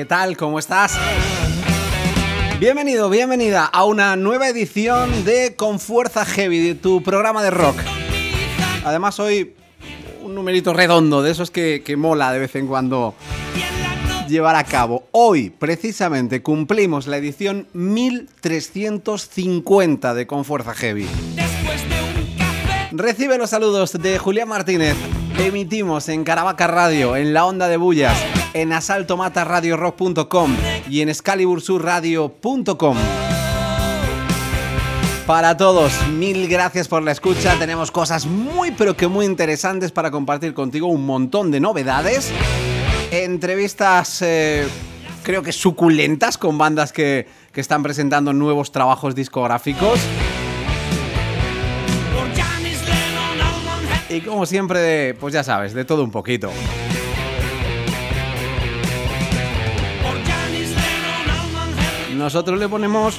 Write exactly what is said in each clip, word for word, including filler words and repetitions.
tal? ¿Cómo estás? Bienvenido, bienvenida a una nueva edición de Con Fuerza Heavy, de tu programa de rock. Además hoy un numerito redondo, de esos que, que mola de vez en cuando llevar a cabo. Hoy, precisamente, cumplimos la edición mil trescientos cincuenta de Con Fuerza Heavy. Recibe los saludos de Julián Martínez. Emitimos en Caravaca Radio, en la Onda de Bullas, en asalto mata radio rock punto com y en excalibur sur radio punto com. Para todos, mil gracias por la escucha. Tenemos cosas muy pero que muy interesantes para compartir contigo, un montón de novedades, entrevistas eh, creo que suculentas con bandas que, que están presentando nuevos trabajos discográficos. Y como siempre, pues ya sabes, de todo un poquito. Nosotros le ponemos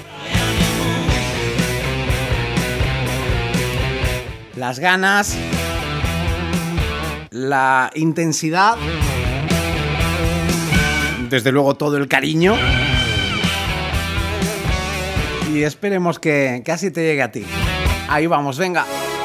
las ganas, la intensidad, desde luego todo el cariño, y esperemos que, que así te llegue a ti. Ahí vamos, venga.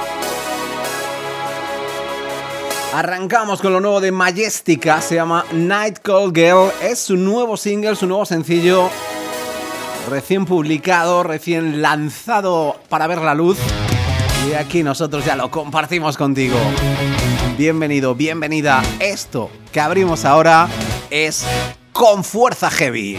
Arrancamos con lo nuevo de Majestica, se llama Night Call Girl, es su nuevo single, su nuevo sencillo, recién publicado, recién lanzado para ver la luz, y aquí nosotros ya lo compartimos contigo. Bienvenido, bienvenida, esto que abrimos ahora es Con Fuerza Heavy.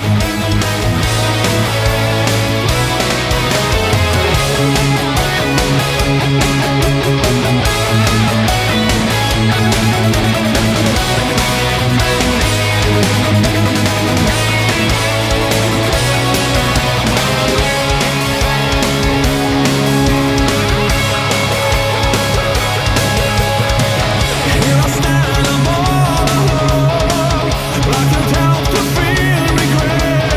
Like a doubt to feel regret.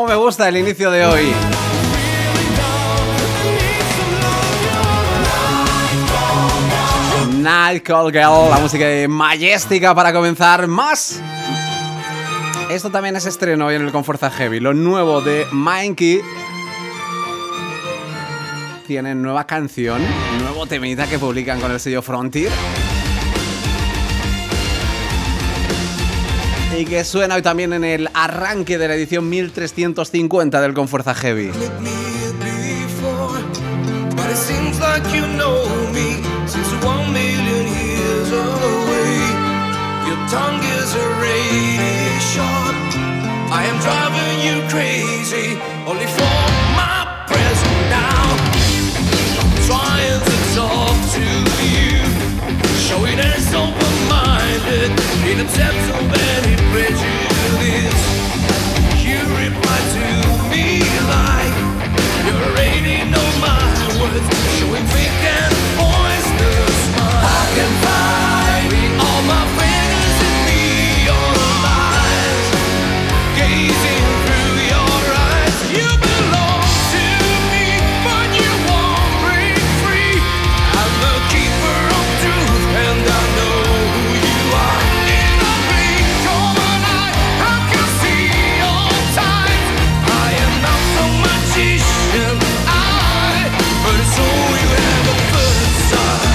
Cómo me gusta el inicio de hoy. Night Call Girl, la música de Majestica para comenzar más. Esto también es estreno hoy en el Con Fuerza Heavy. Lo nuevo de Mikey. Tienen nueva canción, nuevo temita que publican con el sello Frontier. Y que suena hoy también en el arranque de la edición mil trescientos cincuenta del Con Fuerza Heavy. I am driving you crazy, only for my present now. I'm trying to talk to you, showing as open-minded, in attempt of any prejudice. You reply to me like you already know my words, showing fake and poisonous smile. I can find all my fingers in me, your lies, gazing through your eyes. You belong to me, but you won't break free. I'm the keeper of truth, and I know who you are. In a blink of an eye, I can see your times. I am not a magician, I, but it's all you ever put aside.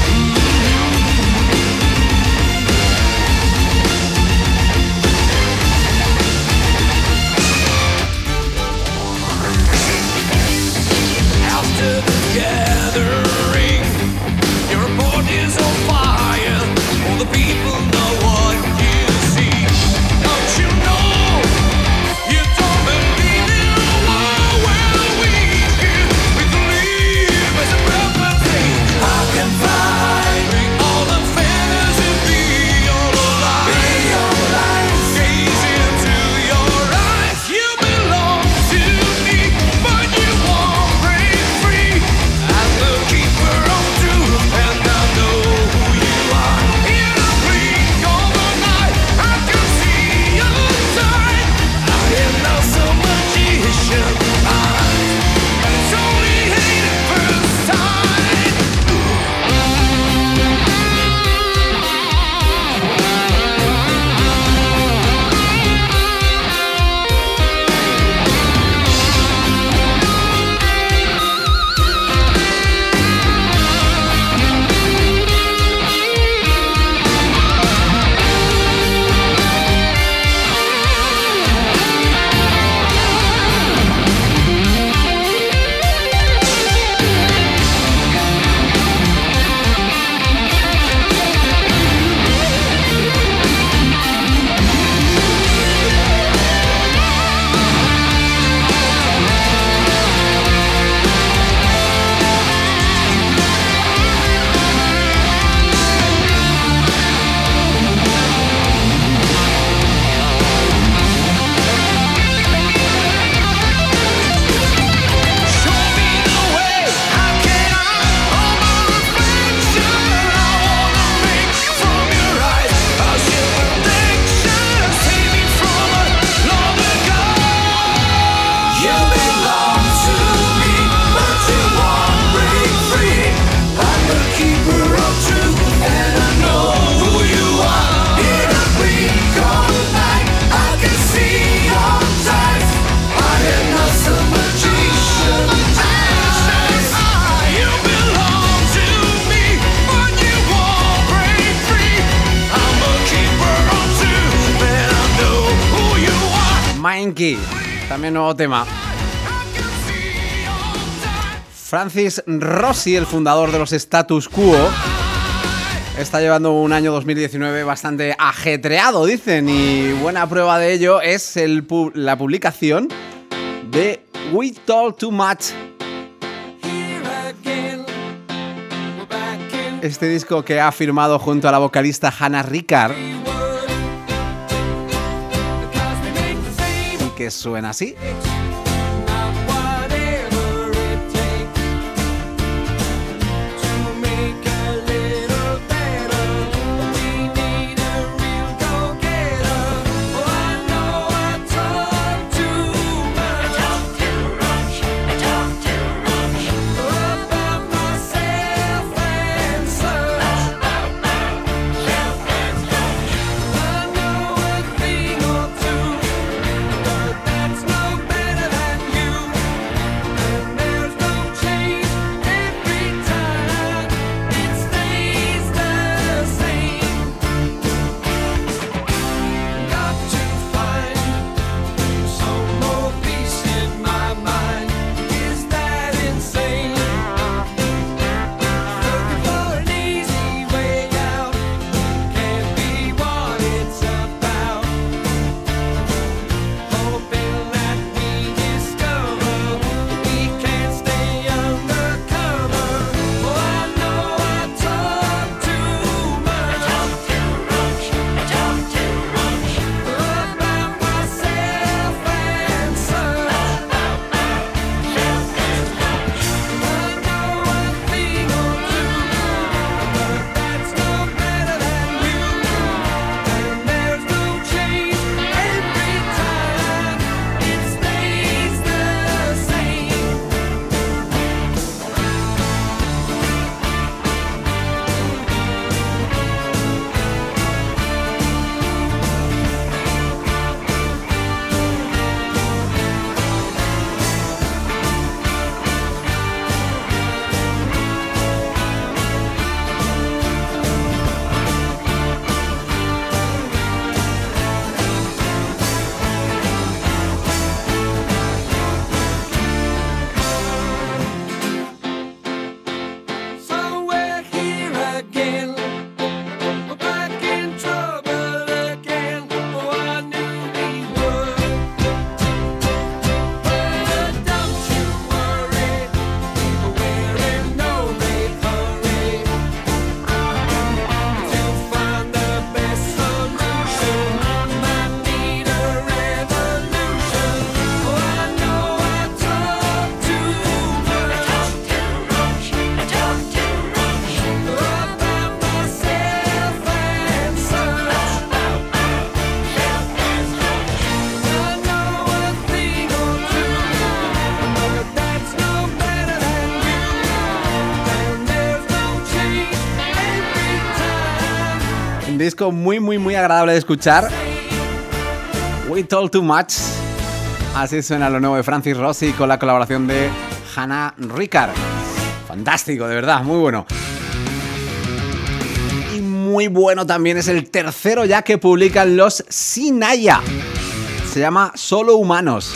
After the gathering, your body's on fire. All the people know what you see. Don't you know? You don't believe in a world where we can we believe as a proper thing. I can find all the fantasy be your life, gaze into your eyes. You belong to me, but you won't break free. I'm the keeper of truth, and I know who you are. In a blink of an eye, I can see your side. I am not some magician, I, but it's only hate at first sight. Show me the way, how can I hold my reflection? I wanna drink from your eyes. How's your addiction? Save me from a long ago. You belong to me, but you won't break free. I'm the keeper of truth, and I know who you are. In a blink of an eye, I can see your sights. I am not some magician. You belong to me, but you won't break free. I'm a keeper of truth, and I know who you are. Mikey, también nuevo tema. I can see your sights. Francis Rossi, el fundador de los Status Quo, está llevando un año dos mil diecinueve bastante ajetreado, dicen, y buena prueba de ello es el pu- la publicación de We Talk Too Much, Here again, we're back in este disco que ha firmado junto a la vocalista Hannah Ricard the word. Because we make the same y que suena así. not whatever it takes to make a little better. We need a real go-getter. Oh, I know I talk too much. disco muy, muy, muy agradable de escuchar. We Told Too Much. Así suena lo nuevo de Francis Rossi con la colaboración de Hannah Ricard. Fantástico, de verdad, muy bueno. Y muy bueno también es el tercero ya que publican los Sinaya. Se llama Solo Humanos.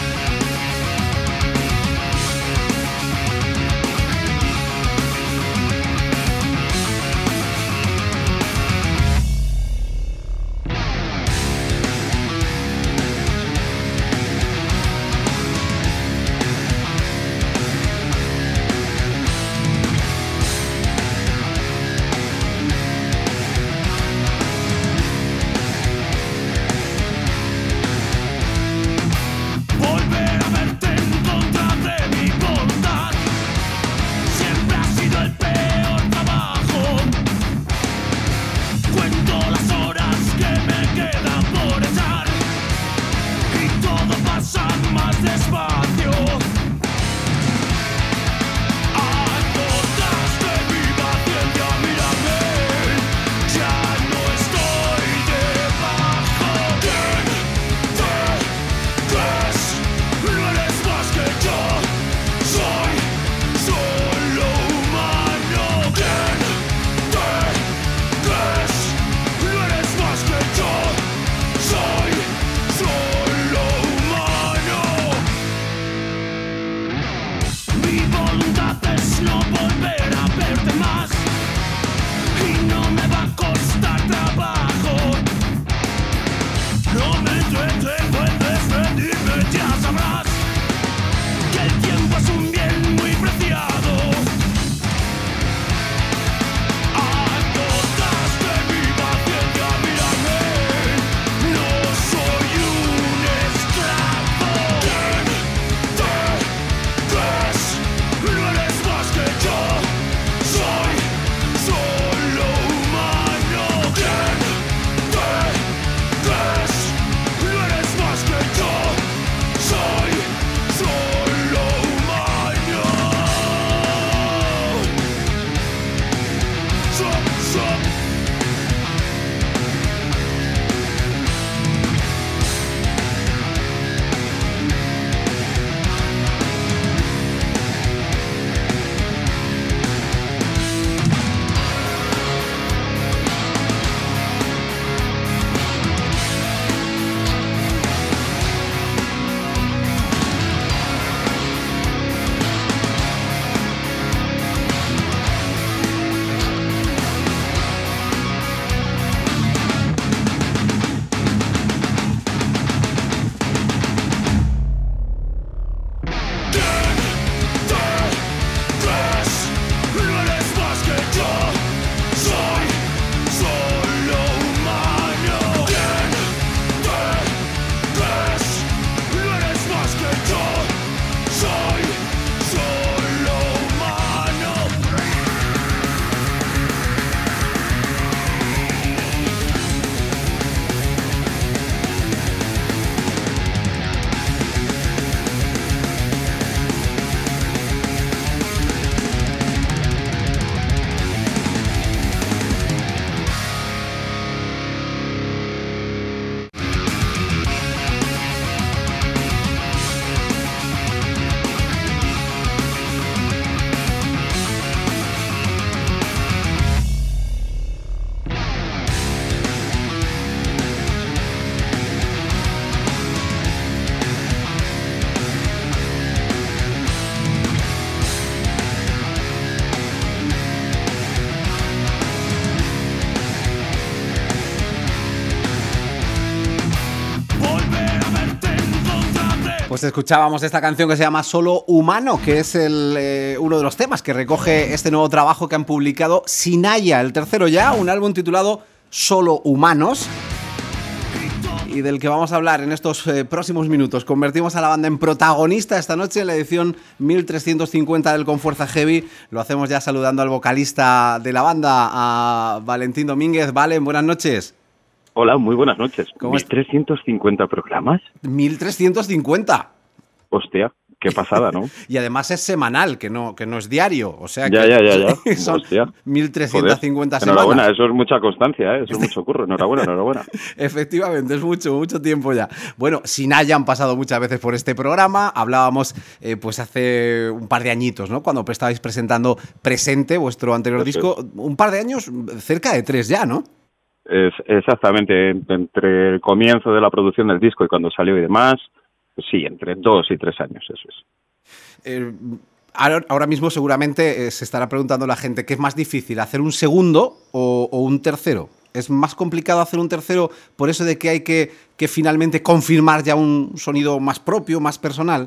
Pues escuchábamos esta canción que se llama Solo Humano, que es el, eh, uno de los temas que recoge este nuevo trabajo que han publicado Sinaya, el tercero ya, un álbum titulado Solo Humanos, y del que vamos a hablar en estos eh, próximos minutos. Convertimos a la banda en protagonista esta noche en la edición mil trescientos cincuenta del Confuerza Heavy. Lo hacemos ya saludando al vocalista de la banda, a Valentín Domínguez. Valen, buenas noches. Hola, muy buenas noches. ¿mil trescientos cincuenta programas? mil trescientos cincuenta. Hostia, qué pasada, ¿no? Y además es semanal, que no, que no es diario. O sea que ya, ya, ya, ya. son Hostia. mil trescientas cincuenta Joder, enhorabuena, semanas. eso es mucha constancia, ¿eh? Eso es mucho curro. Enhorabuena, enhorabuena. Efectivamente, es mucho, mucho tiempo ya. Bueno, Sinaya han pasado muchas veces por este programa. Hablábamos eh, pues hace un par de añitos, ¿no? Cuando estabais presentando Presente, vuestro anterior Eso disco. es. Un par de años, cerca de tres ya, ¿no? Es exactamente, entre el comienzo de la producción del disco y cuando salió y demás, pues sí, entre dos y tres años, eso es. Eh, ahora, ahora mismo seguramente eh, se estará preguntando la gente, ¿qué es más difícil, hacer un segundo o, o un tercero? ¿Es más complicado hacer un tercero por eso de que hay que, que finalmente confirmar ya un sonido más propio, más personal?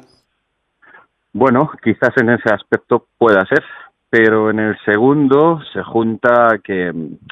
Bueno, quizás en ese aspecto pueda ser, pero en el segundo se junta que...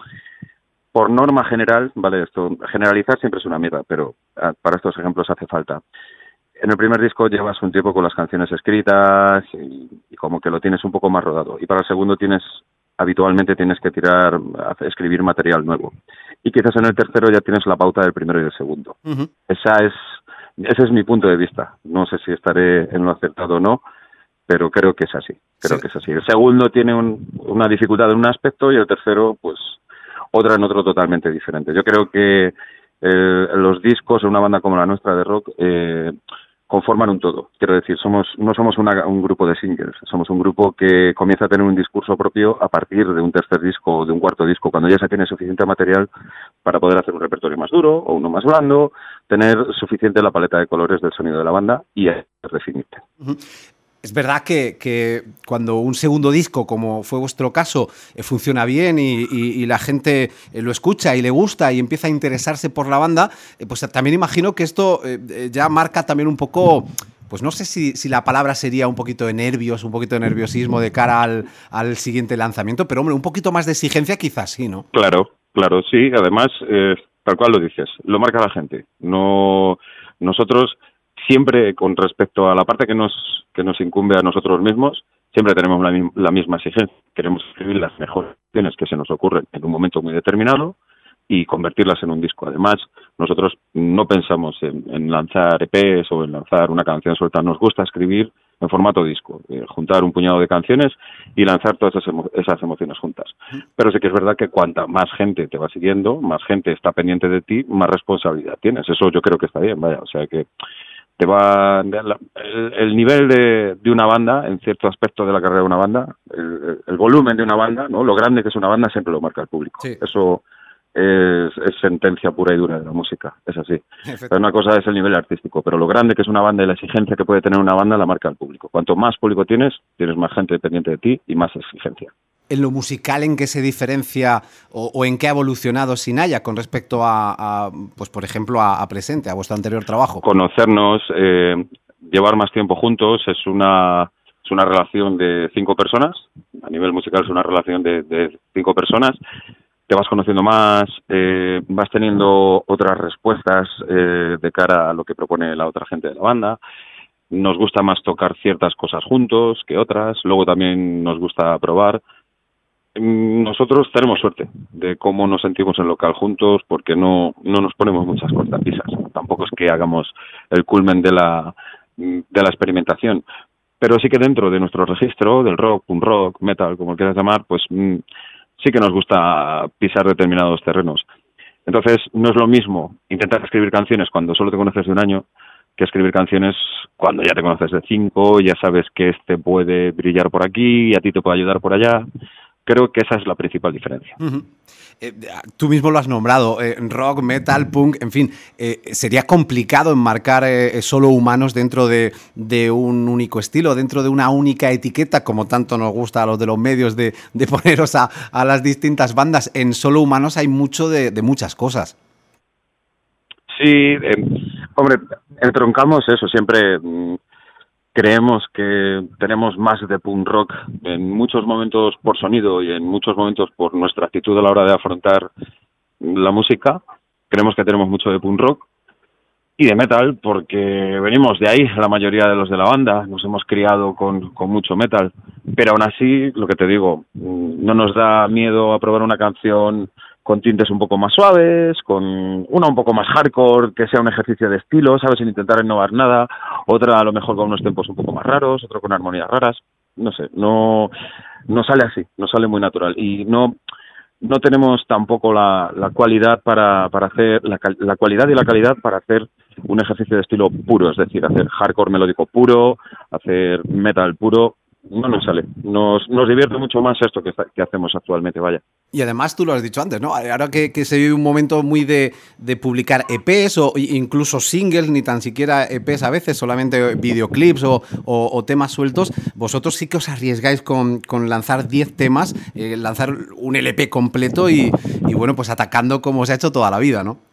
Por norma general, vale, esto generalizar siempre es una mierda, pero ah, para estos ejemplos hace falta. En el primer disco llevas un tiempo con las canciones escritas y, y como que lo tienes un poco más rodado. Y para el segundo tienes, habitualmente tienes que tirar, a escribir material nuevo. Y quizás en el tercero ya tienes la pauta del primero y del segundo. Uh-huh. Esa es, ese es mi punto de vista. No sé si estaré en lo acertado o no, pero creo que es así. Creo sí. que es así. El segundo tiene un, una dificultad en un aspecto y el tercero, pues... otra en otro totalmente diferente. Yo creo que eh, los discos en una banda como la nuestra de rock eh, conforman un todo. Quiero decir, somos no somos una, un grupo de singles, somos un grupo que comienza a tener un discurso propio a partir de un tercer disco o de un cuarto disco, cuando ya se tiene suficiente material para poder hacer un repertorio más duro o uno más blando, tener suficiente la paleta de colores del sonido de la banda y definirte. Uh-huh. Es verdad que, que cuando un segundo disco, como fue vuestro caso, eh, funciona bien y, y, y la gente eh, lo escucha y le gusta y empieza a interesarse por la banda, eh, pues también imagino que esto eh, ya marca también un poco, pues no sé si, si la palabra sería un poquito de nervios, un poquito de nerviosismo de cara al, al siguiente lanzamiento, pero hombre, un poquito más de exigencia quizás sí, ¿no? Claro, claro, sí. Además, eh, tal cual lo dices, lo marca la gente. No, nosotros... Siempre con respecto a la parte que nos que nos incumbe a nosotros mismos, siempre tenemos la, la misma exigencia. Queremos escribir las mejores canciones que se nos ocurren en un momento muy determinado y convertirlas en un disco. Además, nosotros no pensamos en, en lanzar E Pes o en lanzar una canción suelta. Nos gusta escribir en formato disco, eh, juntar un puñado de canciones y lanzar todas esas, emo esas emociones juntas. Pero sí que es verdad que cuanta más gente te va siguiendo, más gente está pendiente de ti, más responsabilidad tienes. Eso yo creo que está bien, vaya. O sea que... te va el, el nivel de, de una banda en cierto aspecto de la carrera de una banda, el, el volumen de una banda, no, lo grande que es una banda siempre lo marca el público. Sí. Eso es, es sentencia pura y dura de la música, es así. Pero una cosa es el nivel artístico, pero lo grande que es una banda y la exigencia que puede tener una banda la marca el público. Cuanto más público tienes, tienes más gente dependiente de ti y más exigencia. En lo musical, ¿en qué se diferencia o, o en qué ha evolucionado Sinaya con respecto a, a pues por ejemplo, a, a Presente, a vuestro anterior trabajo? Conocernos, eh, llevar más tiempo juntos, es una es una relación de cinco personas. A nivel musical es una relación de, de cinco personas. Te vas conociendo más, eh, vas teniendo otras respuestas eh, de cara a lo que propone la otra gente de la banda. Nos gusta más tocar ciertas cosas juntos que otras. Luego también nos gusta probar. Nosotros tenemos suerte de cómo nos sentimos en local juntos porque no no nos ponemos muchas cortapisas. Tampoco es que hagamos el culmen de la de la experimentación, pero sí que dentro de nuestro registro del rock, punk rock, metal, como quieras llamar, pues sí que nos gusta pisar determinados terrenos. Entonces no es lo mismo intentar escribir canciones cuando solo te conoces de un año que escribir canciones cuando ya te conoces de cinco, ya sabes que este puede brillar por aquí y a ti te puede ayudar por allá. Creo que esa es la principal diferencia. Uh-huh. eh, tú mismo lo has nombrado, eh, rock, metal, punk, en fin, eh, sería complicado enmarcar eh, solo humanos dentro de, de un único estilo, dentro de una única etiqueta, como tanto nos gusta a los de los medios de, de poneros a, a las distintas bandas. En solo humanos hay mucho de, de muchas cosas. Sí, eh, hombre, entroncamos eso, siempre... Mm, creemos que tenemos más de punk rock en muchos momentos por sonido y en muchos momentos por nuestra actitud a la hora de afrontar la música. Creemos que tenemos mucho de punk rock y de metal porque venimos de ahí, la mayoría de los de la banda. Nos hemos criado con, con mucho metal. Pero aún así, lo que te digo, no nos da miedo a probar una canción con tintes un poco más suaves, con una un poco más hardcore, que sea un ejercicio de estilo, ¿sabes? Sin intentar innovar nada, otra a lo mejor con unos tempos un poco más raros, otro con armonías raras, no sé, no, no sale así, no sale muy natural y no, no tenemos tampoco la, la cualidad para, para hacer, la, la cualidad y la calidad para hacer un ejercicio de estilo puro, es decir, hacer hardcore melódico puro, hacer metal puro. No nos sale. Nos, nos divierte mucho más esto que, que hacemos actualmente, vaya. Y además tú lo has dicho antes, ¿no? Ahora que, que se vive un momento muy de, de publicar E Pes o incluso singles, ni tan siquiera E Pes a veces, solamente videoclips o, o, o temas sueltos, vosotros sí que os arriesgáis con, con lanzar diez temas, eh, lanzar un L P completo y, y bueno, pues atacando como se ha hecho toda la vida, ¿no?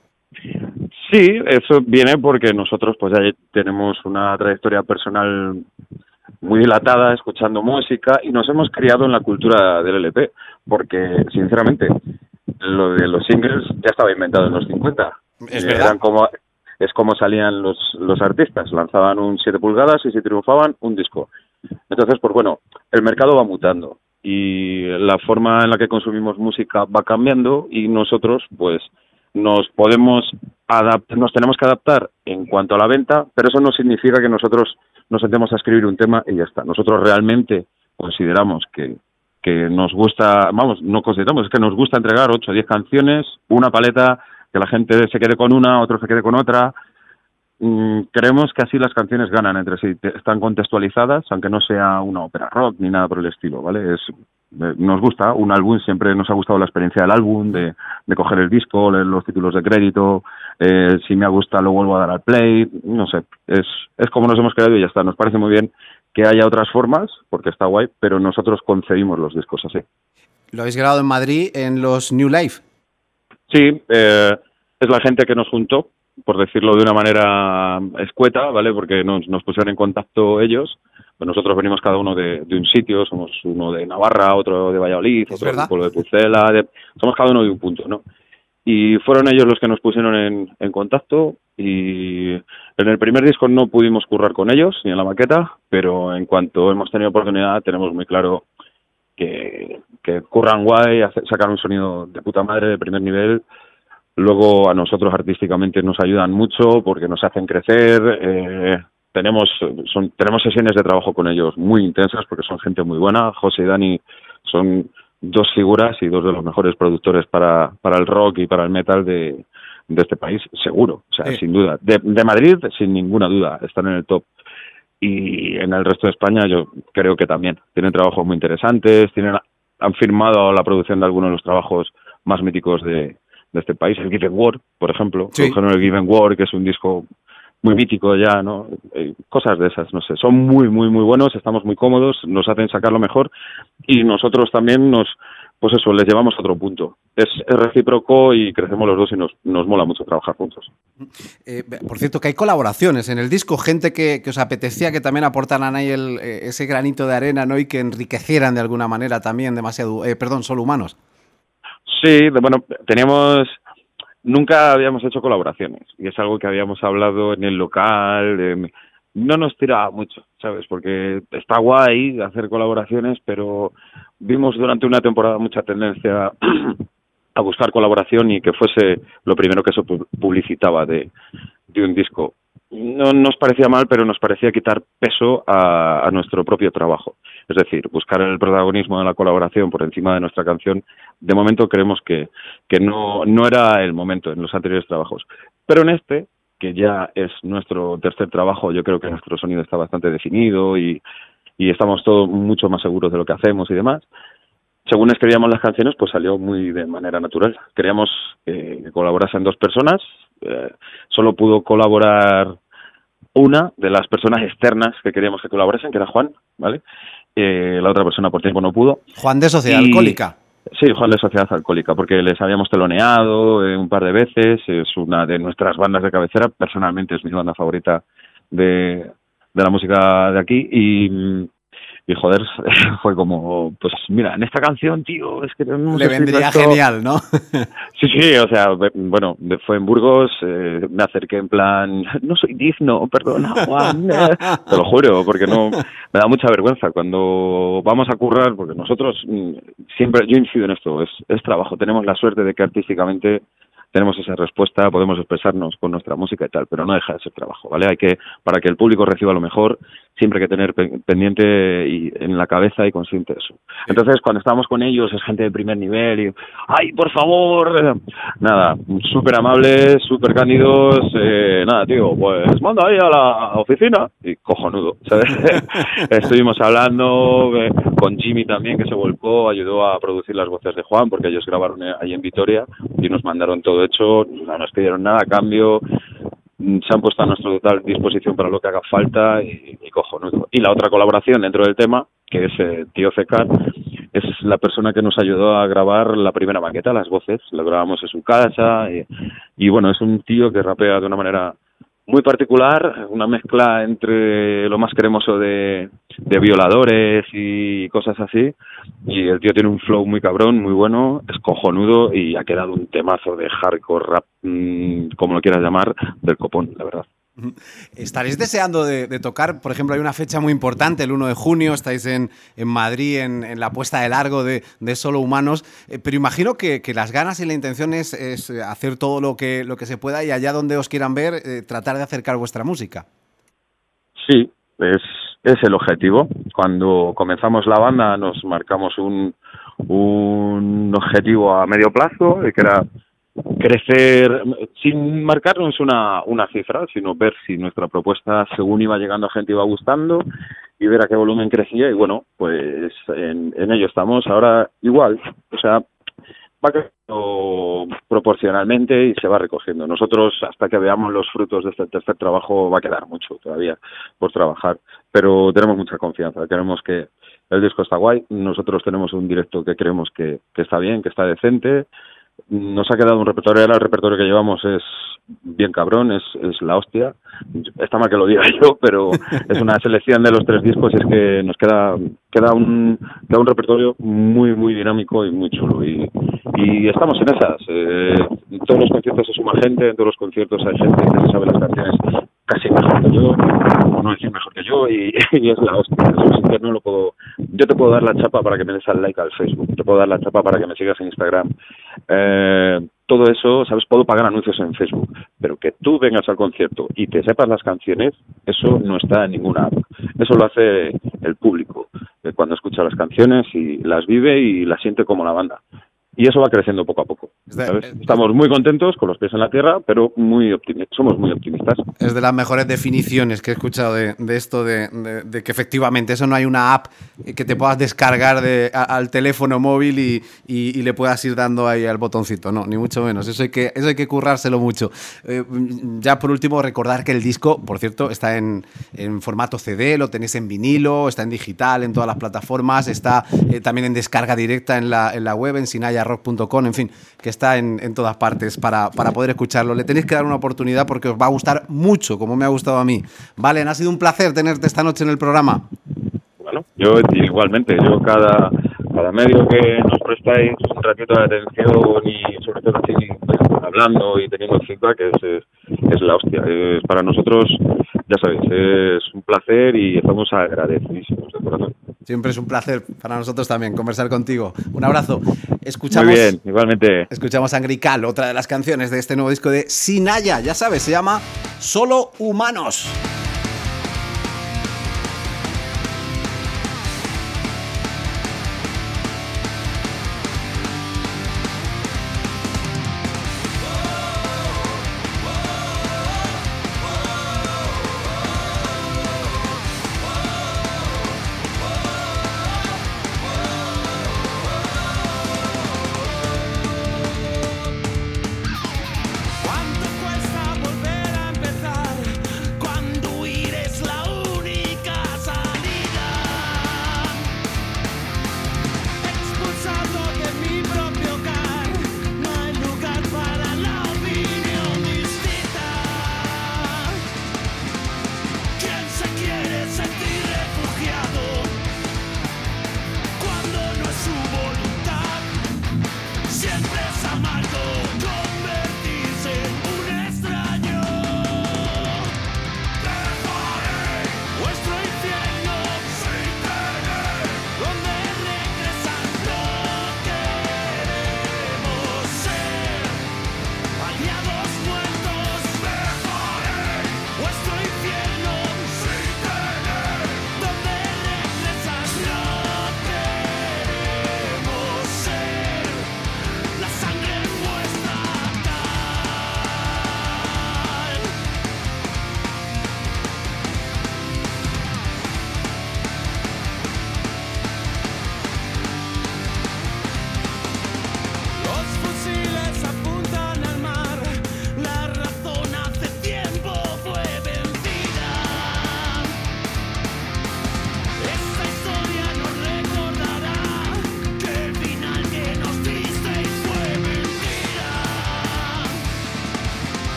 Sí, eso viene porque nosotros pues ya tenemos una trayectoria personal muy dilatada, escuchando música, y nos hemos criado en la cultura del L P, porque, sinceramente, lo de los singles ya estaba inventado en los cincuenta. Es verdad. Eran como, es como salían los, los artistas, lanzaban un siete pulgadas y si triunfaban, un disco. Entonces, pues bueno, el mercado va mutando y la forma en la que consumimos música va cambiando y nosotros, pues, nos podemos adapt- nos tenemos que adaptar en cuanto a la venta, pero eso no significa que nosotros nos sentemos a escribir un tema y ya está. Nosotros realmente consideramos que, que nos gusta, vamos, no consideramos, es que nos gusta entregar ocho o diez canciones, una paleta, que la gente se quede con una, otro se quede con otra. Mm, creemos que así las canciones ganan entre sí, están contextualizadas, aunque no sea una ópera rock ni nada por el estilo, ¿vale? Es, eh, nos gusta un álbum, siempre nos ha gustado la experiencia del álbum, de, de coger el disco, leer los títulos de crédito, eh, si me gusta lo vuelvo a dar al play, no sé, es, es como nos hemos creado y ya está. Nos parece muy bien que haya otras formas, porque está guay, pero nosotros concebimos los discos así. ¿Lo habéis grabado en Madrid en los New Life? Sí, eh, es la gente que nos juntó, por decirlo de una manera escueta, ¿vale? Porque nos, nos pusieron en contacto ellos. Pues nosotros venimos cada uno de, de un sitio, somos uno de Navarra, otro de Valladolid, ¿Es otro verdad? del pueblo de Pucela, de, somos cada uno de un punto, ¿no? Y fueron ellos los que nos pusieron en, en contacto y en el primer disco no pudimos currar con ellos, ni en la maqueta, pero en cuanto hemos tenido oportunidad tenemos muy claro que, que curran guay, hace, sacan un sonido de puta madre de primer nivel. Luego a nosotros artísticamente nos ayudan mucho porque nos hacen crecer, eh, tenemos son tenemos sesiones de trabajo con ellos muy intensas porque son gente muy buena. José y Dani son dos figuras y dos de los mejores productores para, para el rock y para el metal de, de este país, seguro, o sea, Eh. sin duda. De, de Madrid, sin ninguna duda, están en el top. Y en el resto de España yo creo que también. Tienen trabajos muy interesantes, tienen han firmado la producción de algunos de los trabajos más míticos de, de este país. El Given War, por ejemplo, Sí. produjeron el Given War, que es un disco muy mítico ya, ¿no? Eh, cosas de esas, no sé. Son muy, muy, muy buenos, estamos muy cómodos, nos hacen sacarlo mejor y nosotros también nos, pues eso, les llevamos a otro punto. Es, es recíproco y crecemos los dos y nos, nos mola mucho trabajar juntos. Eh, por cierto, que hay colaboraciones en el disco, gente que, que os apetecía que también aportaran ahí el, eh, ese granito de arena, ¿no? Y que enriquecieran de alguna manera también demasiado, eh, perdón, Solo Humanos. Sí, de- bueno, teníamos... Nunca habíamos hecho colaboraciones y es algo que habíamos hablado en el local. Eh, no nos tiraba mucho, ¿sabes? Porque está guay hacer colaboraciones, pero vimos durante una temporada mucha tendencia a buscar colaboración y que fuese lo primero que se pu- publicitaba de, de un disco. No nos parecía mal, pero nos parecía quitar peso a, a nuestro propio trabajo. Es decir, buscar el protagonismo de la colaboración por encima de nuestra canción. De momento creemos que, que no, no era el momento en los anteriores trabajos. Pero en este, que ya es nuestro tercer trabajo, yo creo que nuestro sonido está bastante definido y, y estamos todos mucho más seguros de lo que hacemos y demás. Según escribíamos las canciones, pues salió muy de manera natural. Queríamos eh, que colaborasen dos personas. Eh, solo pudo colaborar una de las personas externas que queríamos que colaborasen, que era Juan, ¿vale? Eh, la otra persona por tiempo no pudo. Juan de Sociedad Y- Alcohólica. Sí, Juan de Sociedad Alcohólica, porque les habíamos teloneado eh, un par de veces. Es una de nuestras bandas de cabecera. Personalmente es mi banda favorita de, de la música de aquí. Y, y joder, fue como, pues mira, en esta canción, tío, es que no le vendría esto genial, ¿no? Sí, sí, o sea, bueno, fue en Burgos, eh, me acerqué en plan, no soy digno, perdona, Juan, eh, te lo juro, porque no, me da mucha vergüenza cuando vamos a currar, porque nosotros siempre, yo incido en esto, es, es trabajo, tenemos la suerte de que artísticamente tenemos esa respuesta, podemos expresarnos con nuestra música y tal, pero no deja de ser trabajo, ¿vale? Hay que, para que el público reciba lo mejor, siempre hay que tener pendiente y en la cabeza y consciente de eso. Entonces, cuando estamos con ellos, es gente de primer nivel y, ¡ay, por favor! Nada, súper amables, súper cándidos, eh, nada, tío, pues manda ahí a la oficina y cojonudo, ¿sabes? Estuvimos hablando eh, con Jimmy también, que se volcó, ayudó a producir las voces de Juan, porque ellos grabaron ahí en Vitoria y nos mandaron todo hecho, no nos pidieron nada a cambio, se han puesto a nuestra total disposición para lo que haga falta y, y cojonudo. Y la otra colaboración dentro del tema, que es eh, Tío Cecar, es la persona que nos ayudó a grabar la primera maqueta, las voces, lo grabamos en su casa y, y bueno, es un tío que rapea de una manera muy particular, una mezcla entre lo más cremoso de, de Violadores y cosas así, y el tío tiene un flow muy cabrón, muy bueno, es cojonudo y ha quedado un temazo de hardcore rap, mmm, como lo quieras llamar, del copón, la verdad. ¿Estaréis deseando de, de tocar? Por ejemplo, hay una fecha muy importante, el uno de junio, estáis en, en Madrid, en, en la puesta de largo de, de Solo Humanos, eh, pero imagino que, que las ganas y la intención es, es hacer todo lo que, lo que se pueda y allá donde os quieran ver, eh, tratar de acercar vuestra música. Sí, es, es el objetivo. Cuando comenzamos la banda nos marcamos un, un objetivo a medio plazo, que era crecer sin marcarnos una, una cifra, sino ver si nuestra propuesta, según iba llegando a gente, iba gustando y ver a qué volumen crecía y bueno, pues en, en ello estamos. Ahora igual, o sea, va creciendo proporcionalmente y se va recogiendo. Nosotros, hasta que veamos los frutos de este tercer trabajo, va a quedar mucho todavía por trabajar, pero tenemos mucha confianza, queremos que el disco está guay, nosotros tenemos un directo que creemos que, que está bien, que está decente. Nos ha quedado un repertorio, ahora el repertorio que llevamos es bien cabrón, es, es la hostia. Está mal que lo diga yo, pero es una selección de los tres discos y es que nos queda queda un queda un repertorio muy muy dinámico y muy chulo y, y estamos en esas. Eh, en todos los conciertos se suma gente, en todos los conciertos hay gente que se sabe las canciones casi mejor que yo, o no decir mejor que yo, y, y es la hostia. Eso sí que no lo puedo. Yo te puedo dar la chapa para que me des al like al Facebook, te puedo dar la chapa para que me sigas en Instagram. Eh, todo eso, ¿sabes? Puedo pagar anuncios en Facebook, pero que tú vengas al concierto y te sepas las canciones, eso no está en ninguna app. Eso lo hace el público, eh, cuando escucha las canciones y las vive y las siente como la banda. Y eso va creciendo poco a poco, ¿sabes? Estamos muy contentos, con los pies en la tierra, pero muy optimistas, somos muy optimistas. Es de las mejores definiciones que he escuchado de, de esto, de, de, de que efectivamente eso no hay una app que te puedas descargar de, a, al teléfono móvil y, y, y le puedas ir dando ahí al botoncito, no, ni mucho menos. Eso hay que, eso hay que currárselo mucho. Eh, ya por último, recordar que el disco, por cierto, está en, en formato C D, lo tenéis en vinilo, está en digital, en todas las plataformas, está eh, también en descarga directa en la, en la web, en sinaya rock punto com, en fin, que está en, en todas partes para, para poder escucharlo. Le tenéis que dar una oportunidad porque os va a gustar mucho, como me ha gustado a mí. Valen, ha sido un placer tenerte esta noche en el programa. Bueno, yo igualmente, yo cada, cada medio que nos prestáis un ratito de atención y sobre todo así hablando y teniendo feedback es, es, es la hostia. Es, para nosotros, ya sabéis, es un placer y estamos agradecidísimos de corazón. Siempre es un placer para nosotros también conversar contigo. Un abrazo. Escuchamos, muy bien, igualmente. Escuchamos Angrical, otra de las canciones de este nuevo disco de Sinaya. Ya sabes, se llama Solo Humanos. Cuando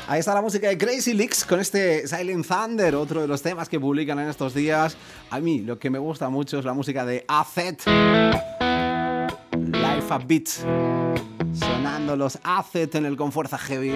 Ahí está la música de Crazy Leaks con este Silent Thunder, otro de los temas que publican en estos días. A mí lo que me gusta mucho es la música de A Z, Life a Beat, sonando los A Z en el Con Fuerza Heavy.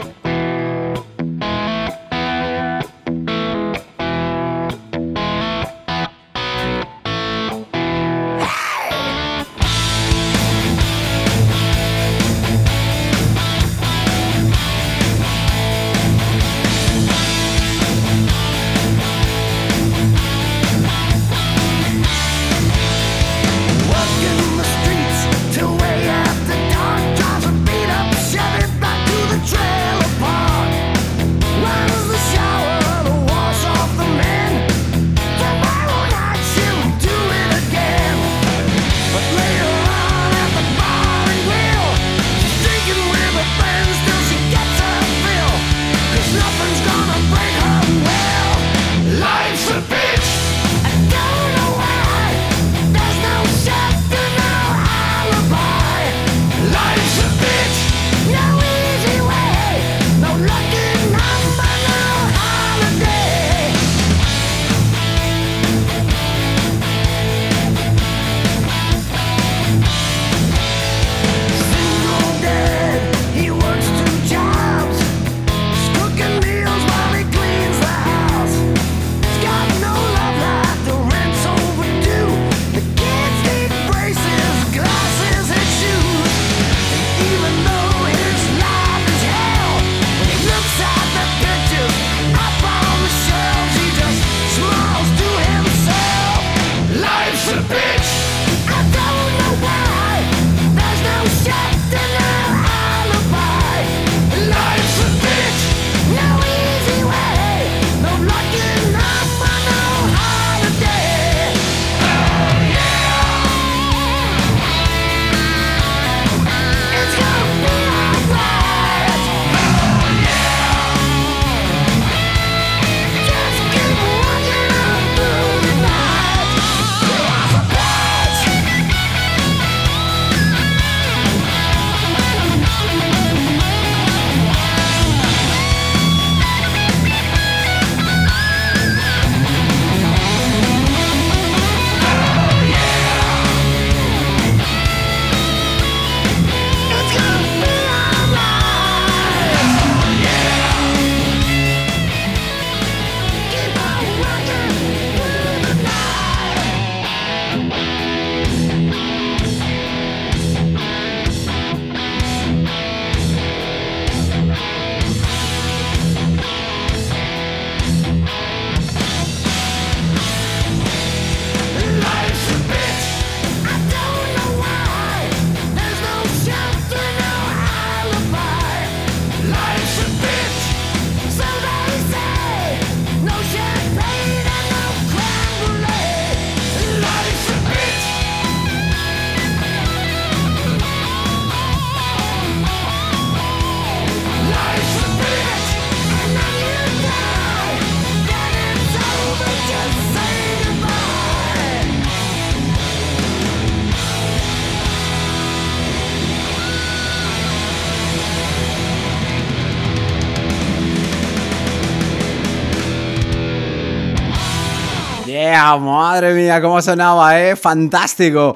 Yeah, madre mía, cómo sonaba, ¿eh? Fantástico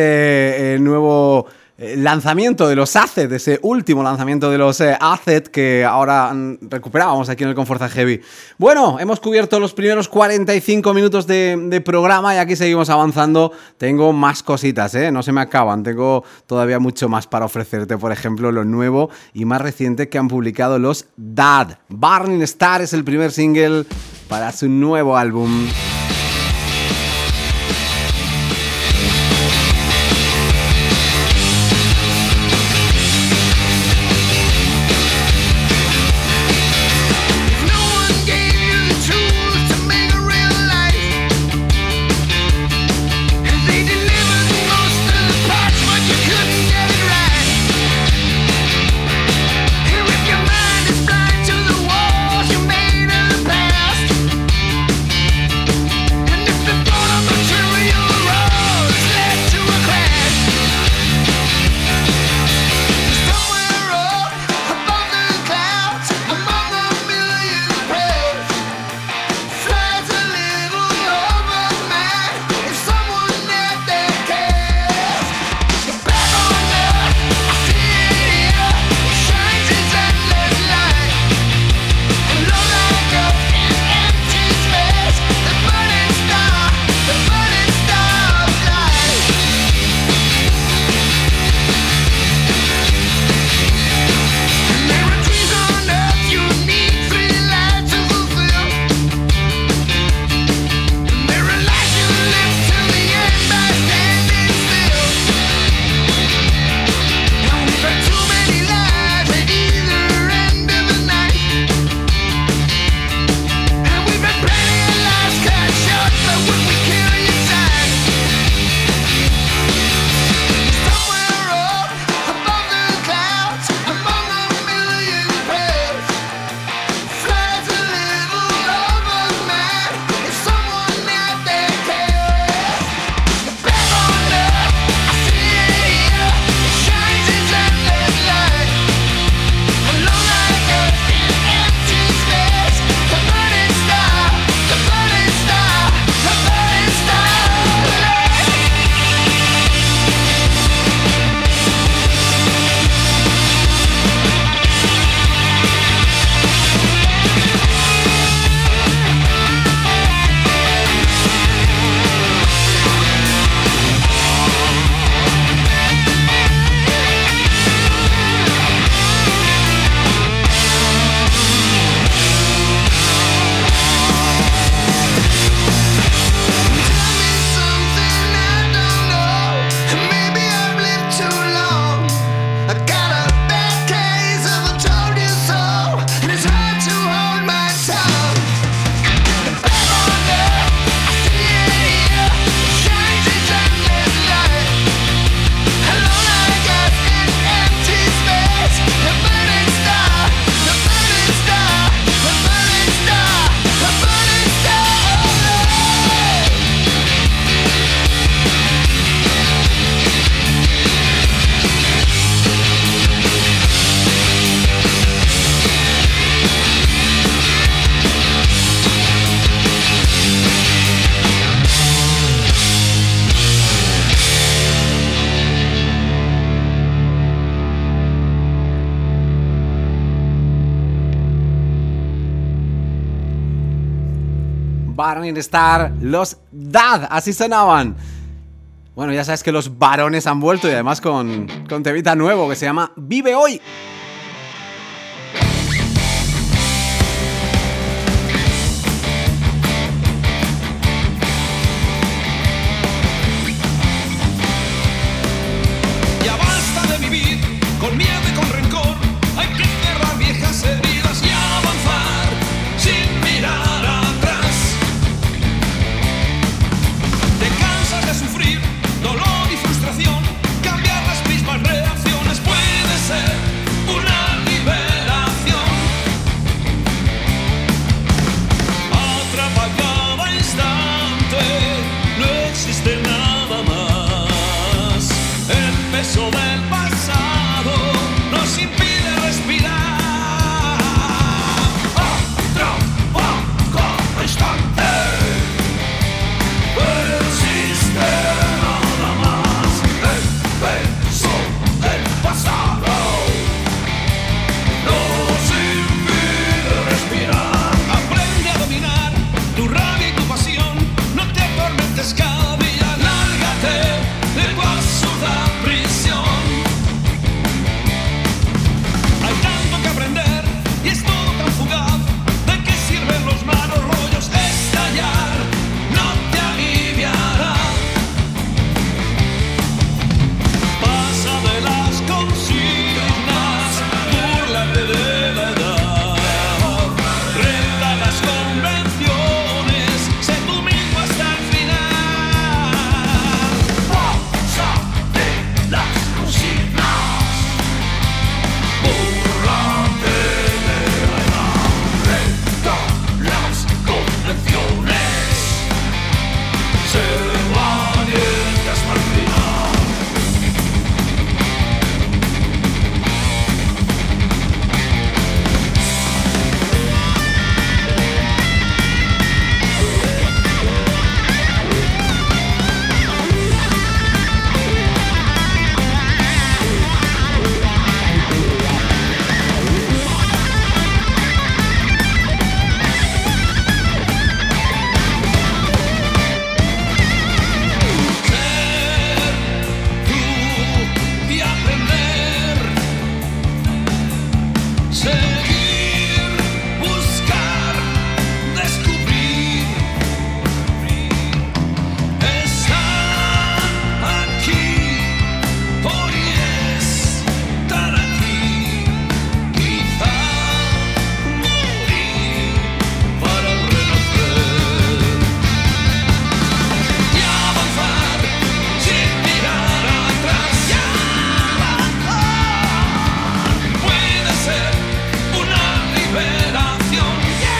ese eh, nuevo eh, lanzamiento de los A Z, ese último lanzamiento de los eh, A Z que ahora mm, recuperábamos aquí en el Con Fuerza Heavy. Bueno, hemos cubierto los primeros cuarenta y cinco minutos de, de programa y aquí seguimos avanzando. Tengo más cositas, ¿eh? No se me acaban, tengo todavía mucho más para ofrecerte. Por ejemplo, lo nuevo y más reciente que han publicado los Dad. Burning Star es el primer single para su nuevo álbum. Blind to the walls you made of the past. Burning Star, los Dad, así sonaban. Bueno, ya sabes que los varones han vuelto y además con, con temita nuevo que se llama Vive Hoy. Ya basta de vivir con miedo y con rencor. Hay que cerrar viejas heridas y avanzar sin mirar atrás. Te cansas de sufrir dolor y frustración. Cambiar las mismas reacciones puede ser una liberación. Atrapa cada instante, no existe nada más. El peso del pasado nos impide respirar. Atrapa cada instante, existe nada más. El peso del pasado nos impide respirar. Aprende a dominar tu rabia y tu pasión. No te atormentes cada día, lárgate de tu absurda prisión. Hay tanto que aprender y es todo tan fugaz. ¿De qué sirven los malos rollos? Estallar no te aliviará. Pasa de las consignas, búrlate de la edad. Renta las convenciones, sé tú mismo hasta el final. Pasa de las consignas, búrlate de la edad. Renta las convenciones, sé valiente hasta el final. Ser tú y aprender, seguir, buscar, descubrir. Estar aquí, hoy estar aquí. Quizá morir para renacer. Y avanzar sin mirar atrás. Y avanzar puede ser una liberación.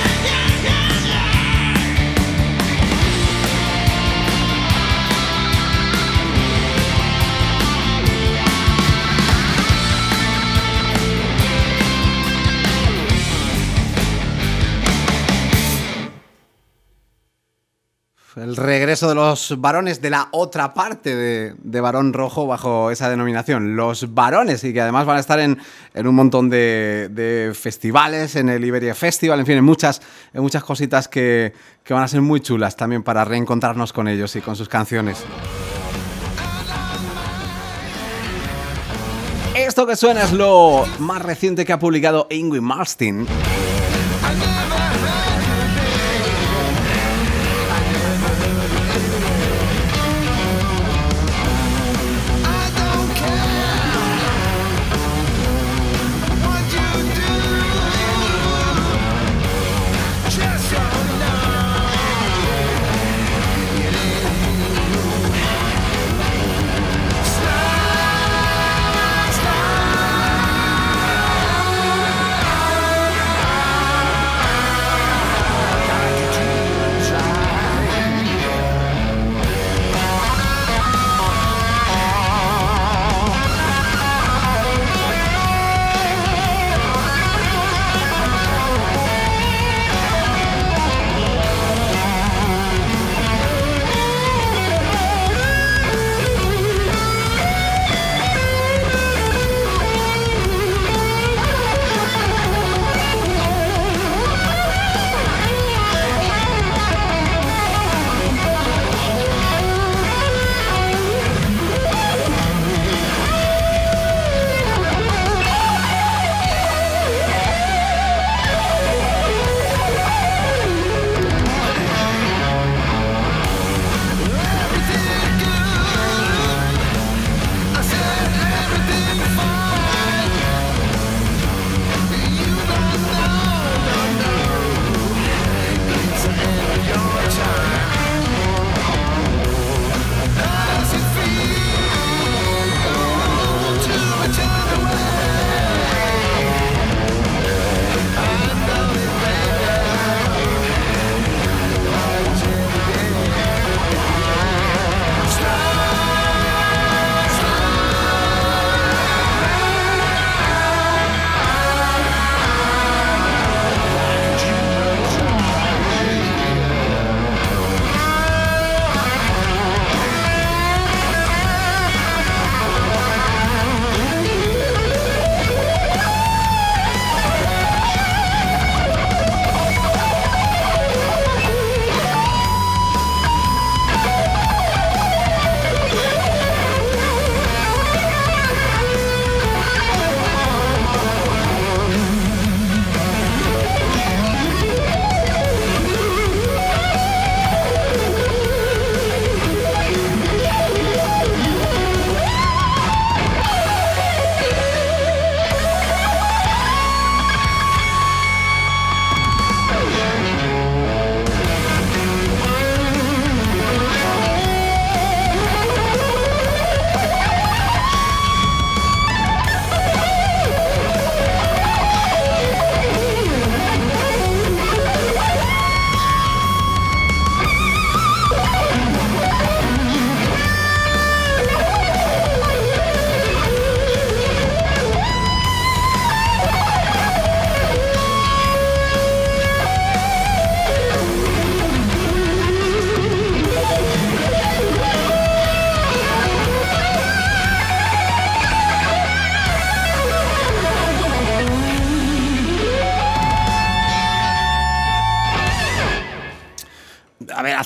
El regreso de los varones de la otra parte de, de Barón Rojo bajo esa denominación, los varones, y que además van a estar en, en un montón de, de festivales, en el Iberia Festival, en fin, en muchas, en muchas cositas que, que van a ser muy chulas también para reencontrarnos con ellos y con sus canciones. Esto que suena es lo más reciente que ha publicado Yngwie Malmsteen.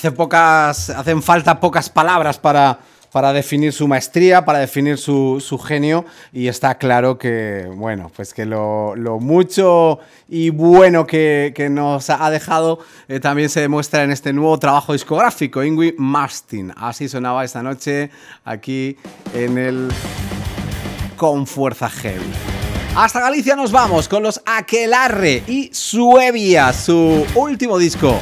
hace pocas, hacen falta pocas palabras para, para definir su maestría, para definir su, su genio, y está claro que, bueno, pues que lo, lo mucho y bueno que, que nos ha dejado eh, también se demuestra en este nuevo trabajo discográfico, Yngwie Malmsteen. Así sonaba esta noche aquí en el Con Fuerza Heavy. Hasta Galicia nos vamos con los Aquelarre y Suevia, su último disco.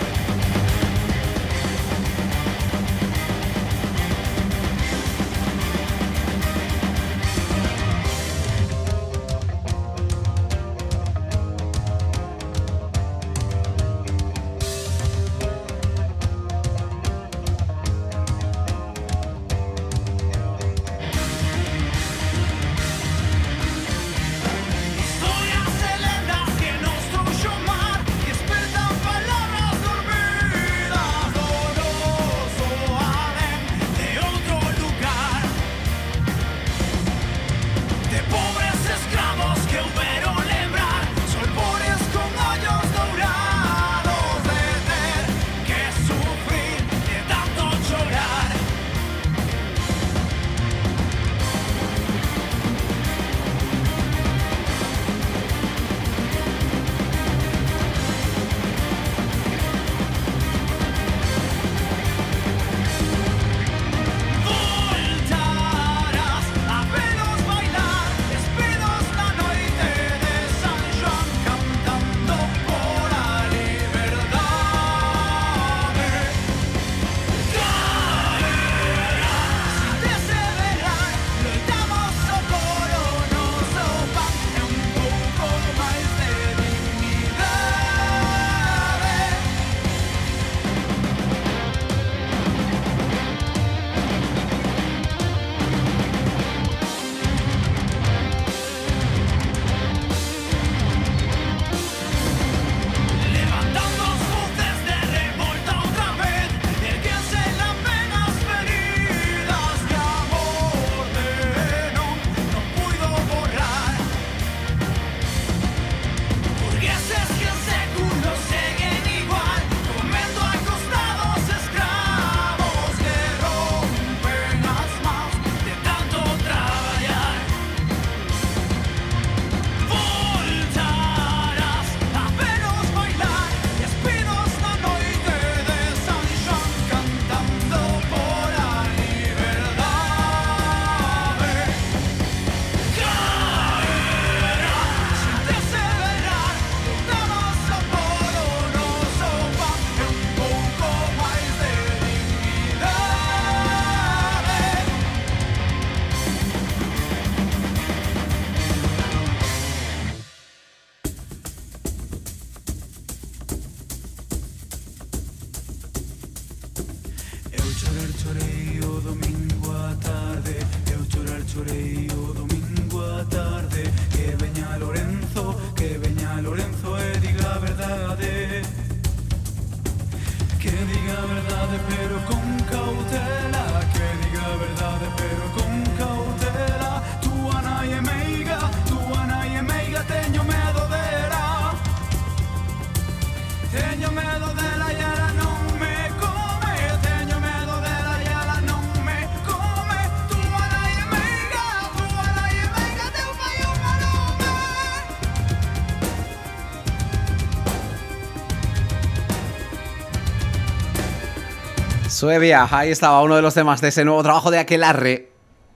Suevia, ahí estaba uno de los temas de ese nuevo trabajo de Aquelarre.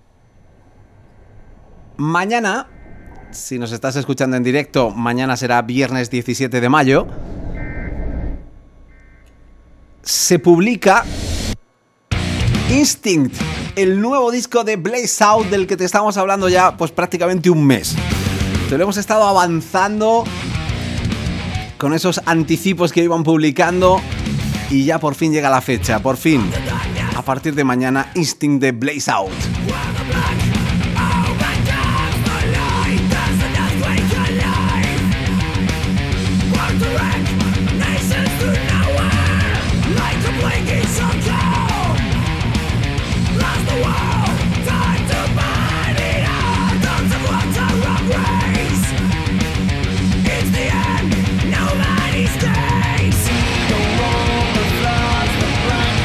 Mañana, si nos estás escuchando en directo, mañana será viernes diecisiete de mayo, se publica Instinct, el nuevo disco de Blaze Out, del que te estamos hablando ya pues prácticamente un mes. Te lo hemos estado avanzando con esos anticipos que iban publicando y ya por fin llega la fecha, por fin, a partir de mañana, Instinct de Blaze Out. Nobody's days. The world reflects the brand.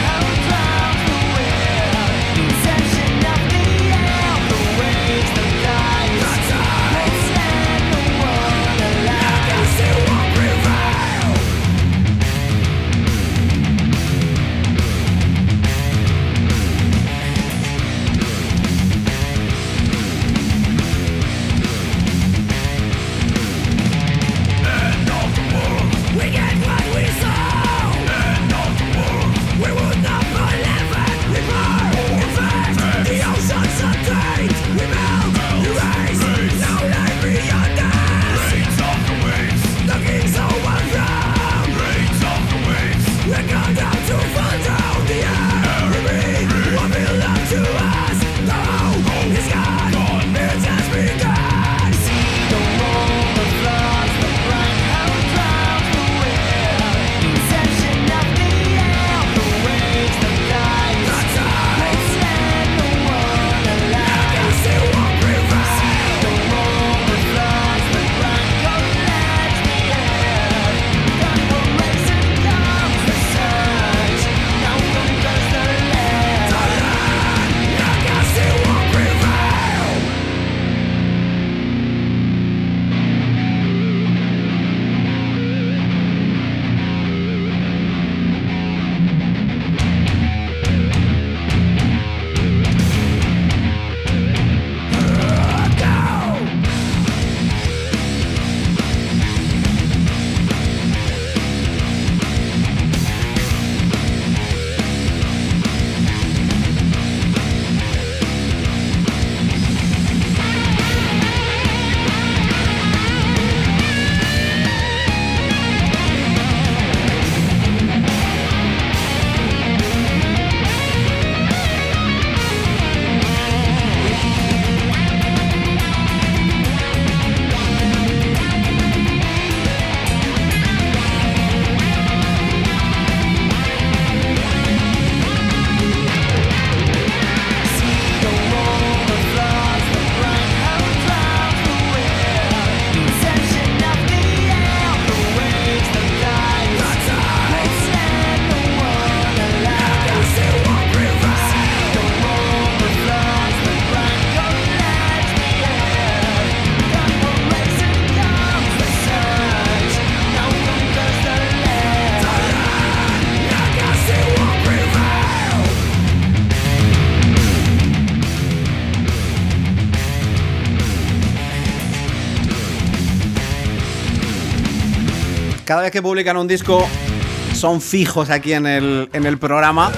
cada vez que publican un disco son fijos aquí en el, en el programa.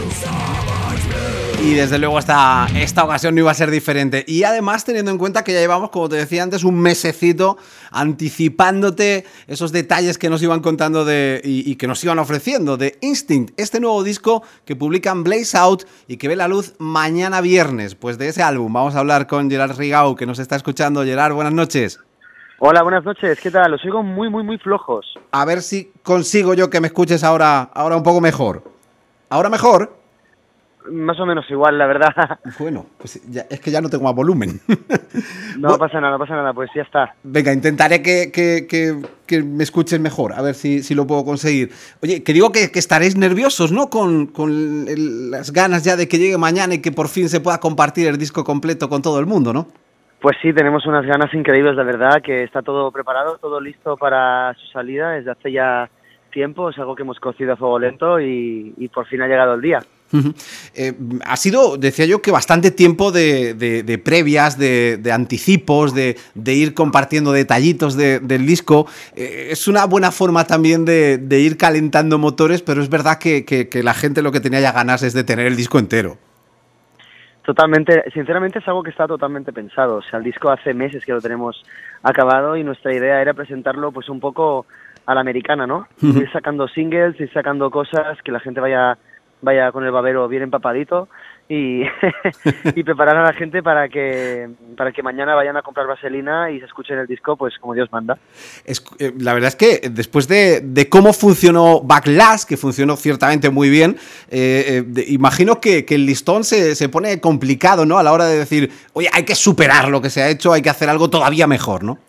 Y desde luego esta, esta ocasión no iba a ser diferente. Y además teniendo en cuenta que ya llevamos, como te decía antes, un mesecito anticipándote esos detalles que nos iban contando de, y, y que nos iban ofreciendo de Instinct, este nuevo disco que publican Blaze Out y que ve la luz mañana viernes. Pues de ese álbum vamos a hablar con Gerard Rigau, que nos está escuchando. Gerard, buenas noches. Hola, buenas noches. ¿Qué tal? Los oigo muy, muy, muy flojos. A ver si consigo yo que me escuches ahora, ahora un poco mejor. ¿Ahora mejor? Más o menos igual, la verdad. Bueno, pues ya, es que ya no tengo más volumen. No bueno, pasa nada, no pasa nada, pues ya está. Venga, intentaré que, que, que, que me escuches mejor, a ver si, si lo puedo conseguir. Oye, que digo que, que estaréis nerviosos, ¿no? Con, con el, las ganas ya de que llegue mañana y que por fin se pueda compartir el disco completo con todo el mundo, ¿no? Pues sí, tenemos unas ganas increíbles, de verdad, que está todo preparado, todo listo para su salida desde hace ya tiempo. Es algo que hemos cocido a fuego lento y, y por fin ha llegado el día. Uh-huh. Eh, ha sido, decía yo, que bastante tiempo de, de, de previas, de, de anticipos, de, de ir compartiendo detallitos de, del disco. Eh, es una buena forma también de, de ir calentando motores, pero es verdad que, que, que la gente lo que tenía ya ganas es de tener el disco entero. Totalmente, sinceramente es algo que está totalmente pensado. O sea, el disco hace meses que lo tenemos acabado y nuestra idea era presentarlo pues un poco a la americana, ¿no? Uh-huh. Ir sacando singles, ir sacando cosas, que la gente vaya... vaya con el babero bien empapadito y, y preparar a la gente para que para que mañana vayan a comprar vaselina y se escuchen el disco pues como Dios manda. Es, eh, la verdad es que después de, de cómo funcionó Backlash, que funcionó ciertamente muy bien, eh, eh, de, imagino que, que el listón se, se pone complicado, ¿no? A la hora de decir, oye, hay que superar lo que se ha hecho, hay que hacer algo todavía mejor, ¿no?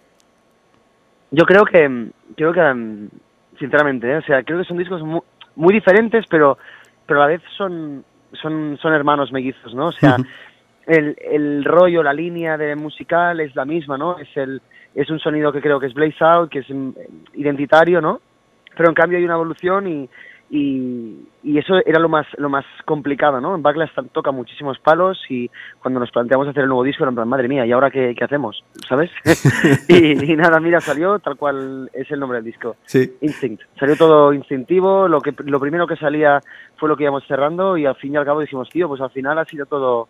Yo creo que, creo que sinceramente, ¿eh? O sea, creo que son discos muy, muy diferentes, pero pero a la vez son son son hermanos mellizos, ¿no? O sea, uh-huh. el, el rollo, la línea de musical es la misma, ¿no? Es el es un sonido que creo que es Blaze Out, que es identitario, ¿no? Pero en cambio hay una evolución y y, y eso era lo más lo más complicado, ¿no? En Backlash toca muchísimos palos y cuando nos planteamos hacer el nuevo disco era en plan, madre mía, ¿y ahora qué, qué hacemos? ¿Sabes? y, y nada, mira, salió tal cual es el nombre del disco. Sí. Instinct. Salió todo instintivo, lo que lo primero que salía fue lo que íbamos cerrando y al fin y al cabo dijimos, tío, pues al final ha sido todo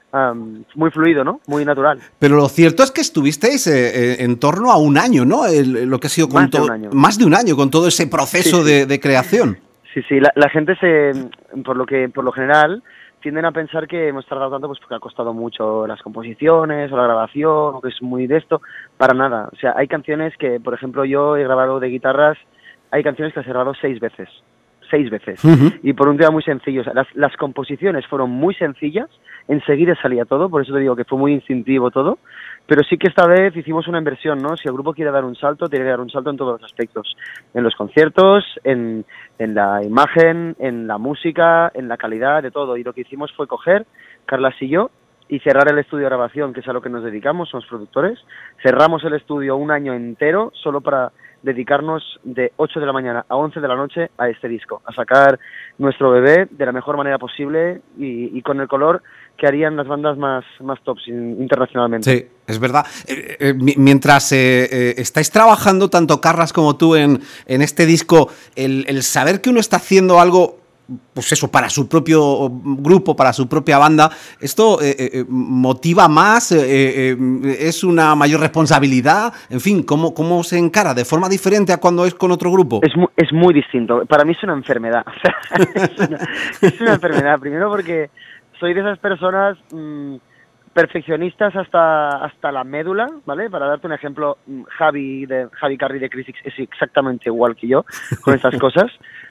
um, muy fluido, ¿no? Muy natural. Pero lo cierto es que estuvisteis eh, en torno a un año, ¿no? El, lo que ha sido con más de todo, un año. Más de un año con todo ese proceso sí, sí. De, de creación. Sí, sí, la, la gente se, por lo que, por lo general, tienden a pensar que hemos tardado tanto pues porque ha costado mucho las composiciones o la grabación, o que es muy de esto, para nada. O sea, hay canciones que, por ejemplo, yo he grabado de guitarras, hay canciones que las he grabado seis veces, seis veces, uh-huh. Y por un tema muy sencillo. O sea, las, las composiciones fueron muy sencillas, enseguida salía todo, por eso te digo que fue muy instintivo todo, pero sí que esta vez hicimos una inversión, ¿no? Si el grupo quiere dar un salto, tiene que dar un salto en todos los aspectos, en los conciertos, en, en la imagen, en la música, en la calidad, de todo, y lo que hicimos fue coger, Carlas y yo, y cerrar el estudio de grabación, que es a lo que nos dedicamos, somos productores, cerramos el estudio un año entero solo para dedicarnos de ocho de la mañana a once de la noche a este disco, a sacar nuestro bebé de la mejor manera posible y, y con el color que harían las bandas más, más tops internacionalmente. Sí, es verdad. Eh, eh, mientras eh, eh, estáis trabajando tanto Carlas como tú en, en este disco, el, el saber que uno está haciendo algo, pues eso, para su propio grupo, para su propia banda, ¿esto eh, eh, motiva más? Eh, eh, ¿Es una mayor responsabilidad? En fin, ¿cómo, ¿cómo se encara? ¿De forma diferente a cuando es con otro grupo? Es muy, es muy distinto. Para mí es una enfermedad. es, una, es una enfermedad. Primero porque soy de esas personas mmm, perfeccionistas hasta hasta la médula, ¿vale? Para darte un ejemplo, Javi de Javi Carri de Crisix es exactamente igual que yo con estas cosas.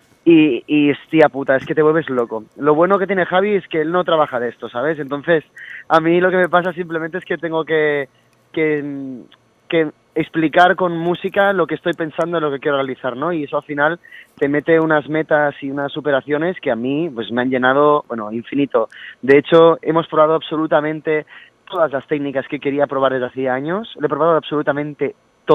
Y, y hostia puta, es que te vuelves loco. Lo bueno que tiene Javi es que él no trabaja de esto, ¿sabes? Entonces, a mí lo que me pasa simplemente es que tengo que, que, que explicar con música lo que estoy pensando, lo que quiero realizar, ¿no? Y eso al final te mete unas metas y unas superaciones que a mí pues me han llenado, bueno, infinito. De hecho, hemos probado absolutamente todas las técnicas que quería probar desde hacía años. Lo he probado absolutamente todo,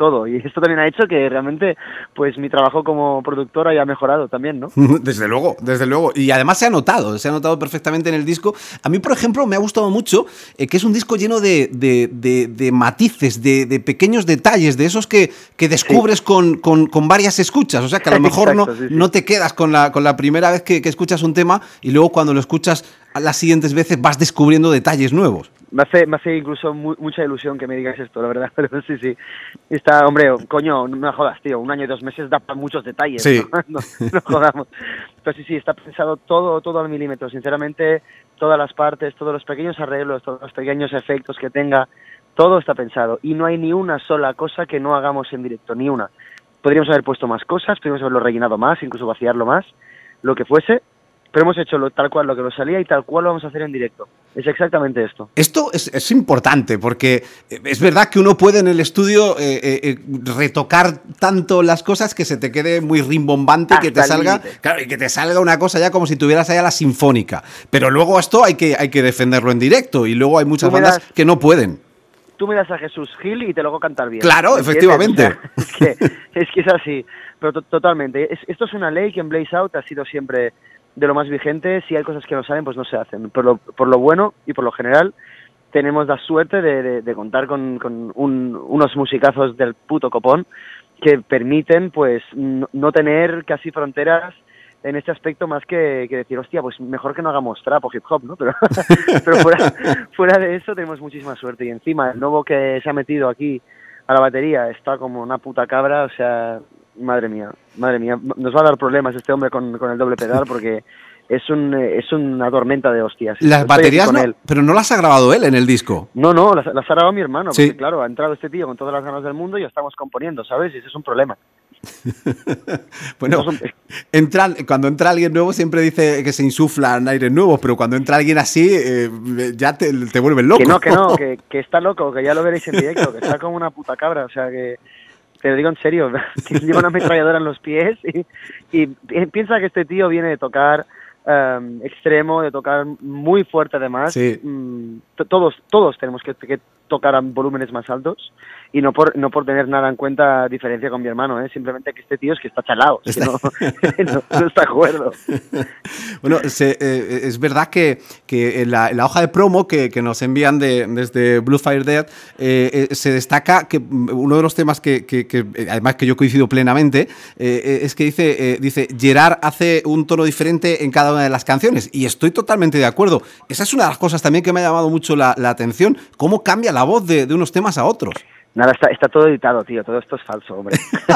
todo. Y esto también ha hecho que realmente pues mi trabajo como productor haya mejorado también, ¿no? Desde luego, desde luego. Y además se ha notado, se ha notado perfectamente en el disco. A mí, por ejemplo, me ha gustado mucho eh, que es un disco lleno de, de, de, de matices, de, de pequeños detalles, de esos que, que descubres sí. con, con, con varias escuchas. O sea, que a lo mejor Exacto, no, sí, sí. no te quedas con la, con la primera vez que, que escuchas un tema y luego cuando lo escuchas a las siguientes veces vas descubriendo detalles nuevos. Me hace, me hace incluso muy, mucha ilusión que me digas esto, la verdad, pero sí, sí. Está, hombre, coño, no me jodas, tío, un año y dos meses da para muchos detalles, sí. ¿no? No, no jodamos. Pero sí, sí, está pensado todo, todo al milímetro, sinceramente, todas las partes, todos los pequeños arreglos, todos los pequeños efectos que tenga, todo está pensado. Y no hay ni una sola cosa que no hagamos en directo, ni una. Podríamos haber puesto más cosas, podríamos haberlo rellenado más, incluso vaciarlo más, lo que fuese, pero hemos hecho lo, tal cual lo que nos salía y tal cual lo vamos a hacer en directo. Es exactamente esto. Esto es, es importante porque es verdad que uno puede en el estudio eh, eh, retocar tanto las cosas que se te quede muy rimbombante, que te salga, claro, y que te salga una cosa ya como si tuvieras allá la sinfónica. Pero luego esto hay que, hay que defenderlo en directo y luego hay muchas bandas das, que no pueden. Tú me das a Jesús Gil y te lo hago cantar bien. Claro, efectivamente. O sea, es, que, es que es así, pero to totalmente. Es, esto es una ley que en Blaze Out ha sido siempre de lo más vigente. Si hay cosas que no salen, pues no se hacen. Por lo, por lo bueno y por lo general, tenemos la suerte de, de, de contar con, con un, unos musicazos del puto copón que permiten, pues, no, no tener casi fronteras en este aspecto más que, que decir, hostia, pues mejor que no hagamos trap o hip hop, ¿no? Pero, pero fuera, fuera de eso tenemos muchísima suerte. Y encima, el nuevo que se ha metido aquí a la batería está como una puta cabra, o sea, madre mía, madre mía, nos va a dar problemas este hombre con, con el doble pedal porque es un es una tormenta de hostias. Las Estoy baterías no, él. Pero no las ha grabado él en el disco. No, no, las, las ha grabado mi hermano, sí. Porque claro, ha entrado este tío con todas las ganas del mundo y ya estamos componiendo, ¿sabes? Y ese es un problema. Bueno, entra, cuando entra alguien nuevo siempre dice que se insuflan aires nuevos, pero cuando entra alguien así eh, ya te, te vuelves loco. Que no, que no, que, que está loco, que ya lo veréis en directo, que está como una puta cabra, o sea que... Te lo digo en serio, que lleva una ametralladora en los pies y, y piensa que este tío viene de tocar um, extremo, de tocar muy fuerte además. Sí. Um, todos todos tenemos que, que tocar a volúmenes más altos y no por no por tener nada en cuenta diferencia con mi hermano, ¿eh? Simplemente que este tío es que está chalado, es que no, no, no está de acuerdo. Bueno, se, eh, es verdad que, que en, la, en la hoja de promo que, que nos envían de, desde Blue Fire Dead eh, eh, se destaca que uno de los temas que, que, que además que yo coincido plenamente eh, es que dice, eh, dice Gerard hace un tono diferente en cada una de las canciones y estoy totalmente de acuerdo. Esa es una de las cosas también que me ha llamado mucho la, la atención, cómo cambia la voz de, de unos temas a otros. Nada, está, está todo editado, tío. Todo esto es falso, hombre.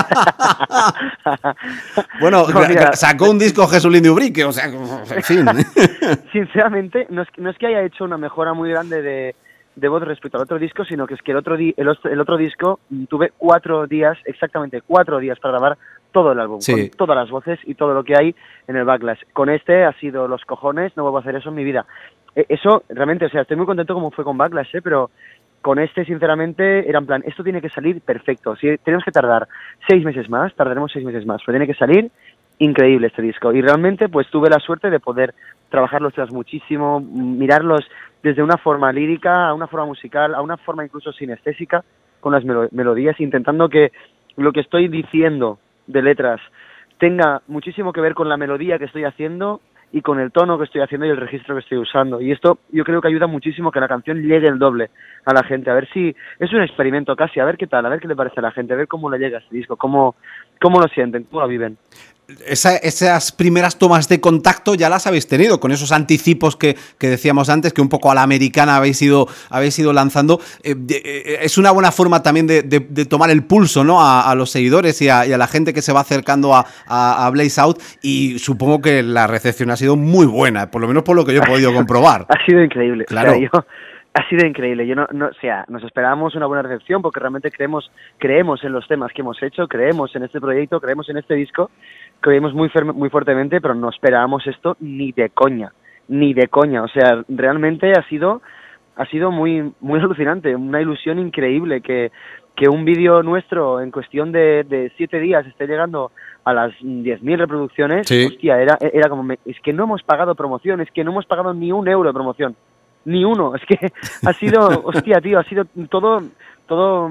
Bueno, no, mira, sacó un disco Jesulín de Ubrique, o sea, en fin. Sinceramente, no es, no es que haya hecho una mejora muy grande de, de voz respecto al otro disco, sino que es que el otro, di, el, el otro disco tuve cuatro días, exactamente cuatro días para grabar todo el álbum, sí. Con todas las voces y todo lo que hay en el backlash. Con este ha sido los cojones, no vuelvo a hacer eso en mi vida. Eso, realmente, o sea, estoy muy contento como fue con Backlash, ¿eh? Pero con este, sinceramente, era en plan, esto tiene que salir perfecto. Si tenemos que tardar seis meses más, tardaremos seis meses más, pero tiene que salir increíble este disco. Y realmente, pues tuve la suerte de poder trabajar los temas muchísimo, mirarlos desde una forma lírica, a una forma musical, a una forma incluso sinestésica, con las melo melodías, intentando que lo que estoy diciendo de letras tenga muchísimo que ver con la melodía que estoy haciendo y con el tono que estoy haciendo y el registro que estoy usando. Y esto yo creo que ayuda muchísimo que la canción llegue el doble a la gente. A ver si es un experimento casi, a ver qué tal, a ver qué le parece a la gente, a ver cómo le llega este disco, cómo, cómo lo sienten, cómo lo viven. Esa, esas primeras tomas de contacto ya las habéis tenido, con esos anticipos que, que decíamos antes, que un poco a la americana habéis ido, habéis ido lanzando. Eh, eh, es una buena forma también de, de, de tomar el pulso, ¿no? a, a los seguidores y a, y a la gente que se va acercando a, a, a Blaze Out, y supongo que la recepción ha sido muy buena, por lo menos por lo que yo he podido comprobar. Ha sido increíble. Claro. O sea, yo... Ha sido increíble. Yo no, no, o sea, nos esperábamos una buena recepción porque realmente creemos, creemos en los temas que hemos hecho, creemos en este proyecto, creemos en este disco, creemos muy, muy fuertemente, pero no esperábamos esto ni de coña, ni de coña. O sea, realmente ha sido, ha sido muy, muy alucinante, una ilusión increíble que, que un vídeo nuestro en cuestión de, de siete días esté llegando a las diez mil reproducciones. Sí. Hostia, era, era como, me, es que no hemos pagado promoción, es que no hemos pagado ni un euro de promoción. Ni uno, es que ha sido, hostia, tío, ha sido todo, todo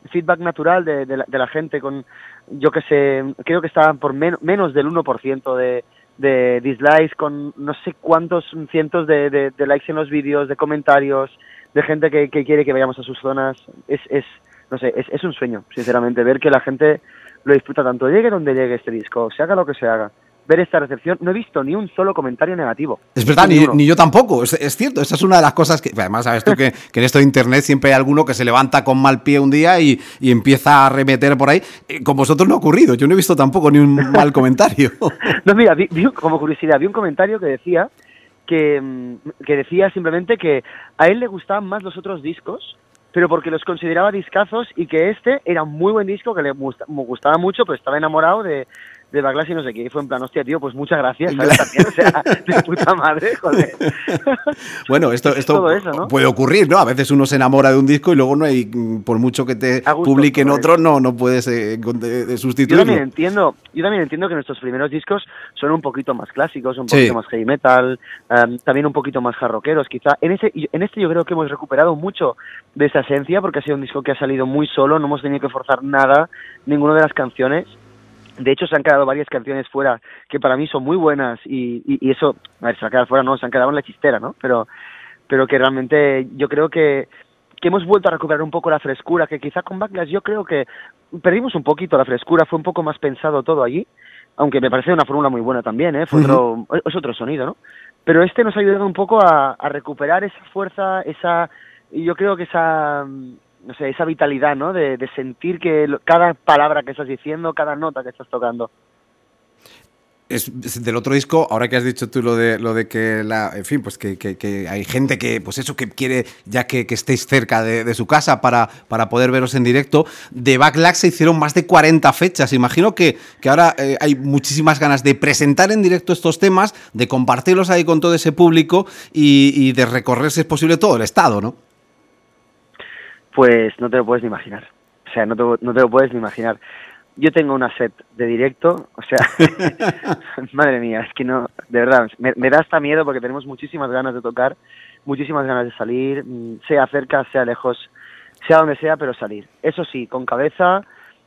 feedback natural de, de, la, de la gente con, yo que sé, creo que estaban por men menos del uno por ciento de, de dislikes, con no sé cuántos cientos de, de, de likes en los vídeos, de comentarios, de gente que, que quiere que vayamos a sus zonas. Es, es no sé, es, es un sueño, sinceramente, ver que la gente lo disfruta tanto, llegue donde llegue este disco, se haga lo que se haga. Ver esta recepción, no he visto ni un solo comentario negativo. Es verdad, ni, ni yo tampoco, es, es cierto, esa es una de las cosas que, además sabes tú que, que en esto de internet siempre hay alguno que se levanta con mal pie un día y, y empieza a arremeter por ahí. Con vosotros no ha ocurrido, yo no he visto tampoco ni un mal comentario. No, mira, vi, vi, como curiosidad, vi un comentario que decía que, que decía simplemente que a él le gustaban más los otros discos, pero porque los consideraba discazos, y que este era un muy buen disco, que le gusta, me gustaba mucho, pero estaba enamorado de, de Backlash y no sé qué. Y fue en plan, hostia, tío, pues muchas gracias, ¿sabes? También, o sea, de puta madre, joder. Bueno, esto, esto Todo eso, ¿no? puede ocurrir, ¿no? A veces uno se enamora de un disco y luego no hay, por mucho que te gusto, publiquen otro, no, no puedes eh, sustituirlo. Yo también entiendo, yo también entiendo que nuestros primeros discos son un poquito más clásicos, un poquito sí. más heavy metal, um, también un poquito más jarroqueros, quizá. En ese, en este yo creo que hemos recuperado mucho de esa esencia, porque ha sido un disco que ha salido muy solo, no hemos tenido que forzar nada, ninguna de las canciones. De hecho, se han quedado varias canciones fuera que para mí son muy buenas, y, y, y eso, a ver, se han quedado fuera, no, se han quedado en la chistera, ¿no? Pero, pero que realmente yo creo que, que hemos vuelto a recuperar un poco la frescura, que quizá con Backlash yo creo que perdimos un poquito la frescura, fue un poco más pensado todo allí, aunque me parece una fórmula muy buena también, ¿eh? Fue otro, uh-huh. es otro sonido, ¿no? Pero este nos ha ayudado un poco a, a recuperar esa fuerza, esa, yo creo que esa... no sé, esa vitalidad, ¿no? De, de sentir que lo, cada palabra que estás diciendo, cada nota que estás tocando. Es, es del otro disco, ahora que has dicho tú lo de lo de que la, en fin, pues que, que, que hay gente que, pues eso, que quiere ya que, que estéis cerca de, de su casa para, para poder veros en directo. De Backlash se hicieron más de cuarenta fechas. Imagino que, que ahora eh, hay muchísimas ganas de presentar en directo estos temas, de compartirlos ahí con todo ese público y, y de recorrer, si es posible, todo el estado, ¿no? Pues no te lo puedes ni imaginar. O sea, no te, no te lo puedes ni imaginar. Yo tengo una set de directo, o sea, madre mía, es que no, de verdad, me, me da hasta miedo porque tenemos muchísimas ganas de tocar, muchísimas ganas de salir, sea cerca, sea lejos, sea donde sea, pero salir. Eso sí, con cabeza,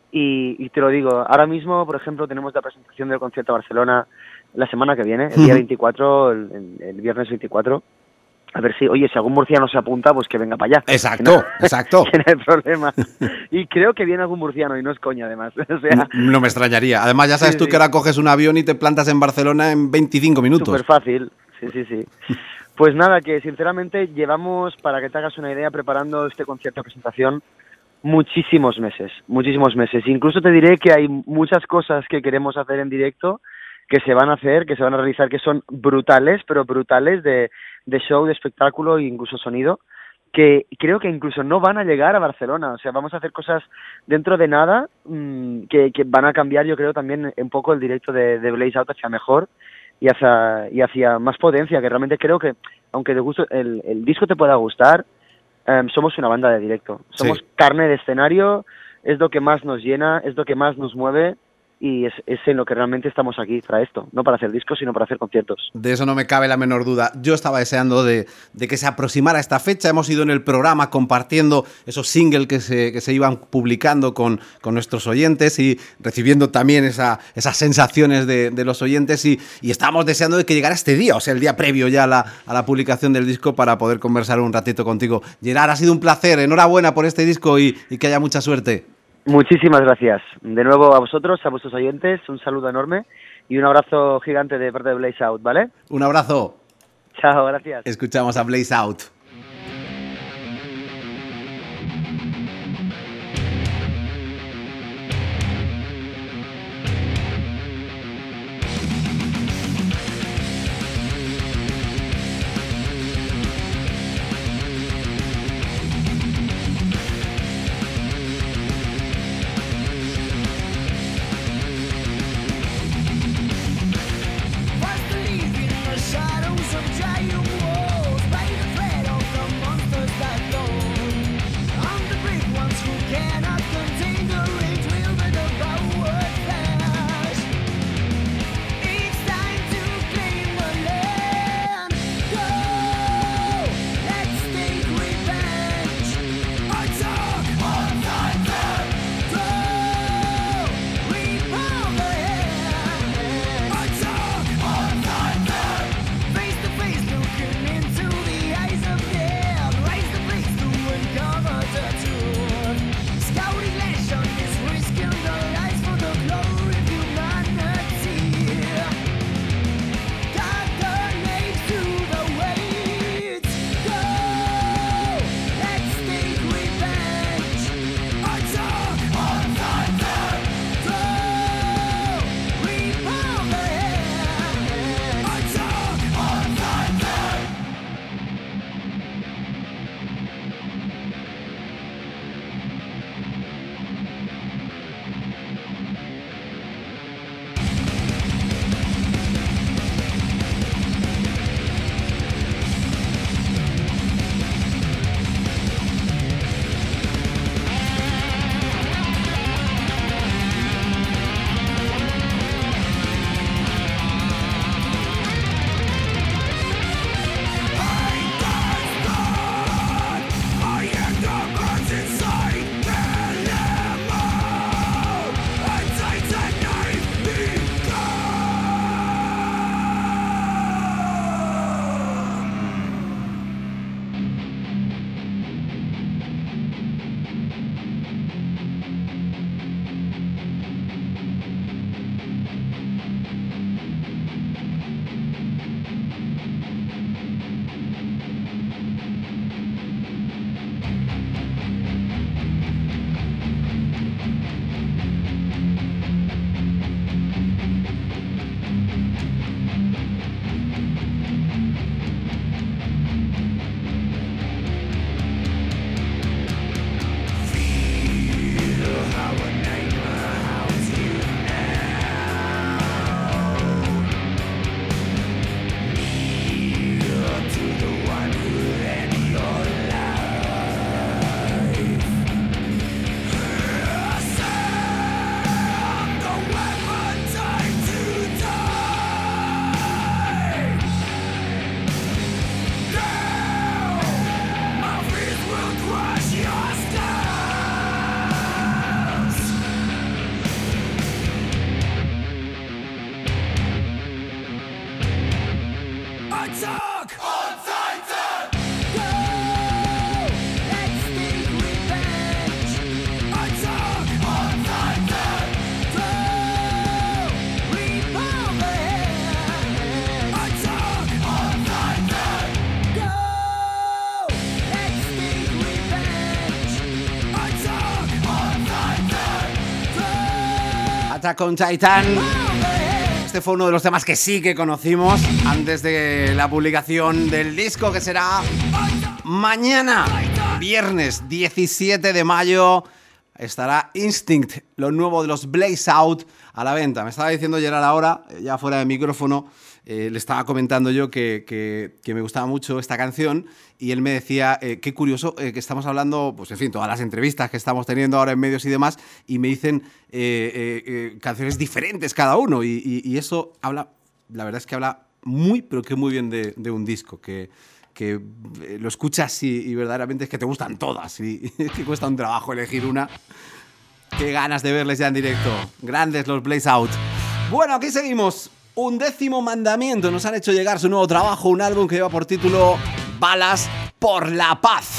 y, y te lo digo, ahora mismo, por ejemplo, tenemos la presentación del concierto de Barcelona la semana que viene, el día veinticuatro, el, el, el viernes veinticuatro. A ver si, oye, si algún murciano se apunta, pues que venga para allá. Exacto, que no, exacto. Que no hay problema. Y creo que viene algún murciano, y no es coña, además. O sea, no, no me extrañaría. Además, ya sabes sí, tú sí. que ahora coges un avión y te plantas en Barcelona en veinticinco minutos. Súper fácil, sí, sí, sí. Pues nada, que sinceramente llevamos, para que te hagas una idea, preparando este concierto de presentación muchísimos meses, muchísimos meses. Incluso te diré que hay muchas cosas que queremos hacer en directo, que se van a hacer, que se van a realizar, que son brutales, pero brutales de, de show, de espectáculo e incluso sonido, que creo que incluso no van a llegar a Barcelona. O sea, vamos a hacer cosas dentro de nada mmm, que, que van a cambiar, yo creo, también un poco el directo de, de Blaze Out hacia mejor y hacia, y hacia más potencia, que realmente creo que, aunque te guste, el, el disco te pueda gustar, um, somos una banda de directo. Somos sí. carne de escenario, es lo que más nos llena, es lo que más nos mueve. Y es, es en lo que realmente estamos aquí para esto, no para hacer discos, sino para hacer conciertos. De eso no me cabe la menor duda. Yo estaba deseando de, de que se aproximara esta fecha. Hemos ido en el programa compartiendo esos singles que se, que se iban publicando con, con nuestros oyentes y recibiendo también esa, esas sensaciones de, de los oyentes y, y estábamos deseando de que llegara este día, o sea, el día previo ya a la, a la publicación del disco para poder conversar un ratito contigo. Gerard, ha sido un placer. Enhorabuena por este disco y, y que haya mucha suerte. Muchísimas gracias. De nuevo a vosotros, a vuestros oyentes, un saludo enorme y un abrazo gigante de parte de Blaze Out, ¿vale? Un abrazo. Chao, gracias. Escuchamos a Blaze Out. Shadows of giant walls made of metal. Attack on Titan! Go! Let's take revenge! Attack on Titan! Throw! Republic! Attack on Titan! Go! Let's take revenge! Attack on Titan! Throw! Attack on Titan. Este fue uno de los temas que sí que conocimos antes de la publicación del disco, que será mañana, viernes diecisiete de mayo. Estará Instinct, lo nuevo de los Blaze Out, a la venta. Me estaba diciendo Gerard ahora, ya fuera de micrófono, eh, le estaba comentando yo que, que, que me gustaba mucho esta canción, y él me decía, eh, qué curioso eh, que estamos hablando, pues en fin, todas las entrevistas que estamos teniendo ahora en medios y demás, y me dicen eh, eh, eh, canciones diferentes cada uno, y, y, y eso habla, la verdad es que habla muy, pero que muy bien de, de un disco, que... que lo escuchas y, y verdaderamente es que te gustan todas y, y es que cuesta un trabajo elegir una. Qué ganas de verles ya en directo. Grandes los Blaze Out. Bueno, aquí seguimos. Undécimo Mandamiento. Nos han hecho llegar su nuevo trabajo, un álbum que lleva por título Balas por la Paz.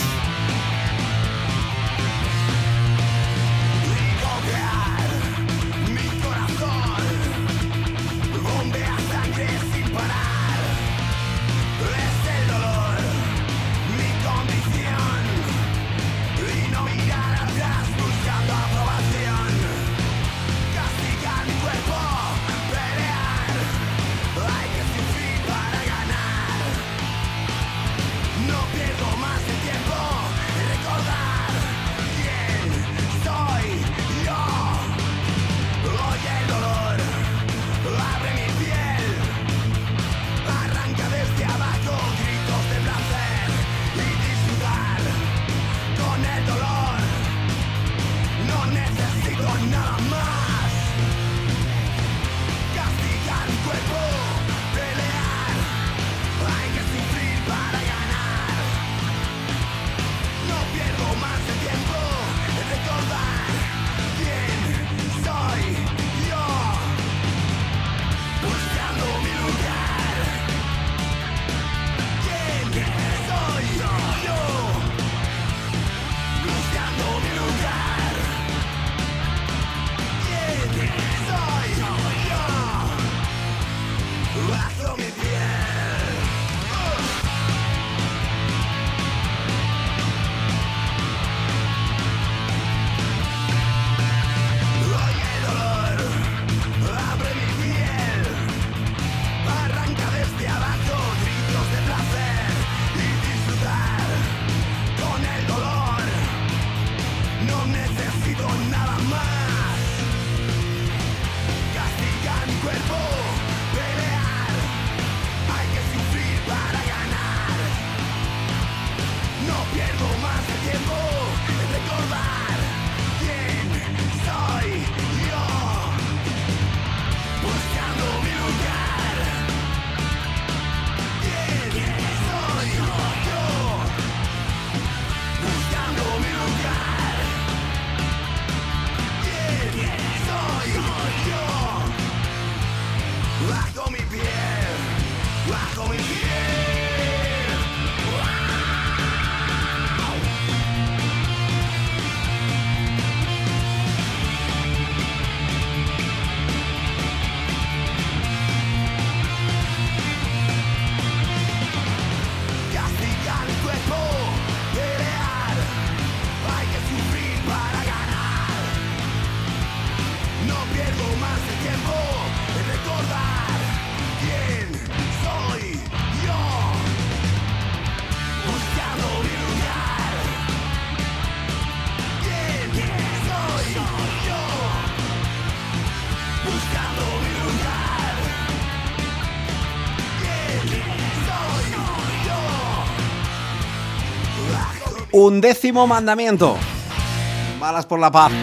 Undécimo Mandamiento. Balas por la Paz.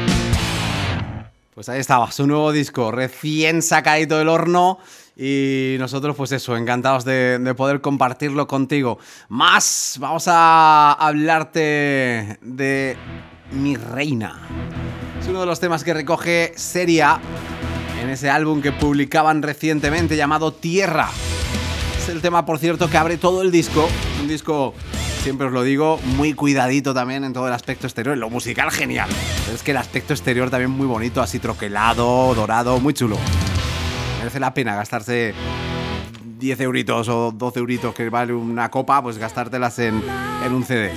Pues ahí estaba, su nuevo disco, recién sacadito del horno. Y nosotros, pues eso, encantados de, de poder compartirlo contigo. Más, vamos a hablarte de Mi Reina. Es uno de los temas que recoge Seria en ese álbum que publicaban recientemente llamado Tierra. Es el tema, por cierto, que abre todo el disco. Un disco, siempre os lo digo, muy cuidadito también en todo el aspecto exterior. En lo musical, genial. Pero es que el aspecto exterior también muy bonito, así troquelado, dorado, muy chulo. Merece la pena gastarse diez euritos o doce euritos que vale una copa, pues gastártelas en, en un C D.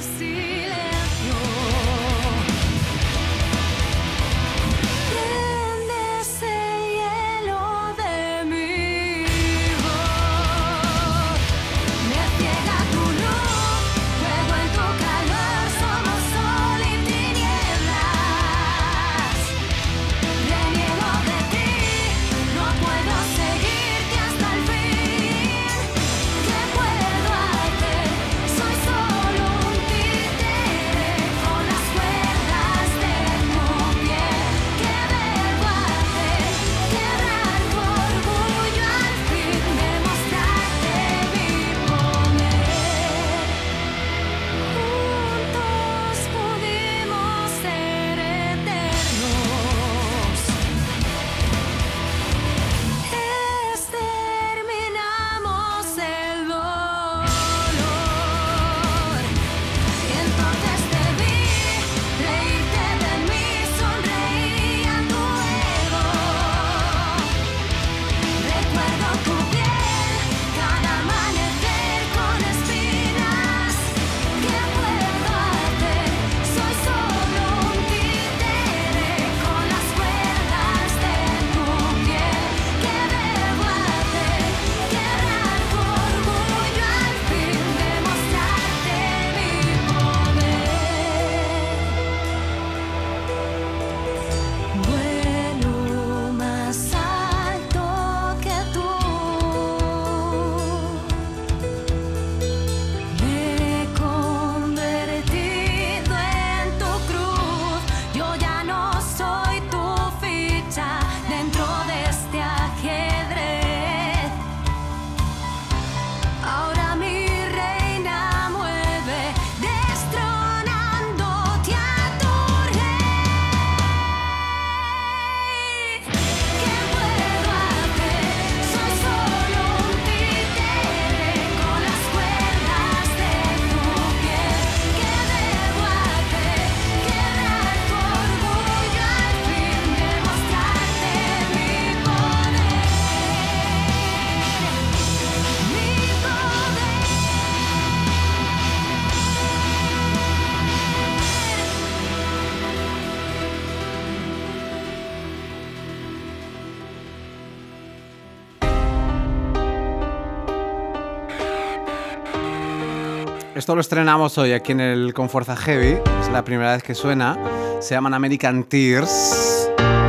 Esto lo estrenamos hoy aquí en el Con Fuerza Heavy. Es la primera vez que suena. Se llaman American Tears.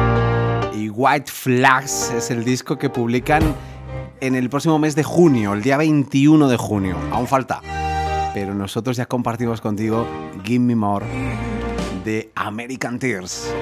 Y White Flags es el disco que publican en el próximo mes de junio, el día veintiuno de junio. Aún falta. Pero nosotros ya compartimos contigo Give Me More de American Tears.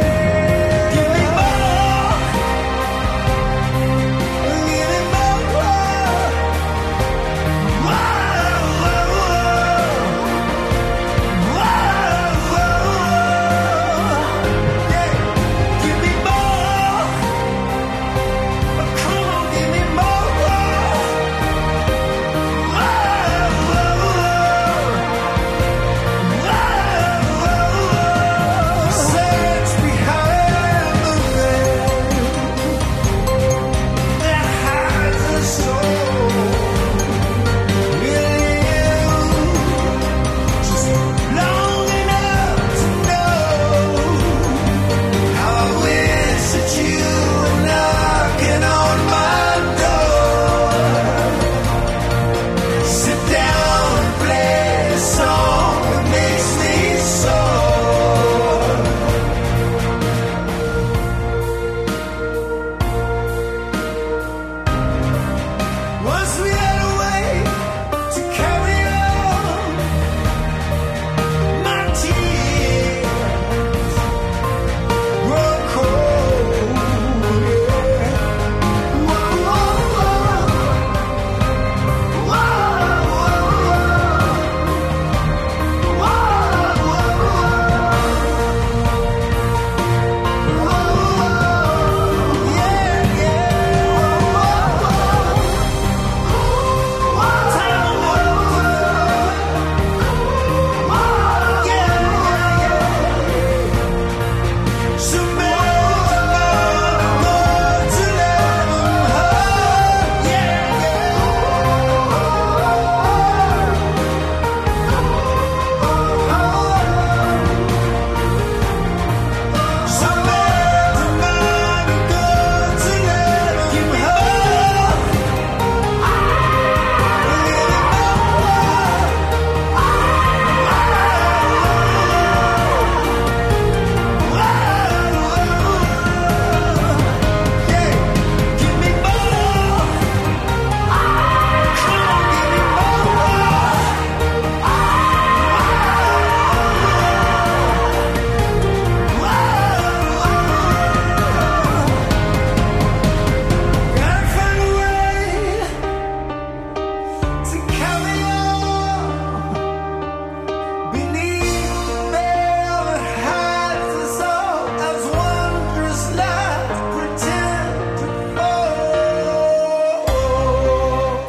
More.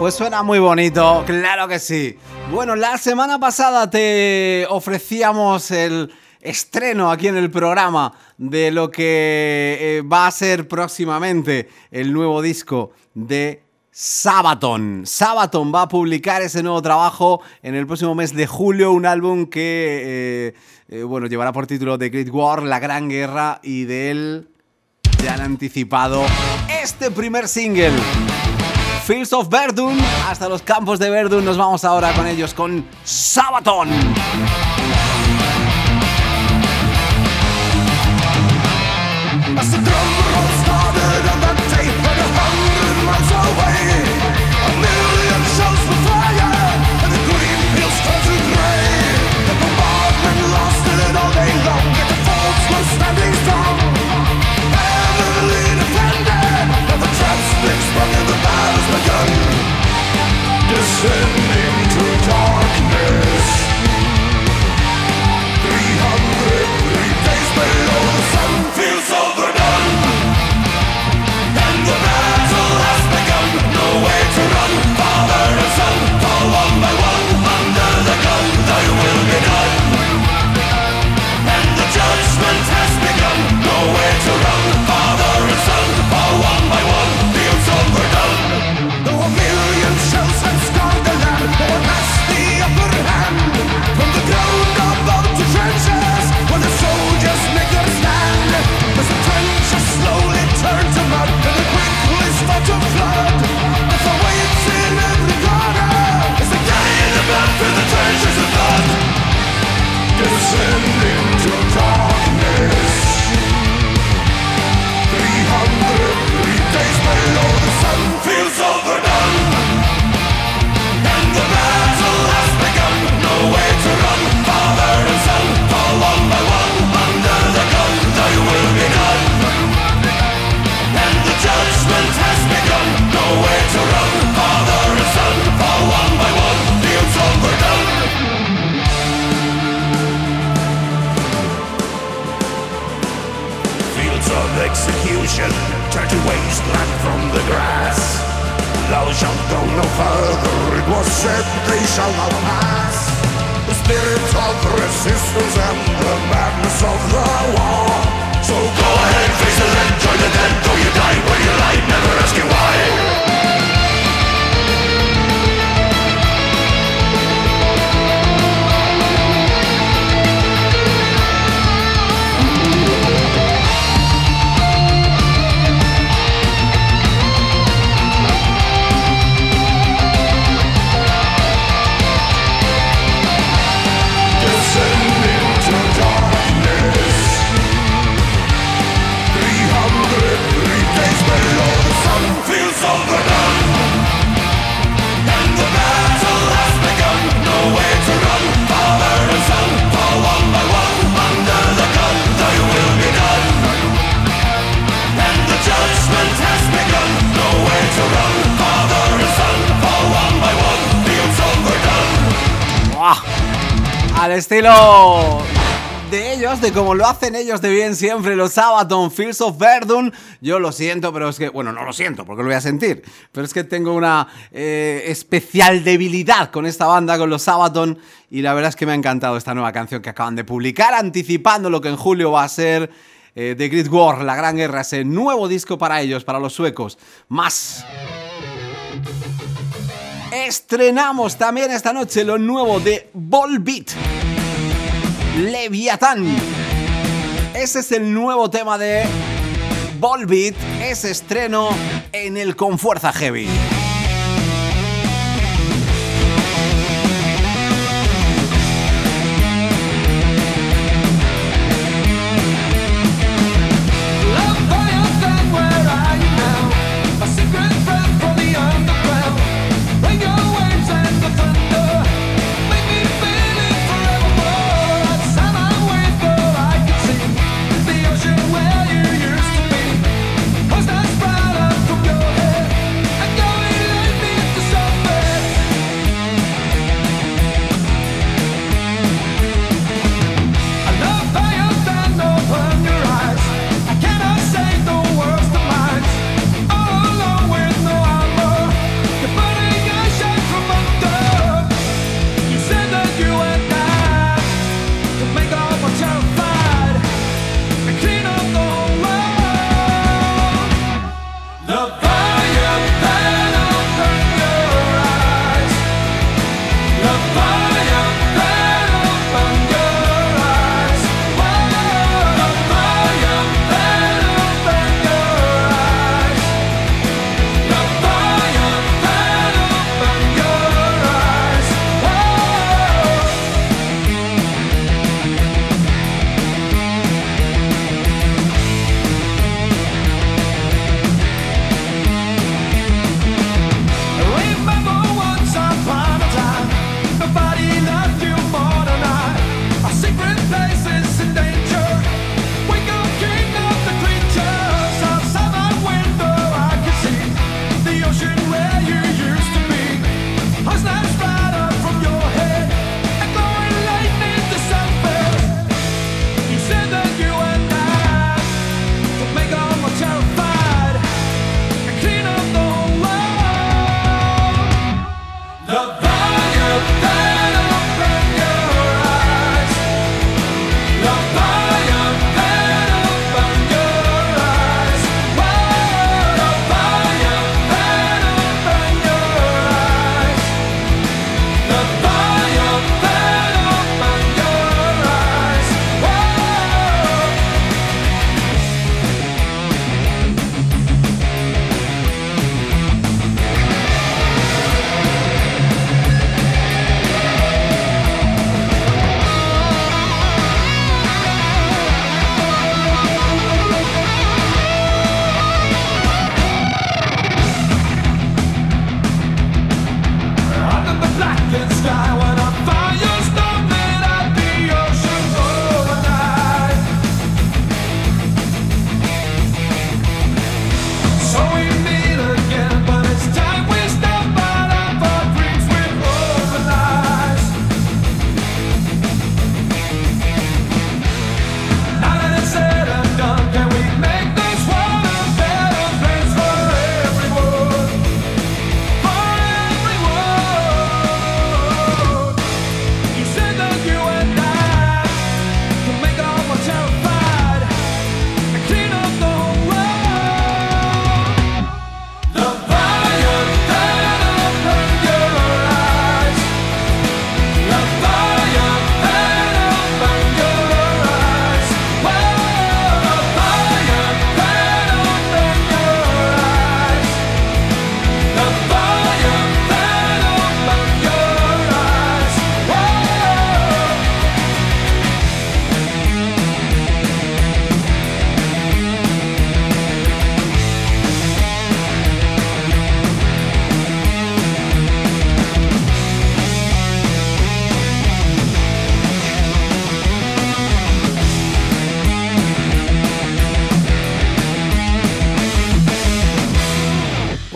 Pues suena muy bonito, claro que sí. Bueno, la semana pasada te ofrecíamos el estreno aquí en el programa de lo que eh, va a ser próximamente el nuevo disco de Sabaton. Sabaton va a publicar ese nuevo trabajo en el próximo mes de julio, un álbum que eh, eh, bueno, llevará por título The Great War, La Gran Guerra, y de él ya han anticipado este primer single, Fields of Verdun. Hasta los campos de Verdun nos vamos ahora con ellos, con Sabaton. As the drum roll started on that day, like a hundred miles away, a million shells were fire, and the green fields turned to grey. The bombardment lasted all day long, yet the forts were standing strong, heavily defended. Now the traps they sprung and the battle's begun, descending to darkness. Three hundred three days below the sun, fields of Verdun, and the battle has begun. No way to run, father and son fall one by one. Under the gun, thy will be done, and the judgment has begun. No way to run, father and son fall one by one. Fields of Verdun. Though a million shells have scarred the land, no one has the upper hand. From the ground above to trenches, where the soldiers make their stand, as the trenches slowly turn to mud, and the quickly start to flood. The fire waits in every corner, as they carry the blood through the trenches of blood, descending to darkness. Three hundred three days below the sun, fields of Verdun, and the battle has begun. No way to run, father and son fall one by one. Under the gun, thy will be done, and the judgment has begun. No way to run, father and son fall one by one. Fields of Verdun. Fields of execution turn to wasteland from the grass. Thou shalt go no further, it was said they shall not pass. The spirit of resistance and the madness of the war. So go ahead, face it and join the dead. Though you die where you lie, never ask you why. Descending to darkness. Three hundred three days below the sun, fields of Verdun, and the battle has begun. No way to run, father and son fall one by one. Under the gun, thy will be done, and the judgment has begun. No way to run, father and son fall one by one. Fields of Verdun. ¡Buah! Al estilo de ellos, de como lo hacen ellos de bien siempre, los Sabaton, Fields of Verdun. Yo lo siento, pero es que, bueno, no lo siento porque lo voy a sentir, pero es que tengo una eh, especial debilidad con esta banda, con los Sabaton, y la verdad es que me ha encantado esta nueva canción que acaban de publicar, anticipando lo que en julio va a ser eh, The Great War, La Gran Guerra, ese nuevo disco para ellos, para los suecos. Más. Estrenamos también esta noche lo nuevo de Volbeat, Leviatán. Ese es el nuevo tema de Volbeat, ese estreno en el Con Fuerza Heavy. Where you used to be, was that sprout up from your head? And going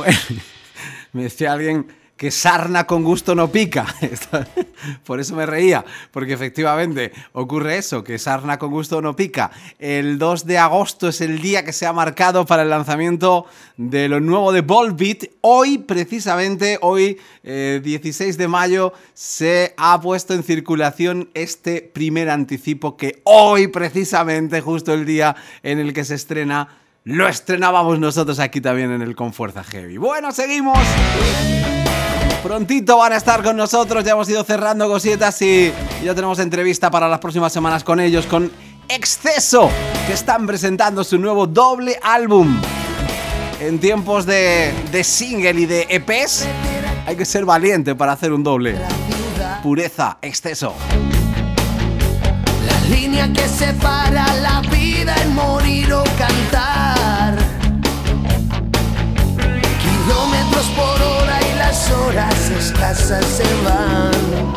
Me decía alguien que sarna con gusto no pica. Por eso me reía, porque efectivamente ocurre eso, que sarna con gusto no pica. El dos de agosto es el día que se ha marcado para el lanzamiento de lo nuevo de Volbeat. Hoy, precisamente, hoy, eh, dieciséis de mayo, se ha puesto en circulación este primer anticipo que hoy, precisamente, justo el día en el que se estrena, lo estrenábamos nosotros aquí también en el Con Fuerza Heavy. Bueno, seguimos. Prontito van a estar con nosotros, ya hemos ido cerrando cositas y ya tenemos entrevista para las próximas semanas con ellos, con Exceso, que están presentando su nuevo doble álbum. En tiempos de, de single y de E Pes, hay que ser valiente para hacer un doble. Pureza, Exceso. La línea que separa la vida en morir o cantar. Kilómetros por hora y las horas escasas se van.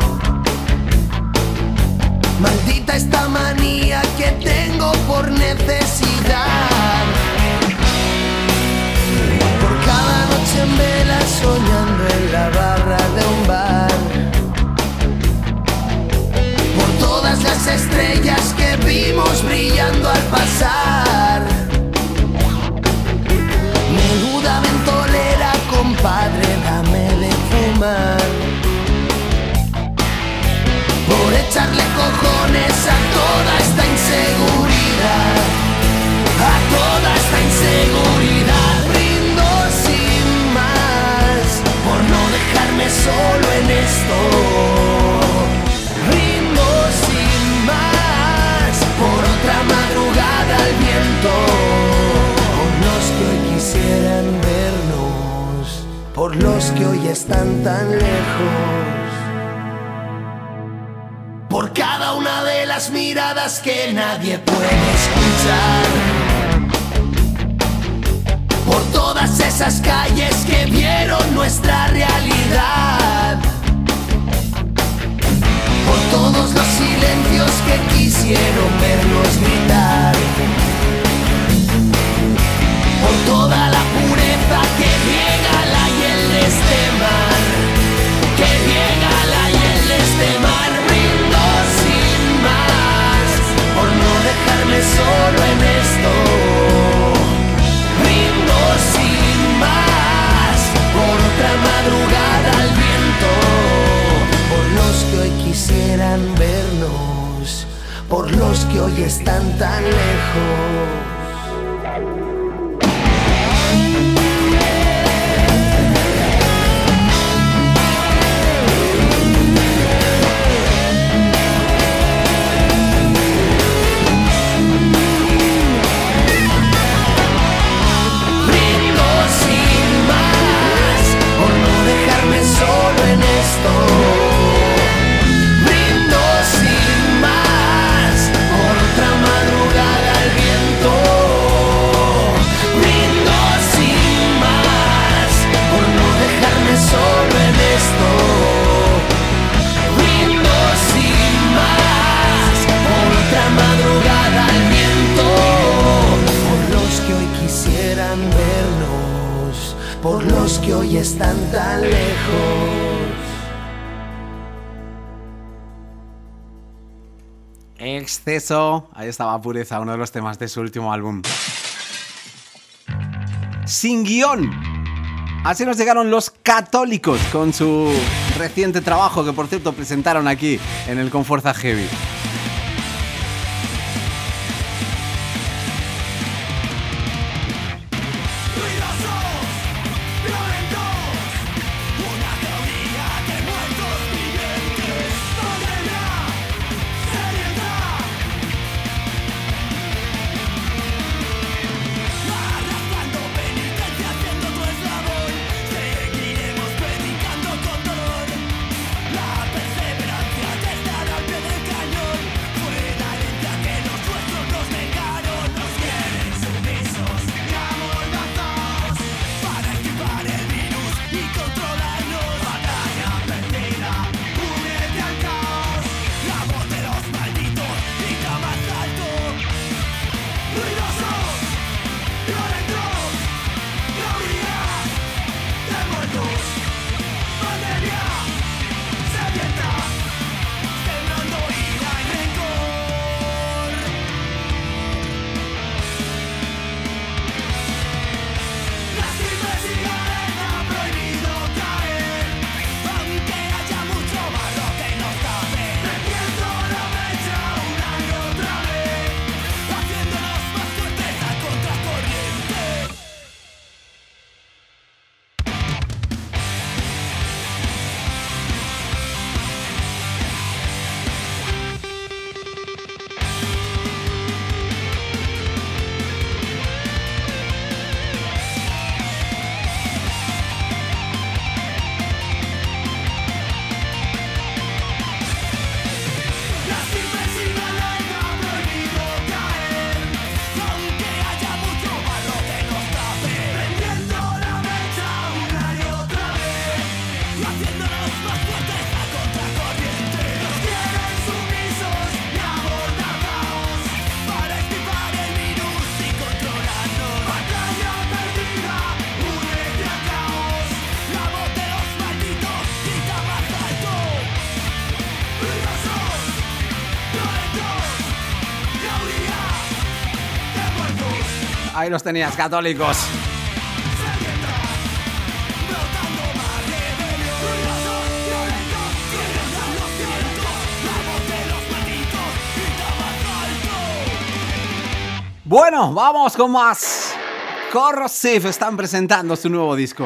Maldita esta manía que tengo por necesidad. Por cada noche en vela soñando en la barra de un bar. Por todas las estrellas que vimos brillando al pasar. Menuda ventolera, compadre, dame de fumar. Por echarle cojones a toda esta inseguridad, a toda esta inseguridad. Brindo sin más, por no dejarme solo en esto. Brindo sin más, por otra madrugada al viento. Por los que hoy quisieran vernos, por los que hoy están tan lejos. Por cada una de las miradas que nadie puede escuchar. Por todas esas calles que vieron nuestra realidad. Por todos los silencios que quisieron vernos gritar. Por toda la pureza que riega la hiel de este mar. Que riega la hiel de este mar. Por no dejarme solo en esto. Brindo sin más, por otra madrugada al viento. Por los que hoy quisieran vernos, por los que hoy están tan lejos. Solo en esto. Brindo sin más, por otra madrugada al viento. Brindo sin más, por no dejarme solo en esto. Brindo sin más, por otra madrugada al viento. Por los que hoy quisieran vernos, por los que hoy están tan lejos. Exceso, ahí estaba Pureza, uno de los temas de su último álbum. Sin guión. Así nos llegaron Los Católicos con su reciente trabajo, que por cierto presentaron aquí en el Con Fuerza Heavy. Perseverancia que estará al pie del cañón. Ahí los tenías, Católicos. Bueno, vamos con más. Corrosive están presentando su nuevo disco.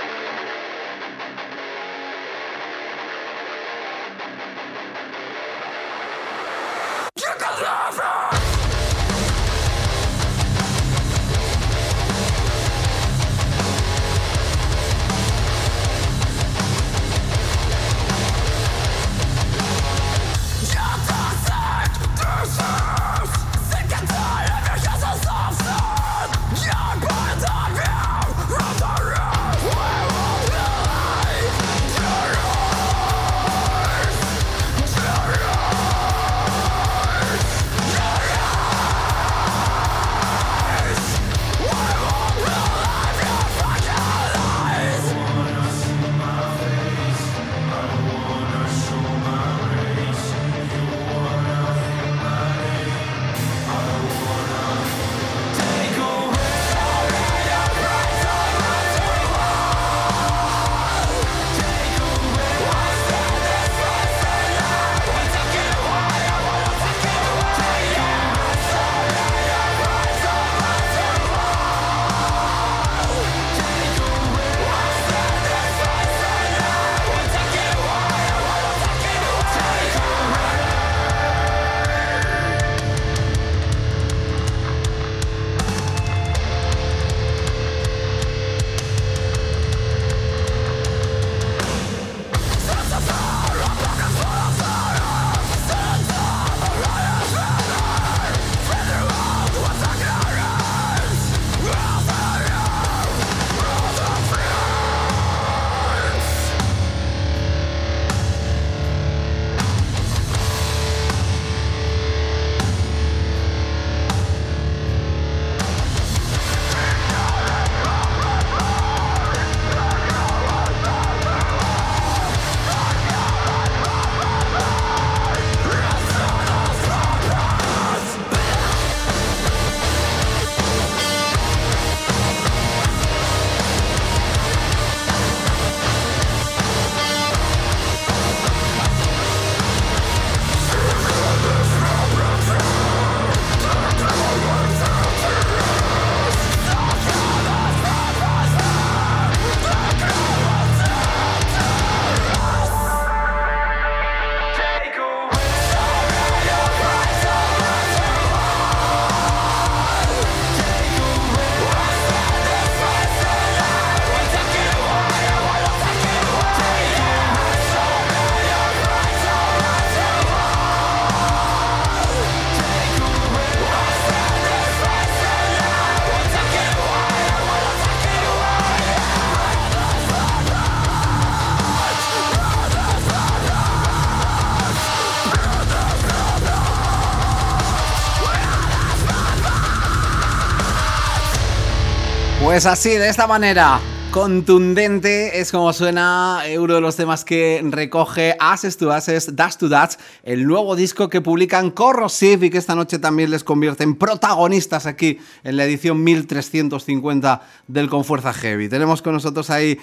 Pues así, de esta manera, contundente, es como suena uno de los temas que recoge Ashes to Ashes, Dust to Dust, el nuevo disco que publican Corrosive y que esta noche también les convierte en protagonistas aquí en la edición mil trescientos cincuenta del Confuerza Heavy. Tenemos con nosotros ahí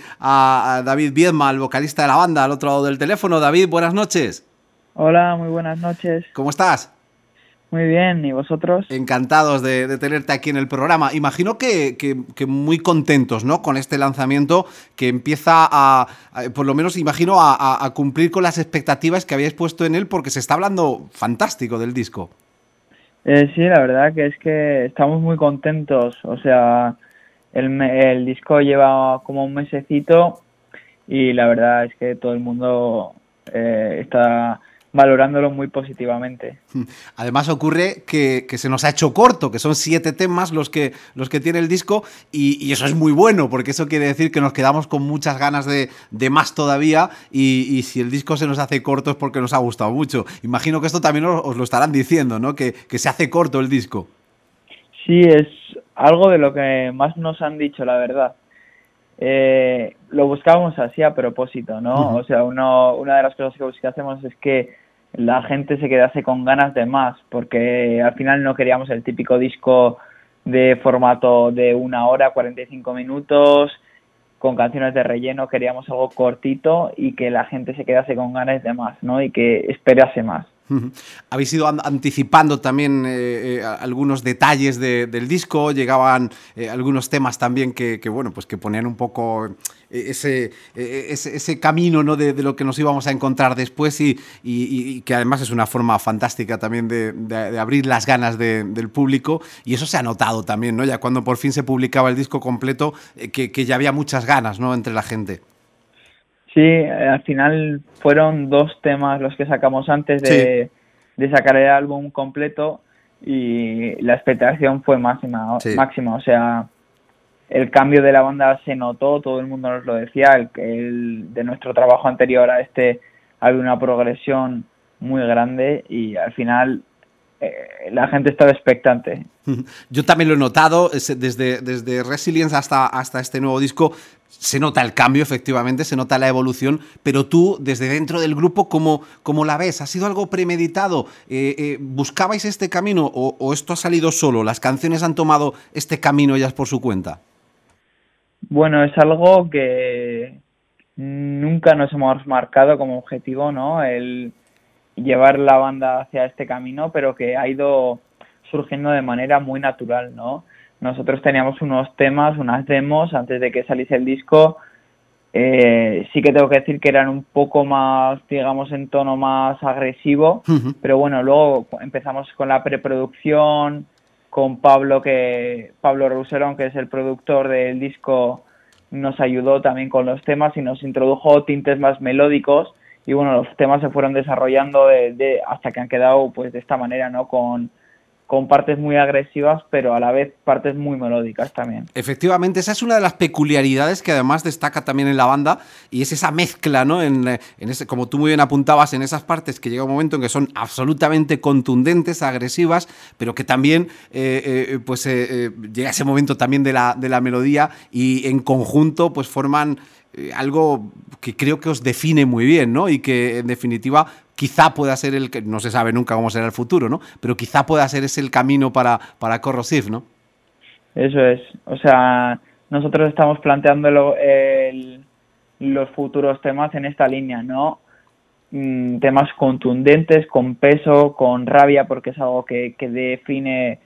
a David Viedma, el vocalista de la banda, al otro lado del teléfono. David, buenas noches. Hola, muy buenas noches. ¿Cómo estás? Muy bien, ¿y vosotros? Encantados de, de tenerte aquí en el programa. Imagino que, que, que muy contentos, ¿no?, con este lanzamiento que empieza a, a por lo menos imagino, a, a, a cumplir con las expectativas que habíais puesto en él, porque se está hablando fantástico del disco. Eh, sí, la verdad que es que estamos muy contentos. O sea, el, el disco lleva como un mesecito y la verdad es que todo el mundo eh, está valorándolo muy positivamente. Además ocurre que, que se nos ha hecho corto, que son siete temas los que, los que tiene el disco y, y eso es muy bueno, porque eso quiere decir que nos quedamos con muchas ganas de, de más todavía y, y si el disco se nos hace corto es porque nos ha gustado mucho. Imagino que esto también os, os lo estarán diciendo, ¿no?, que, que se hace corto el disco. Sí, es algo de lo que más nos han dicho, la verdad. Eh, lo buscábamos así a propósito, ¿no? Uh-huh. O sea, uno, una de las cosas que hacemos es que la gente se quedase con ganas de más, porque al final no queríamos el típico disco de formato de una hora, cuarenta y cinco minutos, con canciones de relleno. Queríamos algo cortito y que la gente se quedase con ganas de más, ¿no? Y que esperase más. Habéis ido anticipando también eh, eh, algunos detalles de, del disco, llegaban eh, algunos temas también que, que bueno, pues que ponían un poco eh, ese, eh, ese ese camino, ¿no? de, de lo que nos íbamos a encontrar después y, y, y que además es una forma fantástica también de, de, de abrir las ganas de, del público, y eso se ha notado también, ¿no? Ya cuando por fin se publicaba el disco completo, eh, que, que ya había muchas ganas, ¿no? Entre la gente. Sí, al final fueron dos temas los que sacamos antes de, sí. de sacar el álbum completo, y la expectación fue máxima, sí. máxima. O sea, el cambio de la banda se notó, todo el mundo nos lo decía, el, el de nuestro trabajo anterior a este había una progresión muy grande y al final eh, la gente estaba expectante. Yo también lo he notado, desde, desde Resilience hasta, hasta este nuevo disco. Se nota el cambio, efectivamente, se nota la evolución, pero tú, desde dentro del grupo, ¿cómo, cómo la ves? ¿Ha sido algo premeditado? Eh, eh, ¿Buscabais este camino o, o esto ha salido solo? ¿Las canciones han tomado este camino ellas por su cuenta? Bueno, es algo que nunca nos hemos marcado como objetivo, ¿no? El llevar la banda hacia este camino, pero que ha ido surgiendo de manera muy natural, ¿no? Nosotros teníamos unos temas, unas demos antes de que saliese el disco. Eh, sí que tengo que decir que eran un poco más, digamos, en tono más agresivo, uh-huh. pero bueno, luego empezamos con la preproducción, con Pablo, que Pablo Rousseron, que es el productor del disco, nos ayudó también con los temas y nos introdujo tintes más melódicos, y bueno, los temas se fueron desarrollando de, de, hasta que han quedado pues de esta manera, ¿no? Con con partes muy agresivas, pero a la vez partes muy melódicas también. Efectivamente, esa es una de las peculiaridades que además destaca también en la banda, y es esa mezcla, ¿no? En, en ese, como tú muy bien apuntabas, en esas partes que llega un momento en que son absolutamente contundentes, agresivas, pero que también eh, eh, pues eh, eh, llega ese momento también de la, de la melodía, y en conjunto pues forman eh, algo que creo que os define muy bien, ¿no? Y que en definitiva quizá pueda ser el que, no se sabe nunca cómo será el futuro, ¿no? Pero quizá pueda ser ese el camino para, para Corrosive, ¿no? Eso es. O sea, nosotros estamos planteando el, los futuros temas en esta línea, ¿no? Mm, temas contundentes, con peso, con rabia, porque es algo que, que define,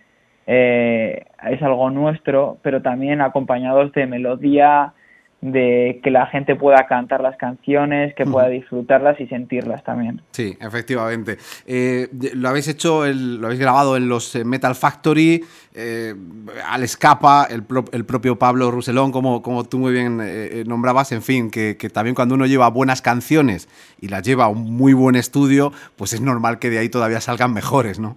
eh, es algo nuestro, pero también acompañados de melodía, de que la gente pueda cantar las canciones, que pueda disfrutarlas y sentirlas también. Sí, efectivamente. Eh, lo habéis hecho, el, lo habéis grabado en los Metal Factory, eh, Al Escapa, el, pro, el propio Pablo Rousselon, como, como tú muy bien eh, nombrabas, en fin, que, que también cuando uno lleva buenas canciones y las lleva a un muy buen estudio, pues es normal que de ahí todavía salgan mejores, ¿no?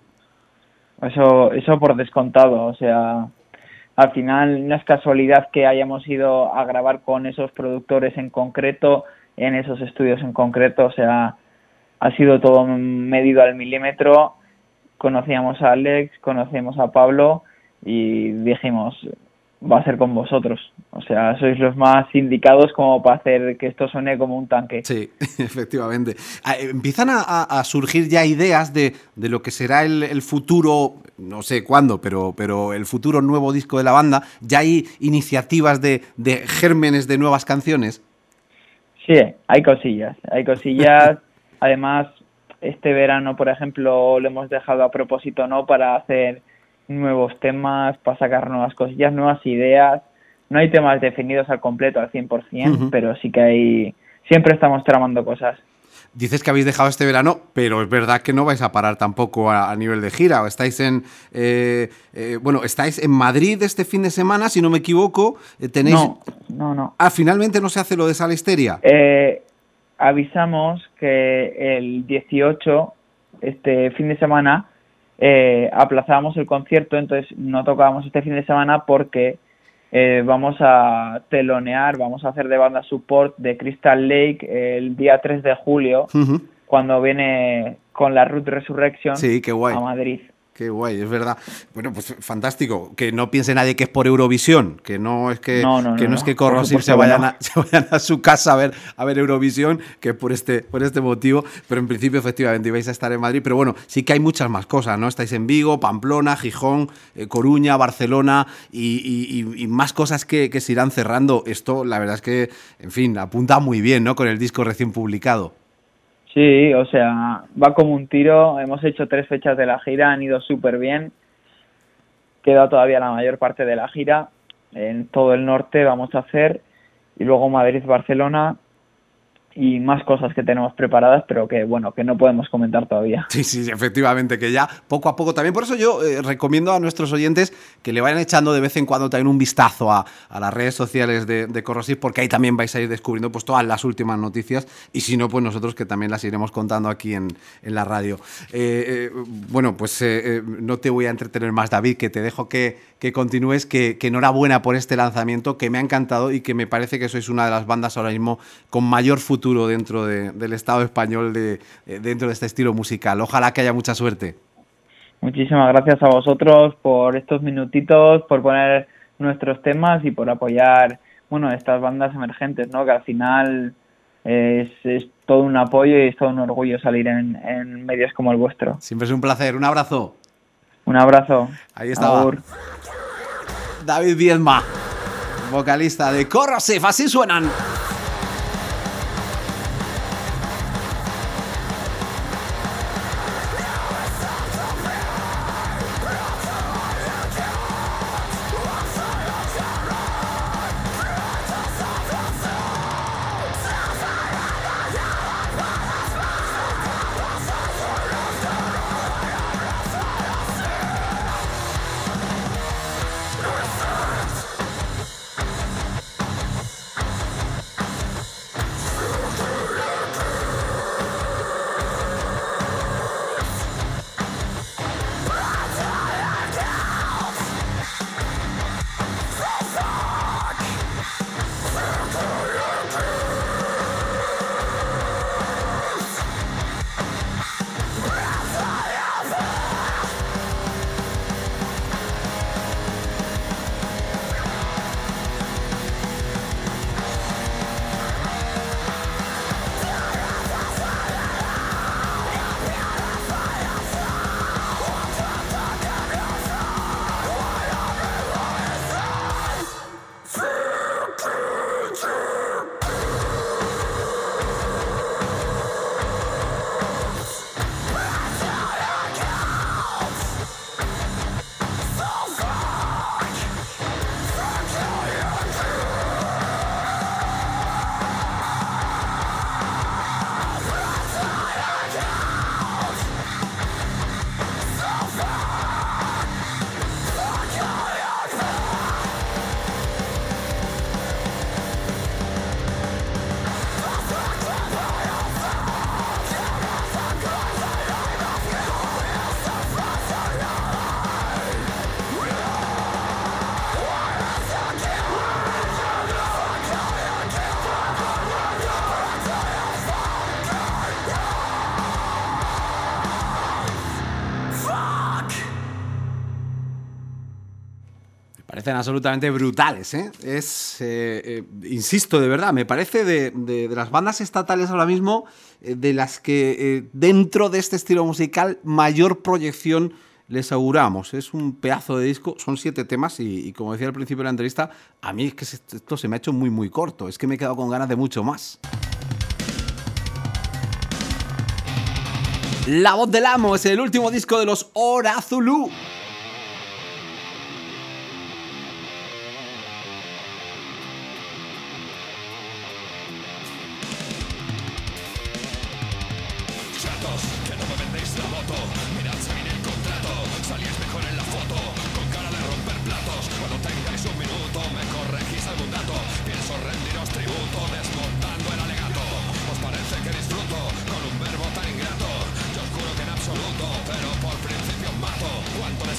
Eso, eso por descontado, o sea, al final no es casualidad que hayamos ido a grabar con esos productores en concreto, en esos estudios en concreto, o sea, ha sido todo medido al milímetro. Conocíamos a Alex, conocíamos a Pablo y dijimos, va a ser con vosotros. O sea, sois los más indicados como para hacer que esto suene como un tanque. Sí, efectivamente. Empiezan a, a surgir ya ideas de, de lo que será el, el futuro, no sé cuándo, pero, pero el futuro nuevo disco de la banda. ¿Ya hay iniciativas de, de gérmenes de nuevas canciones? Sí, hay cosillas, hay cosillas. Además, este verano, por ejemplo, lo hemos dejado a propósito, ¿no? Para hacer nuevos temas, para sacar nuevas cosillas, nuevas ideas. No hay temas definidos al completo, al cien por ciento, uh-huh. pero sí que hay... Siempre estamos tramando cosas. Dices que habéis dejado este verano, pero es verdad que no vais a parar tampoco a, a nivel de gira. O estáis en... Eh, eh, bueno, estáis en Madrid este fin de semana, si no me equivoco. Eh, tenéis... No, no, no. Ah, finalmente no se hace lo de Sala Histeria. Eh, avisamos que el dieciocho, este fin de semana, eh, aplazábamos el concierto, entonces no tocábamos este fin de semana porque eh, vamos a telonear, vamos a hacer de banda support de Crystal Lake el día tres de julio, uh-huh. cuando viene con la Root Resurrection, sí, qué guay. a Madrid. Qué guay, es verdad. Bueno, pues fantástico. Que no piense nadie que es por Eurovisión, que no es que no, no, que no, no, es que por Corrosive supuesto se vayan, que no. a, se vayan a su casa a ver a ver Eurovisión, que es por este por este motivo. Pero en principio, efectivamente, ibais a estar en Madrid. Pero bueno, sí que hay muchas más cosas, ¿no? Estáis en Vigo, Pamplona, Gijón, eh, Coruña, Barcelona y, y, y más cosas que, que se irán cerrando. Esto, la verdad es que, en fin, apunta muy bien, ¿no? Con el disco recién publicado. Sí, o sea, va como un tiro. Hemos hecho tres fechas de la gira, han ido súper bien. Queda todavía la mayor parte de la gira. En todo el norte vamos a hacer. Y luego Madrid, Barcelona y más cosas que tenemos preparadas, pero que, bueno, que no podemos comentar todavía. Sí, sí, efectivamente, que ya poco a poco también. Por eso yo eh, recomiendo a nuestros oyentes que le vayan echando de vez en cuando también un vistazo a, a las redes sociales de, de Corrosive, porque ahí también vais a ir descubriendo pues todas las últimas noticias, y si no, pues nosotros que también las iremos contando aquí en, en la radio. Eh, eh, bueno, pues eh, eh, no te voy a entretener más, David, que te dejo que, que continúes, que, que enhorabuena por este lanzamiento, que me ha encantado y que me parece que sois una de las bandas ahora mismo con mayor futuro dentro de, del Estado español, de, de, dentro de este estilo musical. Ojalá que haya mucha suerte. Muchísimas gracias a vosotros por estos minutitos, por poner nuestros temas y por apoyar, bueno, estas bandas emergentes, ¿no? Que al final es, es todo un apoyo y es todo un orgullo salir en, en medios como el vuestro. Siempre es un placer. Un abrazo. Un abrazo. Ahí estaba. Agur. David Viedma, vocalista de Corrosive. Así suenan. Parecen absolutamente brutales, ¿eh? Es, eh, eh, insisto, de verdad, me parece de, de, de las bandas estatales ahora mismo, eh, de las que eh, dentro de este estilo musical mayor proyección les auguramos. Es un pedazo de disco, son siete temas y, y como decía al principio de la entrevista, a mí es que esto se me ha hecho muy muy corto, es que me he quedado con ganas de mucho más. La voz del amo es el último disco de los Ora Zulu. Cuánto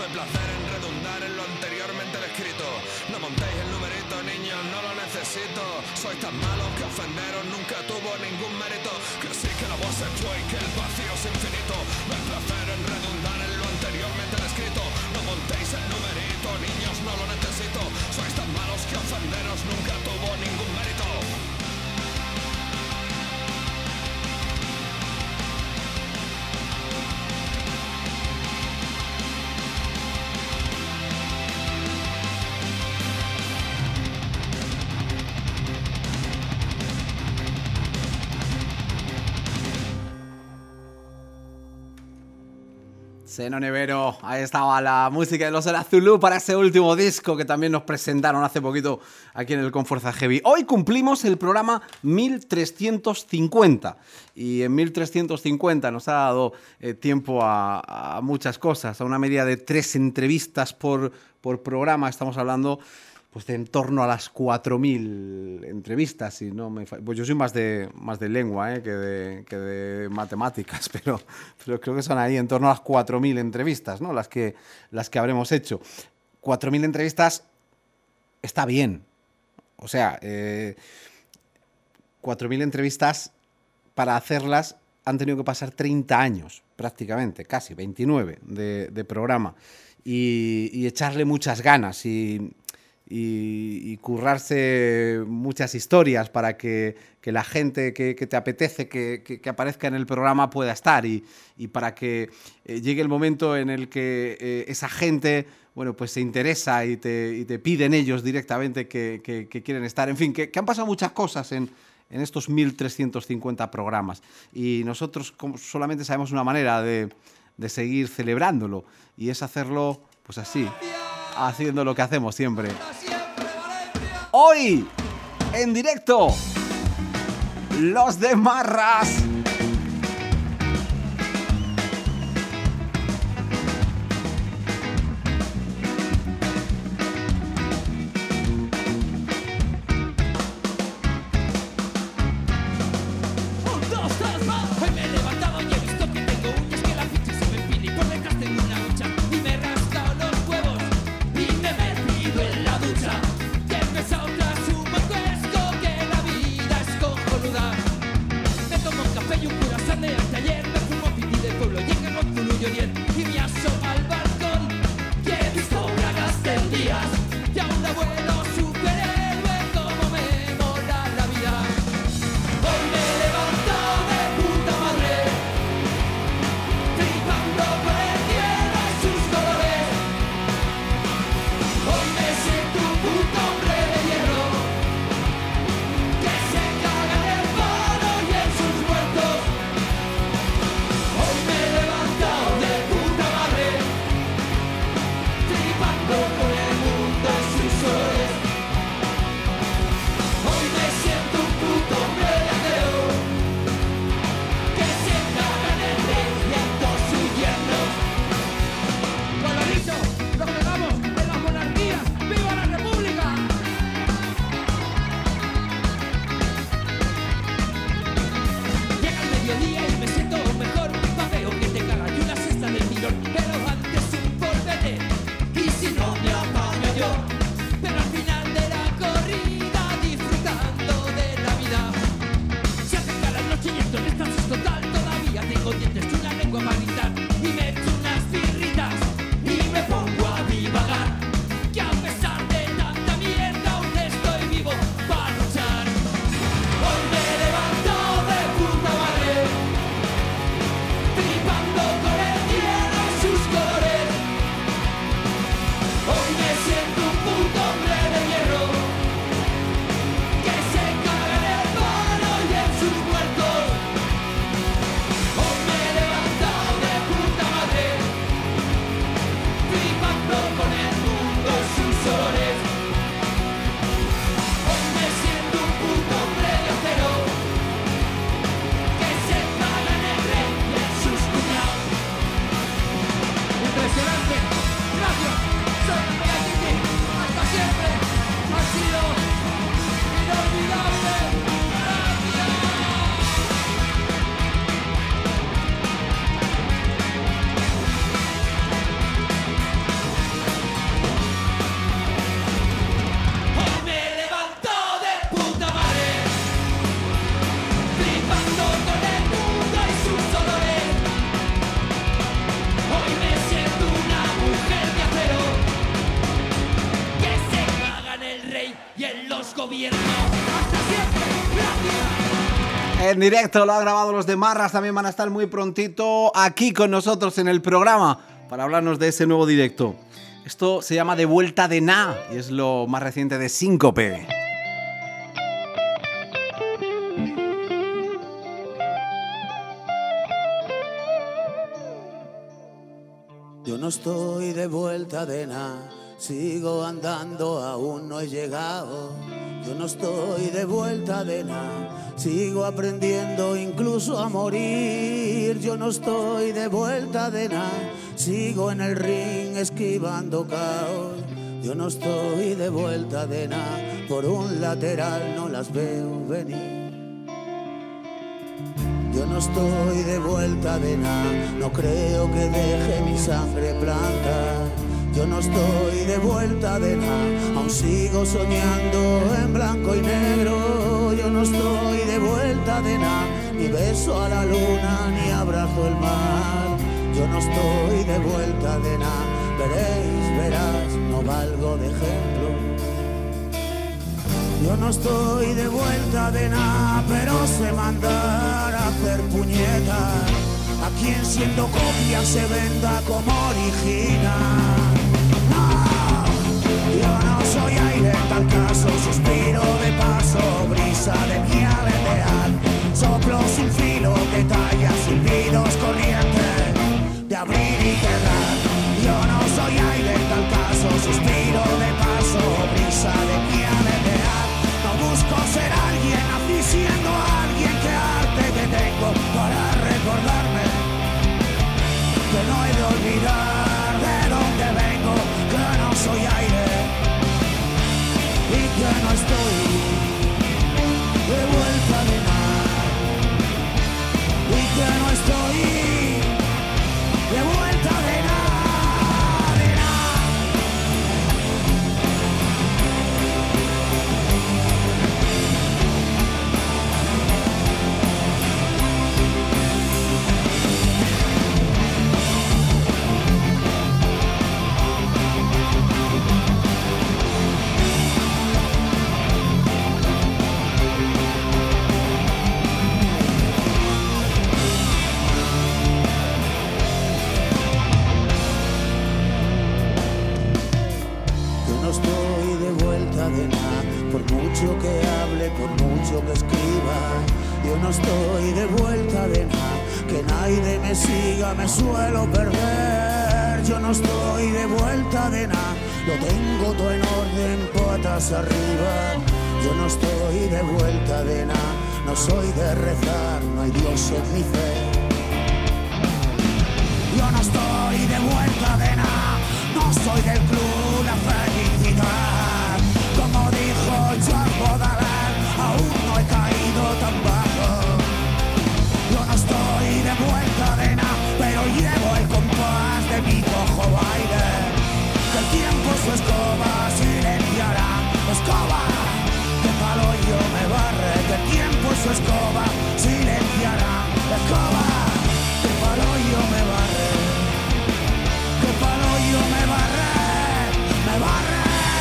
Tuve placer en redundar en lo anteriormente descrito. No montéis el numerito, niños, no lo necesito. Sois tan malos que ofenderos nunca tuvo ningún mérito. Que sí que la voz se fue y que el vacío es infinito. Tuve placer en redundar en lo anteriormente descrito. No montéis el numerito, niños, no lo necesito. Sois tan malos que ofenderos nunca tuvo ningún mérito. Seno Nevero, ahí estaba la música de los Zulu para ese último disco que también nos presentaron hace poquito aquí en el Confuerza Heavy. Hoy cumplimos el programa mil trescientos cincuenta y en mil trescientos cincuenta nos ha dado eh, tiempo a, a muchas cosas, a una media de tres entrevistas por, por programa. Estamos hablando pues de en torno a las cuatro mil entrevistas. Y no me fa... Pues yo soy más de, más de lengua ¿eh? que, de, que de matemáticas, pero, pero creo que son ahí en torno a las cuatro mil entrevistas, ¿no? Las que, las que habremos hecho. cuatro mil entrevistas está bien. O sea, eh, cuatro mil entrevistas, para hacerlas han tenido que pasar treinta años, prácticamente, casi veintinueve de, de programa. Y, y echarle muchas ganas y... Y, y currarse muchas historias para que, que la gente que, que te apetece que, que, que aparezca en el programa pueda estar y, y para que eh, llegue el momento en el que eh, esa gente bueno, pues se interesa y te, y te piden ellos directamente que, que, que quieren estar. En fin, que, que han pasado muchas cosas en, en estos mil trescientos cincuenta programas y nosotros solamente sabemos una manera de, de seguir celebrándolo y es hacerlo pues así, haciendo lo que hacemos siempre. Hoy, en directo, los de Marras. Me tomo un café gobierno. Hasta siempre, gracias. En directo lo han grabado los de Marras, también van a estar muy prontito aquí con nosotros en el programa para hablarnos de ese nuevo directo. Esto se llama De Vuelta de Na y es lo más reciente de Síncope. Yo no estoy de vuelta de nada, sigo andando, aún no he llegado. Yo no estoy de vuelta de nada, sigo aprendiendo incluso a morir. Yo no estoy de vuelta de nada, sigo en el ring esquivando caos. Yo no estoy de vuelta de nada, por un lateral no las veo venir. Yo no estoy de vuelta de nada, no creo que deje mi sangre planta. Yo no estoy de vuelta de nada, aún sigo soñando en blanco y negro. Yo no estoy de vuelta de nada, ni beso a la luna, ni abrazo el mar. Yo no estoy de vuelta de nada, veréis, verás, no valgo de ejemplo. Yo no estoy de vuelta de nada, pero sé mandar a hacer puñetas a quien siendo copia se venda como original. No, yo no soy aire en tal caso, suspiro de paso, brisa de mi aletear, soplo sin filo que talla silbidos corrientes de abrir y cerrar. Yo no soy aire en tal caso, suspiro de paso, brisa de mi aletear. No busco ser alguien, nací siendo alguien. Que arte que tengo para recordarme que no he de olvidar de dónde vengo, que no soy aire y que no estoy de vuelta de nada, y que no estoy de vuelta de nada. Por mucho que hable, por mucho que escriba, yo no estoy de vuelta de nada. Que nadie me siga, me suelo perder. Yo no estoy de vuelta de nada, lo tengo todo en orden, patas arriba. Yo no estoy de vuelta de nada, no soy de rezar, no hay Dios en mi fe. Yo no estoy de vuelta de nada, no soy del club La Felicidad. Como dijo George Baudelaire, aún no he caído tan bajo. Yo no estoy de vuelta de nada, pero llevo el compás de mi cojo baile. Que el tiempo su escoba silenciará. Escoba, que palo yo me barre. Que el tiempo su escoba silenciará. Escoba, que palo yo me barre. Que palo yo me barre, me barre.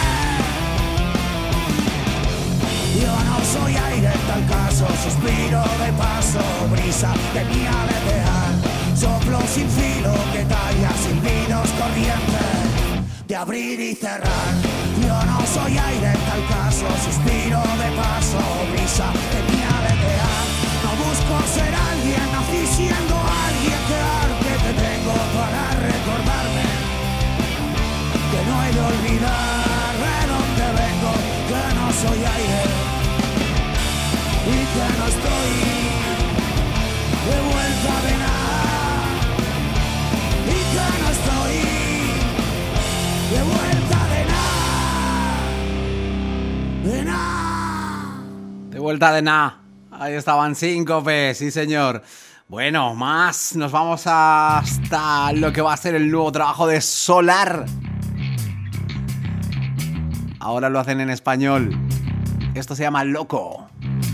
Yo no soy aire en tal caso, suspiro de paso, brisa de mi aletear, soplo sin filo que talla silbidos corrientes de abrir y cerrar. Yo no soy aire en tal caso, suspiro de paso, brisa de mi aletear. No busco ser alguien, nací siendo alguien. Que arte que tengo para recordarme que no he de olvidar de dónde vengo, que no soy aire y que no estoy de vuelta de nada, y que no estoy de vuelta de nada, de nada. De vuelta de nada. Ahí estaban Síncope, sí señor. Bueno, más, nos vamos hasta lo que va a ser el nuevo trabajo de Solar. Ahora lo hacen en español. Esto se llama Loco.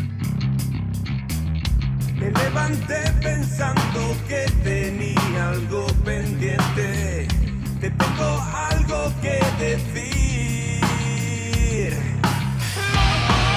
Me levanté pensando que tenía algo pendiente. Te tengo algo que decir.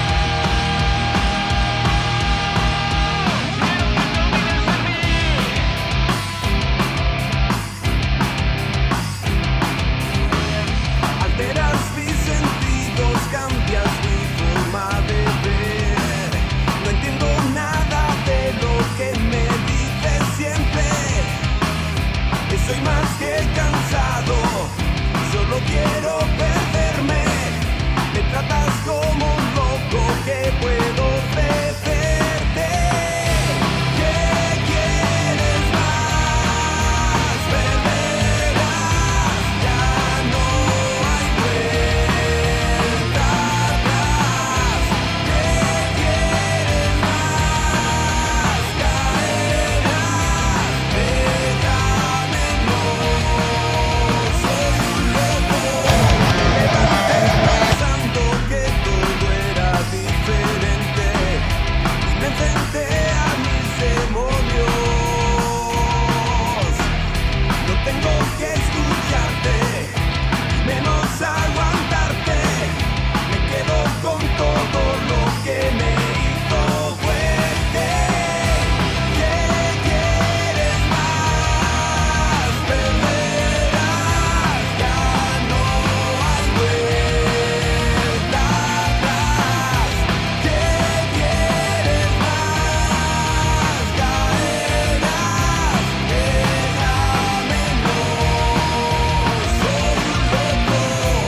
tengo que escucharte, menos aguantarte. Me quedo con todo lo que me hizo fuerte. ¿Qué quieres más? Perderás, ya no hay vuelta atrás. ¿Qué quieres más? Caerás, déjame, no soy un loco.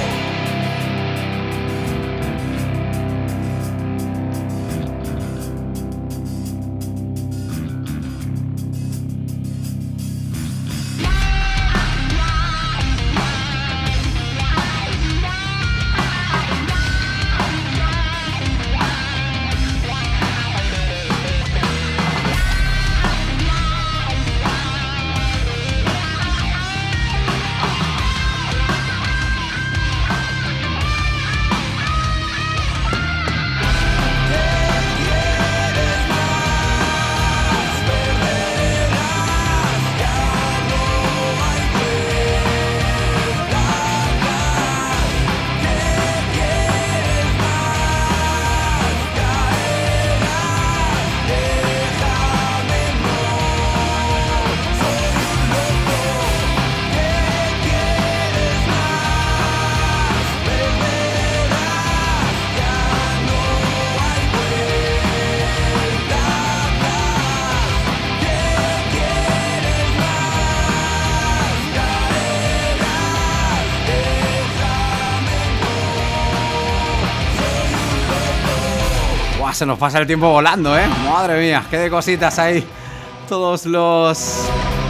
Buah, se nos pasa el tiempo volando, ¿eh? Madre mía, qué de cositas hay. Todos los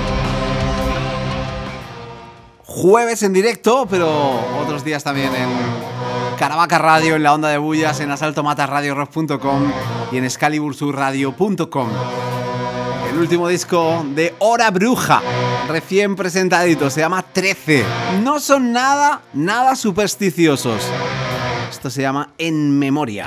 jueves en directo, pero otros días también en Caravaca Radio, en la Onda de Bullas, en asalto matas radio rock punto com y en excalibur sur radio punto com. El último disco de Hora Bruja, recién presentadito, se llama trece. No son nada, nada supersticiosos. Esto se llama En Memoria.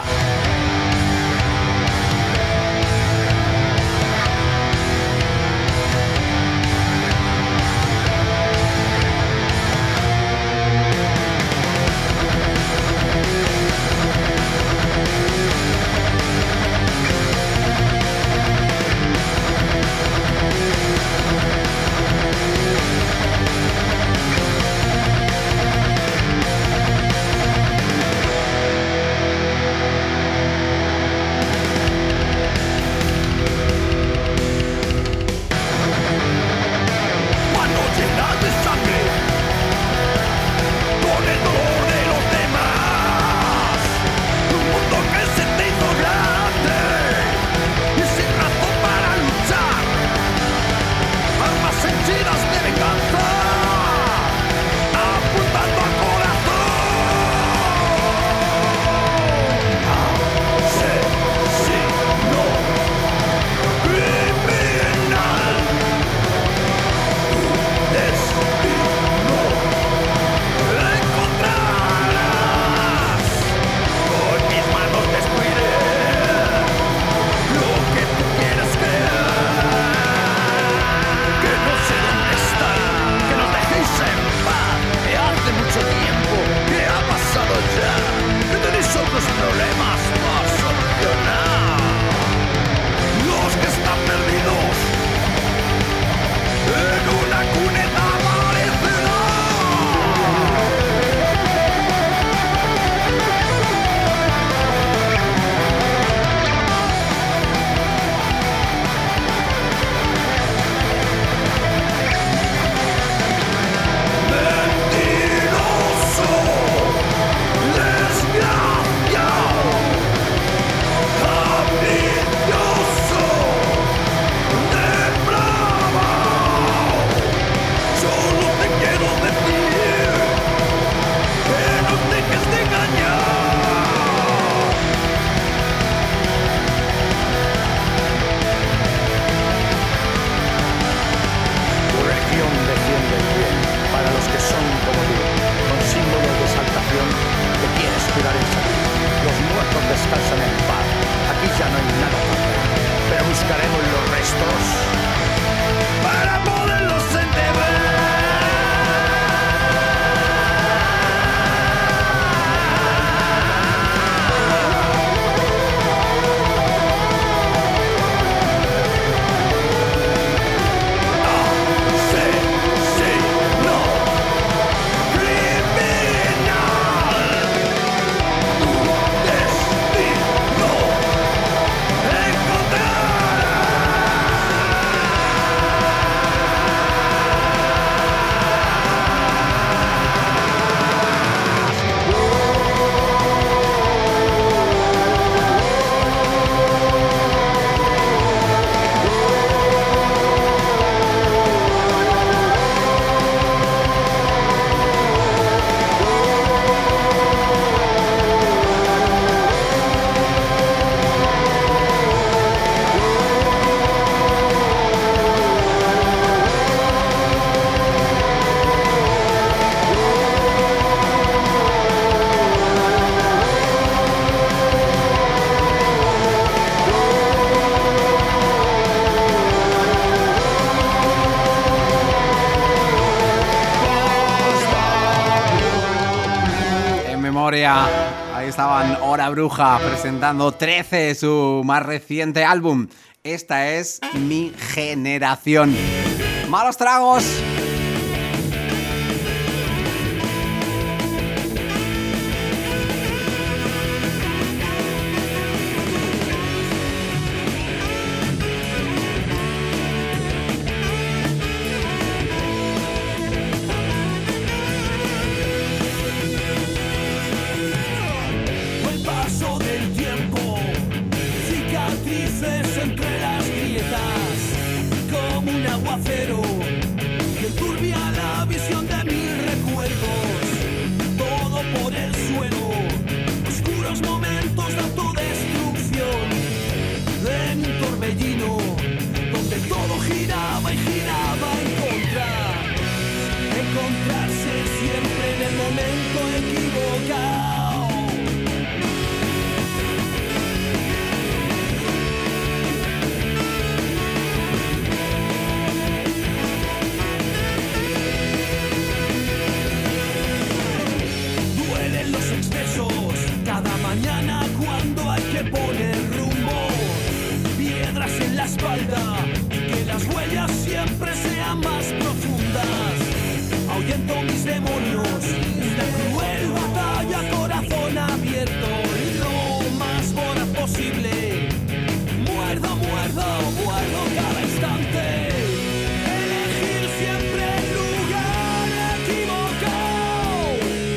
memoria. Ahí estaban Hora Bruja presentando trece, su más reciente álbum. Esta es Mi Generación. Malos Tragos. El paso del tiempo, cicatrices entre las grietas, como un aguacero que enturbia la visión de mil recuerdos. Todo por el suelo, oscuros momentos de autodestrucción, en un torbellino donde todo giraba y giraba en contra. Encontrarse siempre en el momento equivocado. Duelen los excesos cada mañana cuando hay que poner rumbo. Piedras en la espalda y que las huellas siempre sean más profundas. Ahuyento mis demonios, una cruel batalla, corazón abierto, lo más voraz posible. Muerdo, muerdo, muerdo cada instante. Elegir siempre el lugar equivocado.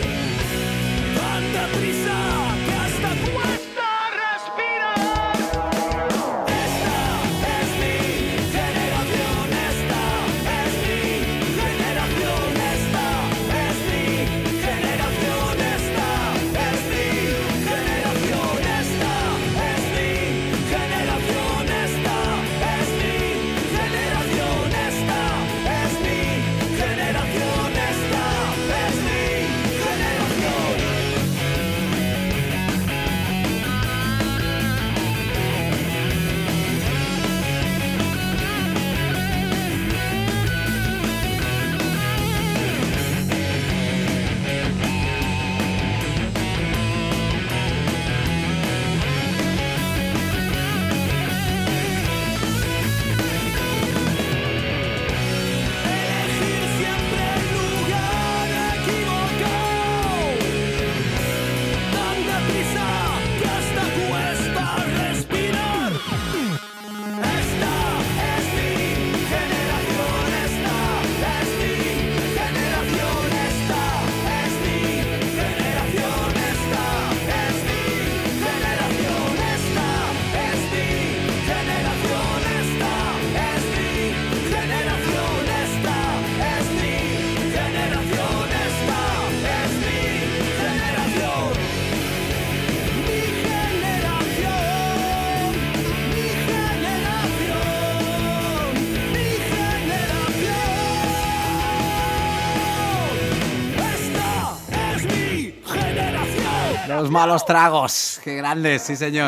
Tanta prisa que hasta cuesta respirar. Esta es mi generación, esta es mi generación, esta es mi generación, esta es mi generación, esta es mi generación, esta es mi generación, esta es mi generación, esta es mi generación. Elegir siempre el lugar equivocado. Tanta prisa que hasta cuesta respirar. Esta es mi generación, esta es mi generación, esta es mi generación, esta es mi generación, esta es mi generación, esta es mi generación, esta es mi generación, esta es mi generación. Mi generación, mi generación, mi generación. Esta es mi generación. Los Malos Tragos. Qué grandes, sí señor.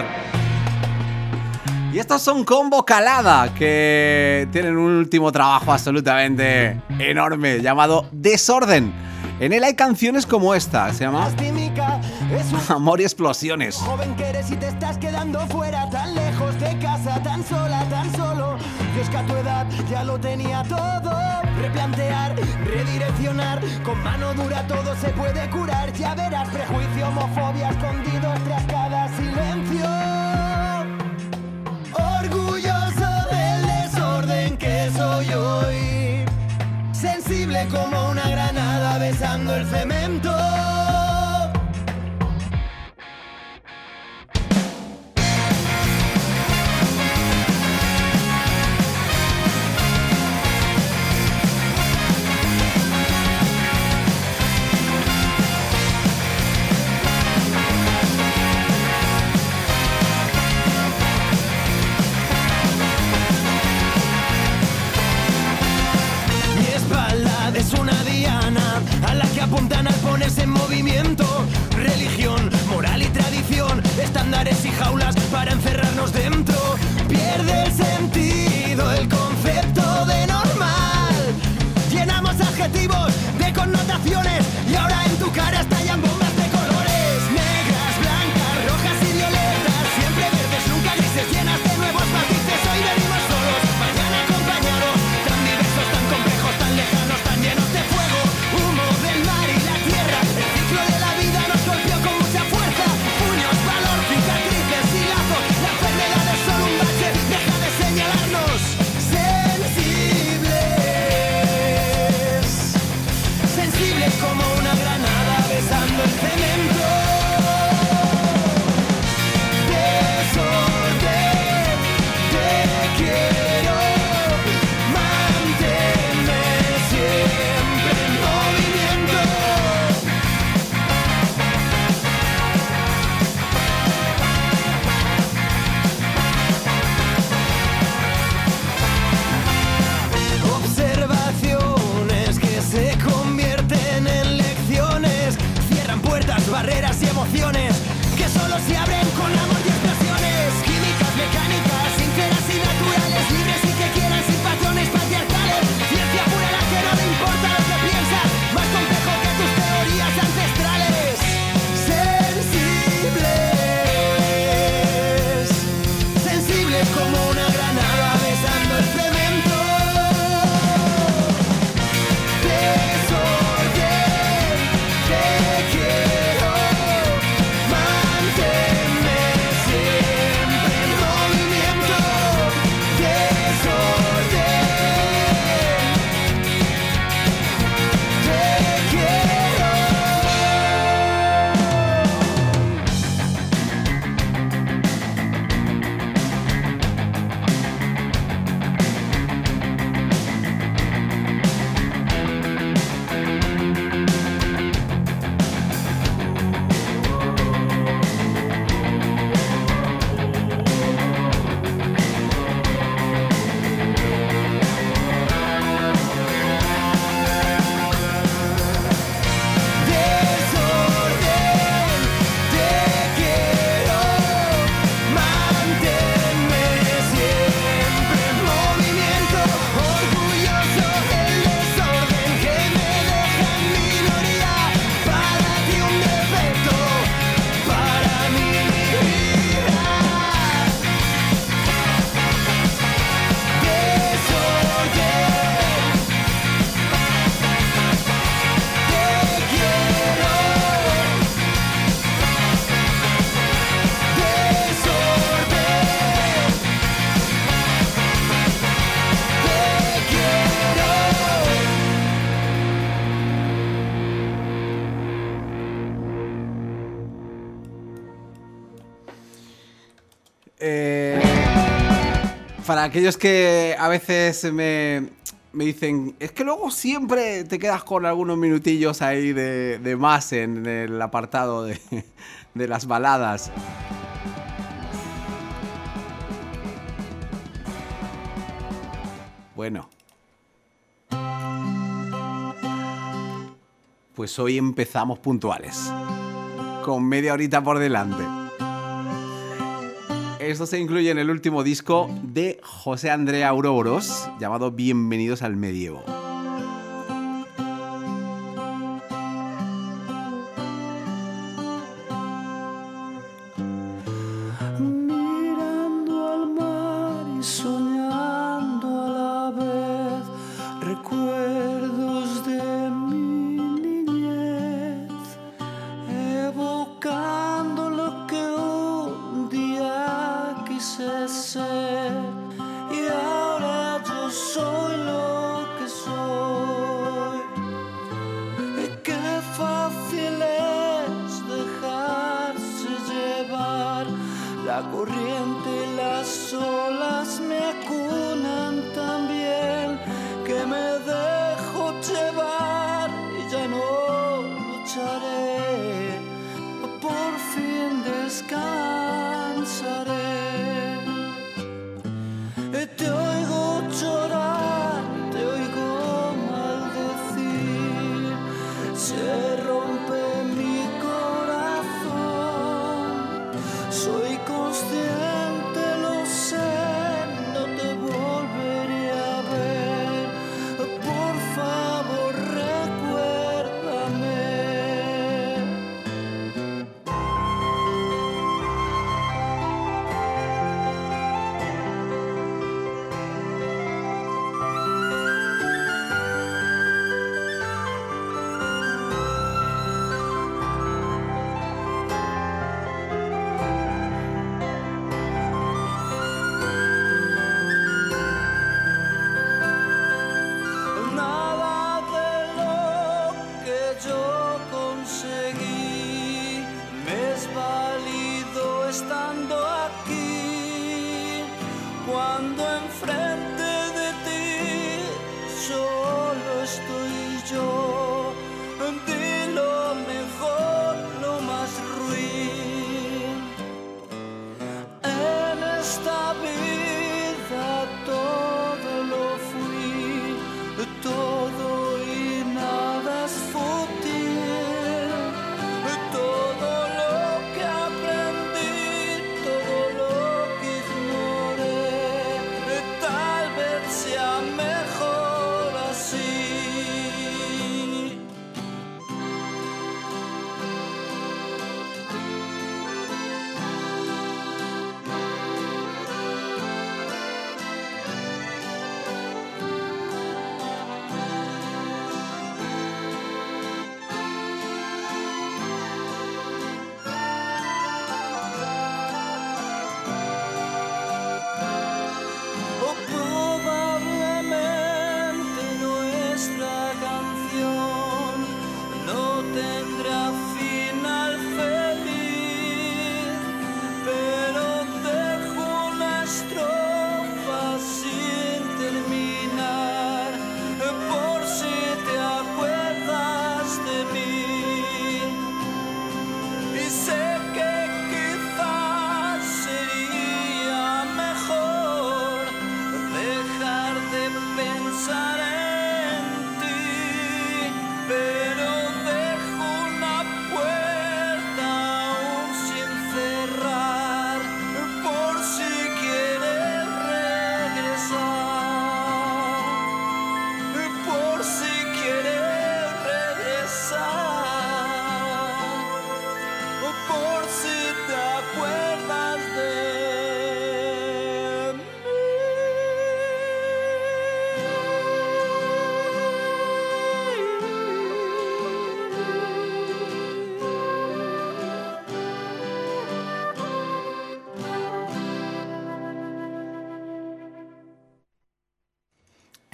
Y estos son Combo Calada, que tienen un último trabajo absolutamente enorme llamado Desorden. En él hay canciones como esta, se llama Química es un Amor y Explosiones. joven que eres y te estás quedando fuera, tan lejos de casa, tan sola, tan solo. Yo es que a tu edad ya lo tenía todo. Replantear, redireccionar, con mano dura todo se puede curar. Ya verás, prejuicio, homofobia escondidos tras cada silencio. Orgulloso del desorden que soy hoy, sensible como una granada besando el cemento. Mi espalda es una diana a la que apuntan al ponerse en movimiento. barreras y emociones que solo se abren con amor y expresiones. Químicas, mecánicas, sinceras y naturales, libres y que quieran sin patrones patriarcales. Ciencia pura la que no le importa lo que piensas, más complejo que tus teorías ancestrales. Sensibles, sensibles como una granada besando el cemento. Desorden, te quiero, manténme siempre en movimiento. Desorden, te quiero. Desorden, te quiero, manténme siempre en movimiento. Orgulloso del desorden que me deja en minoría. Para ti un defecto, para mí mi vida. Desorden, te quiero. Eh, para aquellos que a veces me, me dicen, es que luego siempre te quedas con algunos minutillos ahí de, de más en el apartado de, de las baladas. Bueno. Pues hoy empezamos puntuales, con media horita por delante. Esto se incluye en el último disco de José Andrea Ouroboros, llamado Bienvenidos al Medievo. Mirando al mar y soñando a la vez recuerdos de mi niñez, evocando lo que un día quise ser y ahora yo soy lo que soy. Y qué fácil es dejarse llevar, la corriente y las olas me acunan también, que me dejo llevar y ya no lucharé, por fin descansaré. Y te oigo llorar, te oigo maldecir, se rompe mi corazón, soy consciente, lo sé,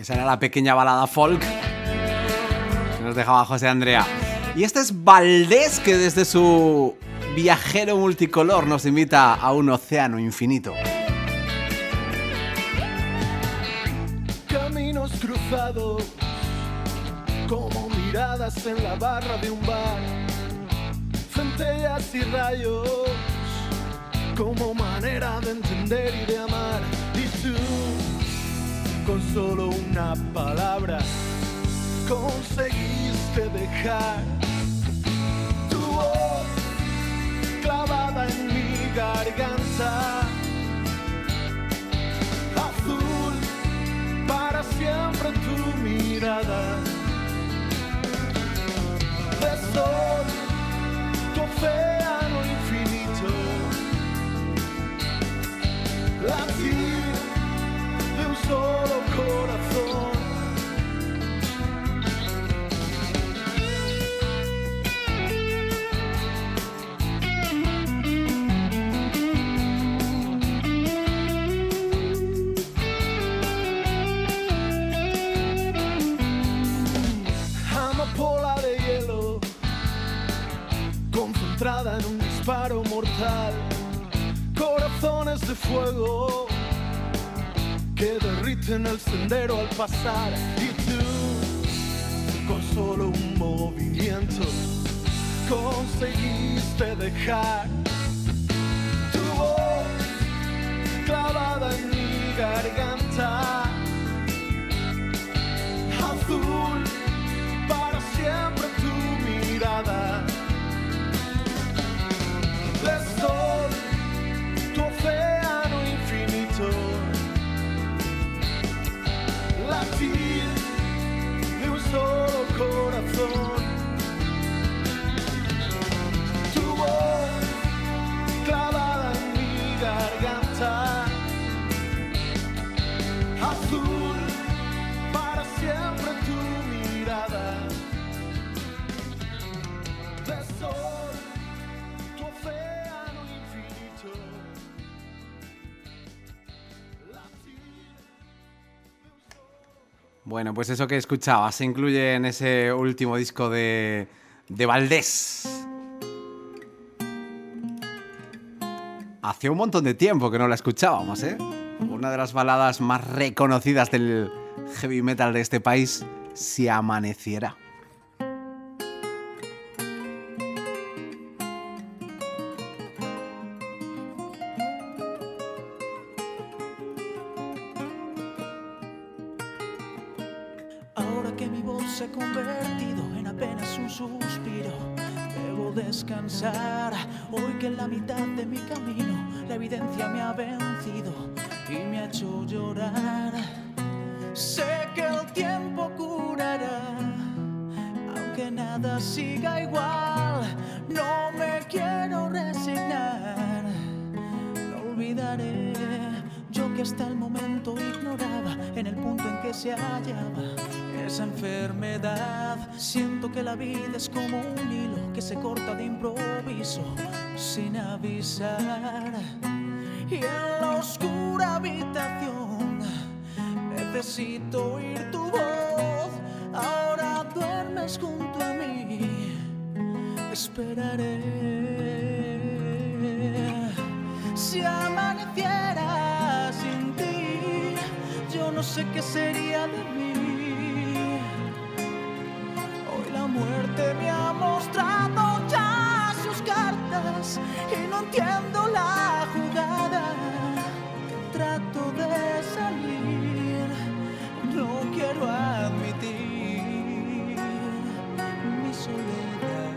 Esa era la pequeña balada folk que nos dejaba José Andrea. Y este es Valdés, que desde su viajero multicolor nos invita a un océano infinito. Caminos cruzados, como miradas en la barra de un bar, centellas y rayos, como manera de entender y de amar. Y tú, con solo una palabra, conseguiste dejar tu voz clavada en mi garganta. Azul, para siempre tu mirada. De sol, tu océano infinito. Latir de un solo corazón. Amapola de hielo, concentrada en un disparo mortal. Corazones de fuego que derriten el sendero al pasar. Y tú, con solo un movimiento, conseguiste dejar tu voz clavada en mi garganta. Azul, para siempre tu mirada. De sol, tu océano infinito. Latir de un solo corazón. Tu voz clavada en mi garganta. Azul, para siempre tu mirada. De sol, tu océano infinito. Bueno, pues eso que escuchabas se incluye en ese último disco de, de Valdés. Hacía un montón de tiempo que no la escuchábamos, ¿eh? Una de las baladas más reconocidas del heavy metal de este país, Si amaneciera. Ahora que mi voz se ha convertido en apenas un suspiro, debo descansar. Hoy que en la mitad de mi camino la evidencia me ha vencido y me ha hecho llorar. Sé que el tiempo curará, aunque nada siga igual. No me quiero resignar, no olvidaré. Yo que hasta el momento ignoraba en el punto en que se hallaba esa enfermedad. Siento que la vida es como un hilo que se corta de improviso sin avisar. Y en la oscura habitación necesito oír tu voz. Ahora duermes junto a mí, esperaré. Si amaneciera sin ti, yo no sé qué sería de mí. Hoy la muerte me ha mostrado ya sus cartas y no entiendo la jugada. Trato de salir, no quiero admitir mi soledad.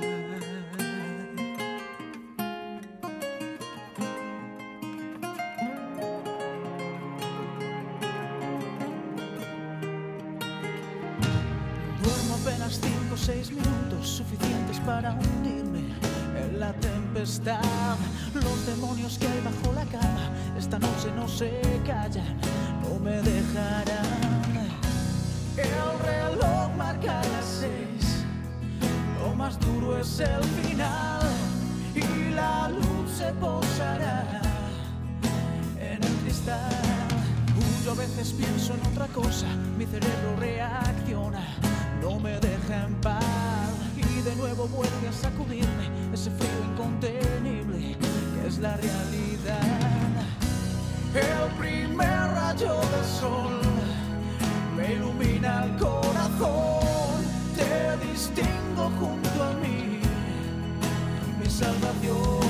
Duermo apenas cinco o seis minutos, suficientes para hundirme en la tempestad. Los demonios que hay bajo la cama esta noche no se callan, no me dejarán. El reloj marca las seis, lo más duro es el final y la luz se posará en el cristal. Huyo a veces pienso en otra cosa, mi cerebro reacciona, no me deja en paz. Y de nuevo vuelve a sacudirme ese frío incontenible que es la realidad. El primer rayo del sol me ilumina el corazón, te distingo junto a mí, mi salvación.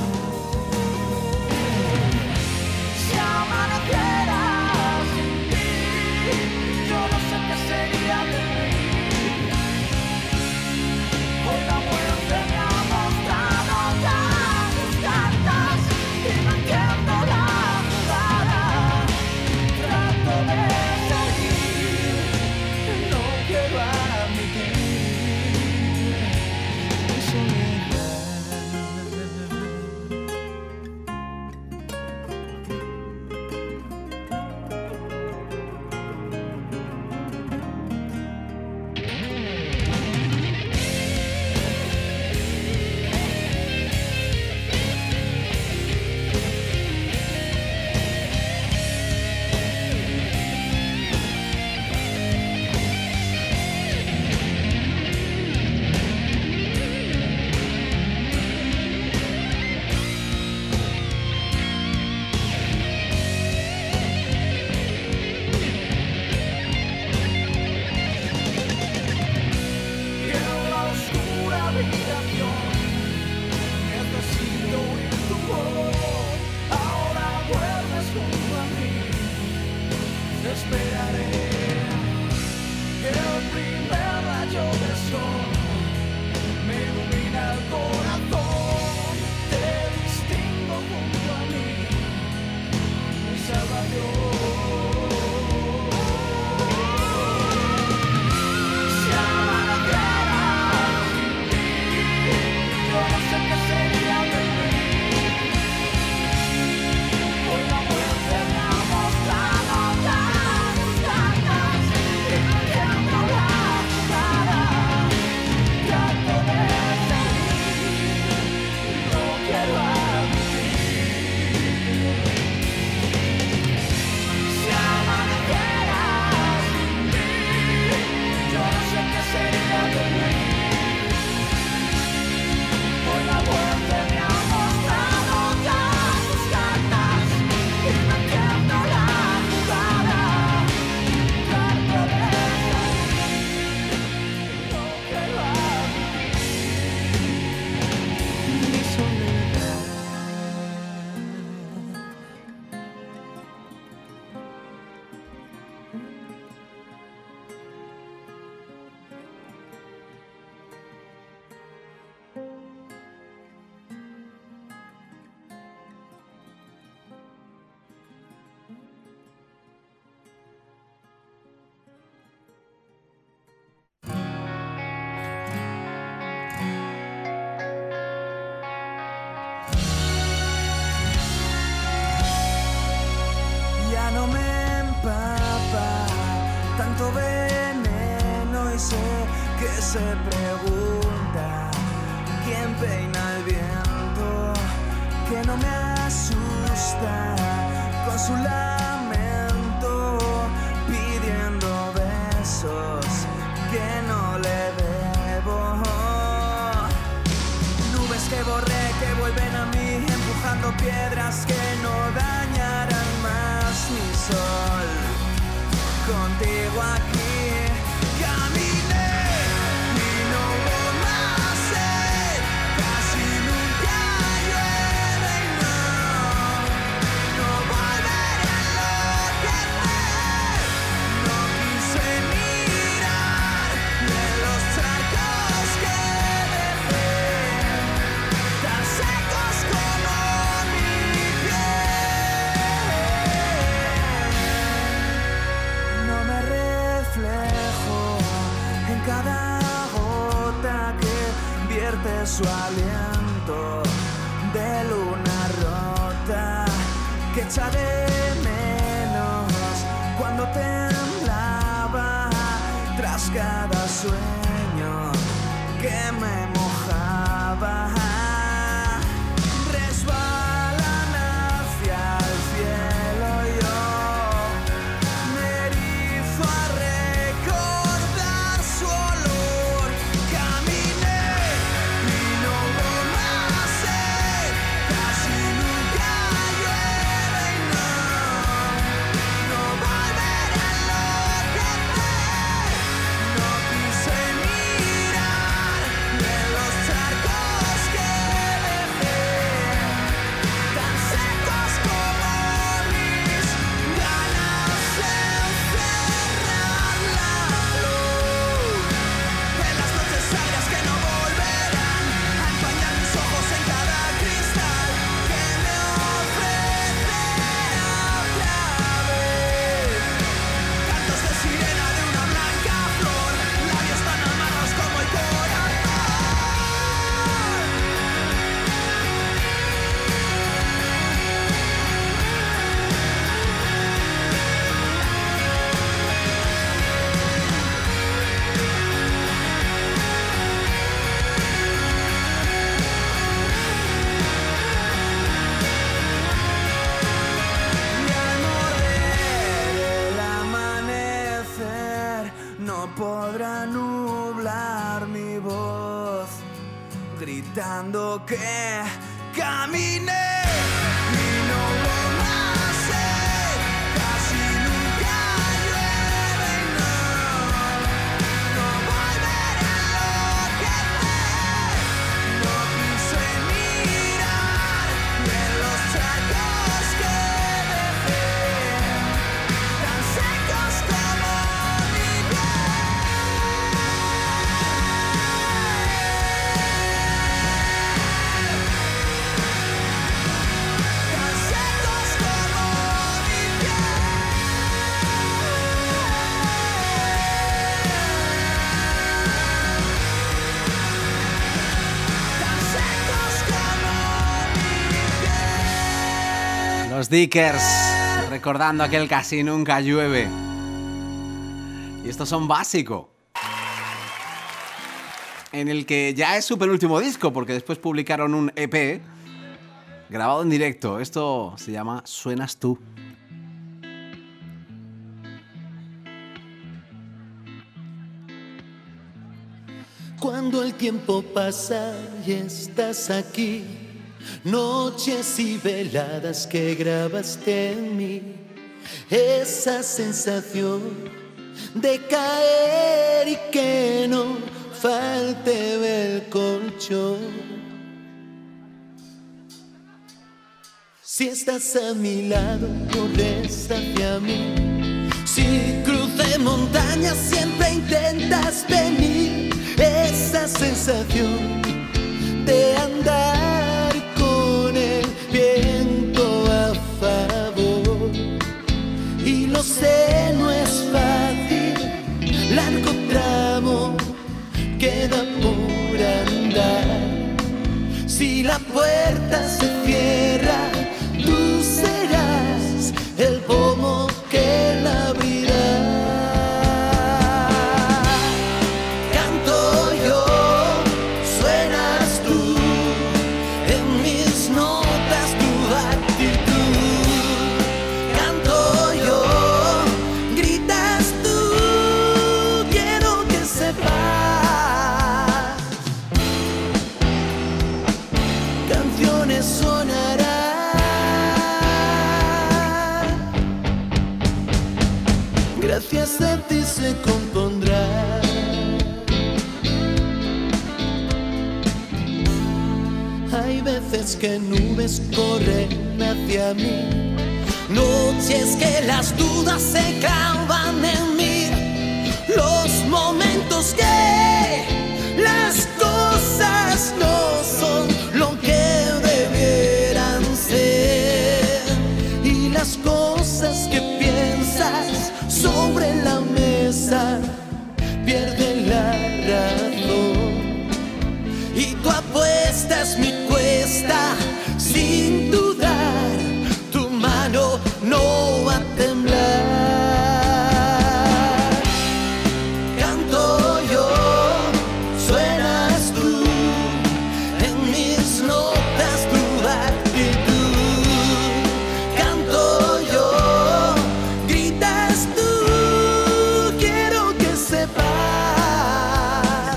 Si amaneciera sin ti, yo no sé qué sería de mí. Hoy la muerte me ha mostrado ya sus cartas y no entiendo la jugada. Trato de seguir, no quiero admitir mi soledad. Se pregunta quién peina el viento, que no me asusta con su lamento, pidiendo besos que no le debo. Nubes que borré que vuelven a mí, empujando piedras que no dañarán más mi sol. Contigo aquí caminé. Su aliento de luna rota que echa de menos cuando temblaba tras cada sueño que me mojaba. Resbalan hacia el cielo, yo me gritando que caminé y no lo hace. Casi nunca llueve y no, no volveré a enloquecer. No quise mirar de los charcos que dejé, tan secos como mi tan secos como mi tan secos como Los Dickers, recordando aquel Casi Nunca Llueve. Y estos son Básico, en el que ya es su penúltimo disco, porque después publicaron un E P grabado en directo. Esto se llama Suenas tú. Cuando el tiempo pasa y estás aquí, noches y veladas que grabaste en mí, esa sensación de caer y que no falte el colchón. Si estás a mi lado, corres hacia mí. Si crucé montañas, siempre intentas venir. Esa sensación de andar con el viento a favor. Y lo sé, no es fácil, largo tramo queda por andar. Si la puerta se cierra, tú serás el pomo que la abrirá. Canto yo, suenas tú, en mis notas tu actitud. Canto yo, gritas tú, quiero que sepas. Canciones sonarán, gracias a ti se compondrá. Hay veces que nubes corren hacia mí, noches que las dudas se clavan en mí, los momentos que las cosas no son lo que debieran ser, y las cosas que piensas sobre la mesa pierden la razón, y tu apuesta es mi cuesta. Sin dudar, tu mano no va a temblar. Canto yo, suenas tú, en mis notas tu actitud. Canto yo, gritas tú, quiero que sepas.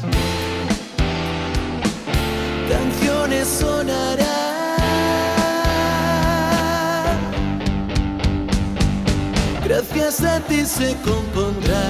Canciones sonarán, gracias a ti se compondrá.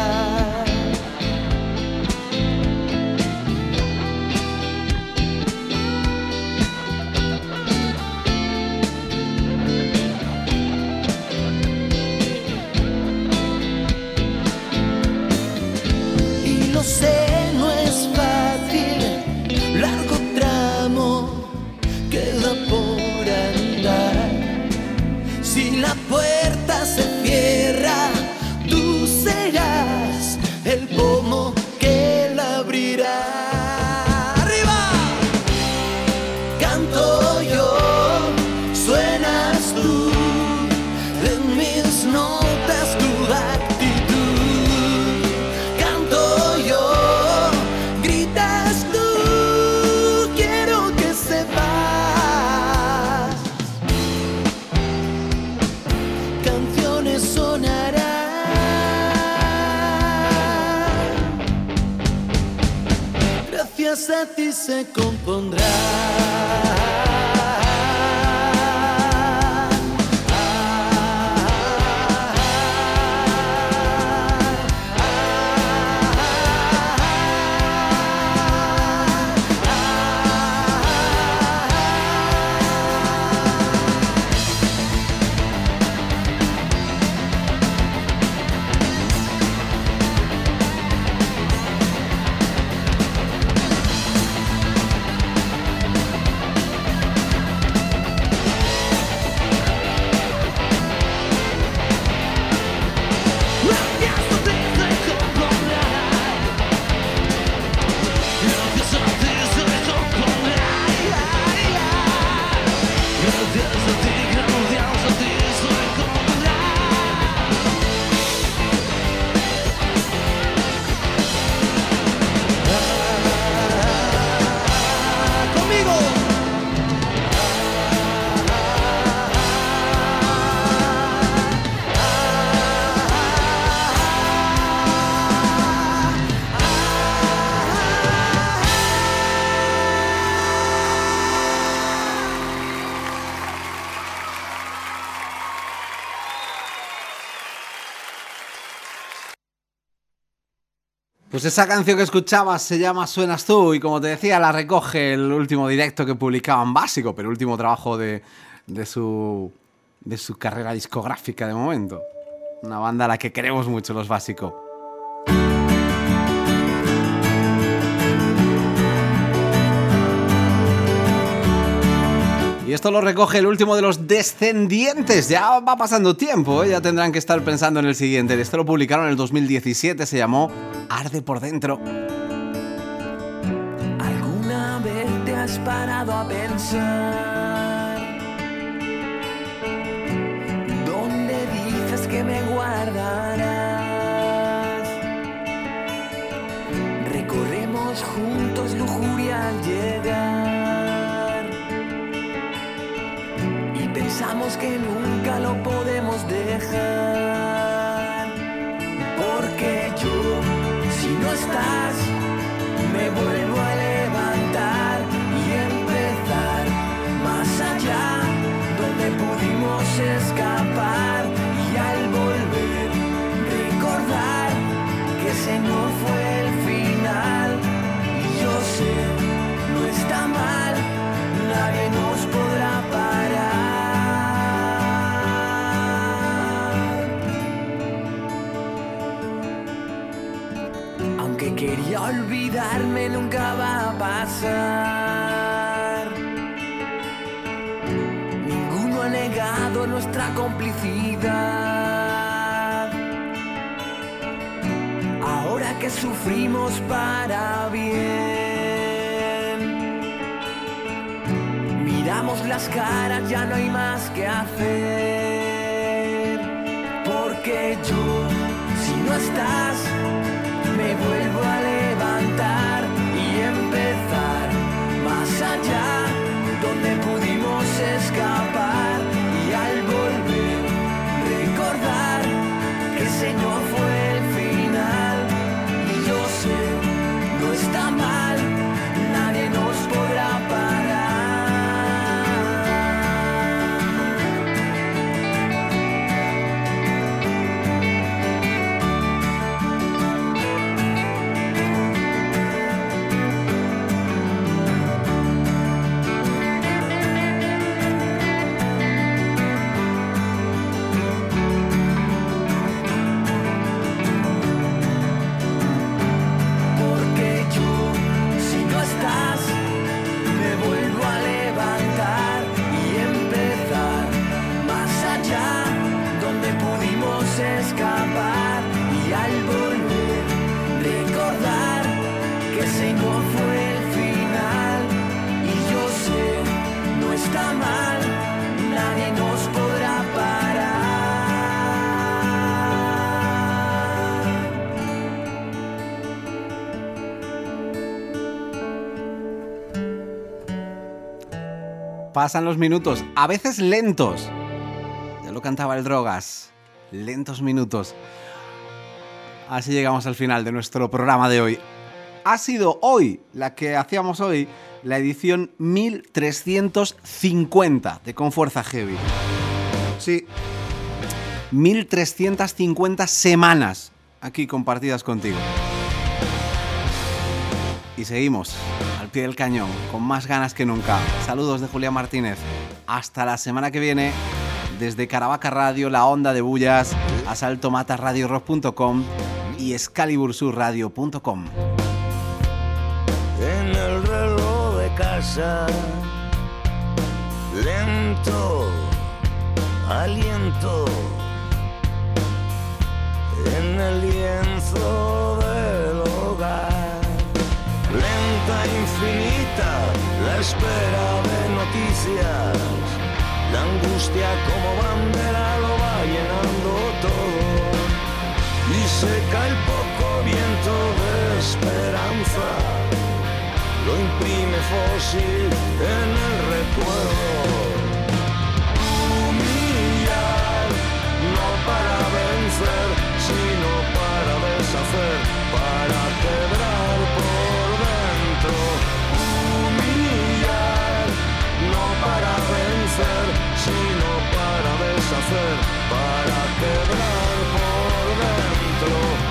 Y lo sé, no es fácil, largo tramo queda por andar. Si la puerta se cierra, tú serás gracias a ti se compondrá. Pues esa canción que escuchabas se llama Suenas tú y como te decía la recoge el último directo que publicaban Básico, pero el último trabajo de, de, su, de su carrera discográfica de momento. Una banda a la que queremos mucho los Básico. Y esto lo recoge el último de los Descendientes. Ya va pasando tiempo, ¿eh? Ya tendrán que estar pensando en el siguiente. Esto lo publicaron en el dos mil diecisiete, se llamó Arde por dentro. ¿Alguna vez te has parado a pensar dónde dices que me guardarás? Recorremos juntos lujuria al llegar. Pensamos que nunca lo podemos dejar, porque yo, si no estás, me vuelvo a levantar y empezar más allá, donde pudimos escapar, y al volver, recordar que ese no fue el final, y yo sé, no está mal, nadie nos podrá parar. Que quería olvidarme nunca va a pasar. Ninguno ha negado nuestra complicidad. Ahora que sufrimos para bien, miramos las caras, ya no hay más que hacer. Porque yo, si no estás, me vuelvo a levantar y empezar más allá, donde pudimos escapar, y al volver recordar que ese no fue el final, y yo sé, no está mal, nadie nos podrá parar. Escapar y al volver recordar que ese no fue el final, y yo sé, no está mal, nadie nos podrá parar. Pasan los minutos, a veces lentos. Ya lo cantaba el Drogas. Lentos minutos. Así llegamos al final de nuestro programa de hoy. ha sido hoy, la que hacíamos hoy, la edición mil trescientos cincuenta de Con Fuerza Heavy. Sí, mil trescientas cincuenta semanas aquí compartidas contigo. Y seguimos al pie del cañón, con más ganas que nunca. Saludos de Julián Martínez. Hasta la semana que viene, desde Caravaca Radio, La Onda de Bullas, asalto mata radio rock punto com y excalibur sur radio punto com. En el reloj de casa, lento, aliento, en el lienzo del hogar, lenta, infinita, la espera de noticias, la angustia como bandera lo va llenando todo, y seca el poco viento de esperanza, lo imprime fósil en el recuerdo. Humillar, no para vencer, sino para deshacer, para quebrar por dentro. Humillar, no para vencer, sino para deshacer, para quebrar por dentro.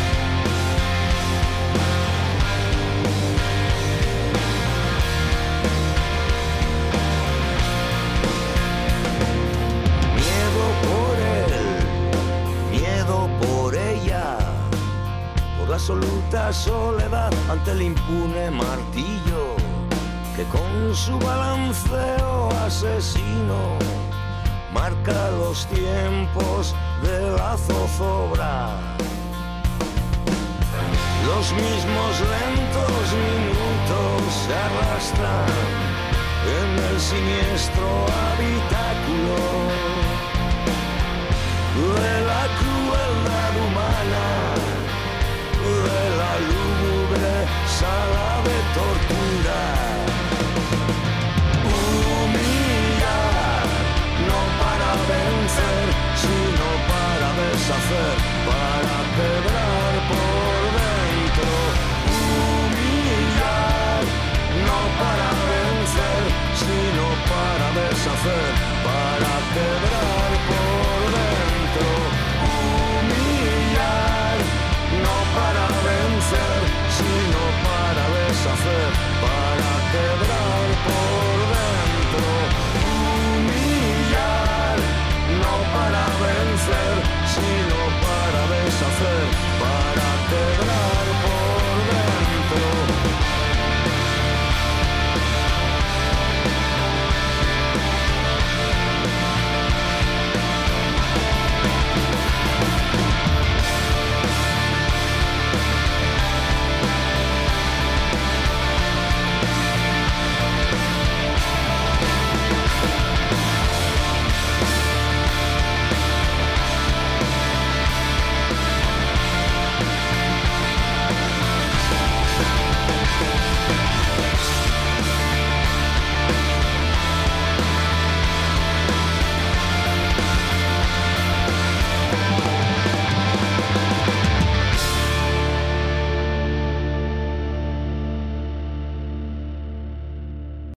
La absoluta soledad ante el impune martillo que con su balanceo asesino marca los tiempos de la zozobra. Los mismos lentos minutos se arrastran en el siniestro habitáculo de la crueldad humana, de la lúgubre sala de tortura. Humillar, no para vencer, sino para deshacer, para quebrar por dentro. Humillar, no para vencer, sino para deshacer,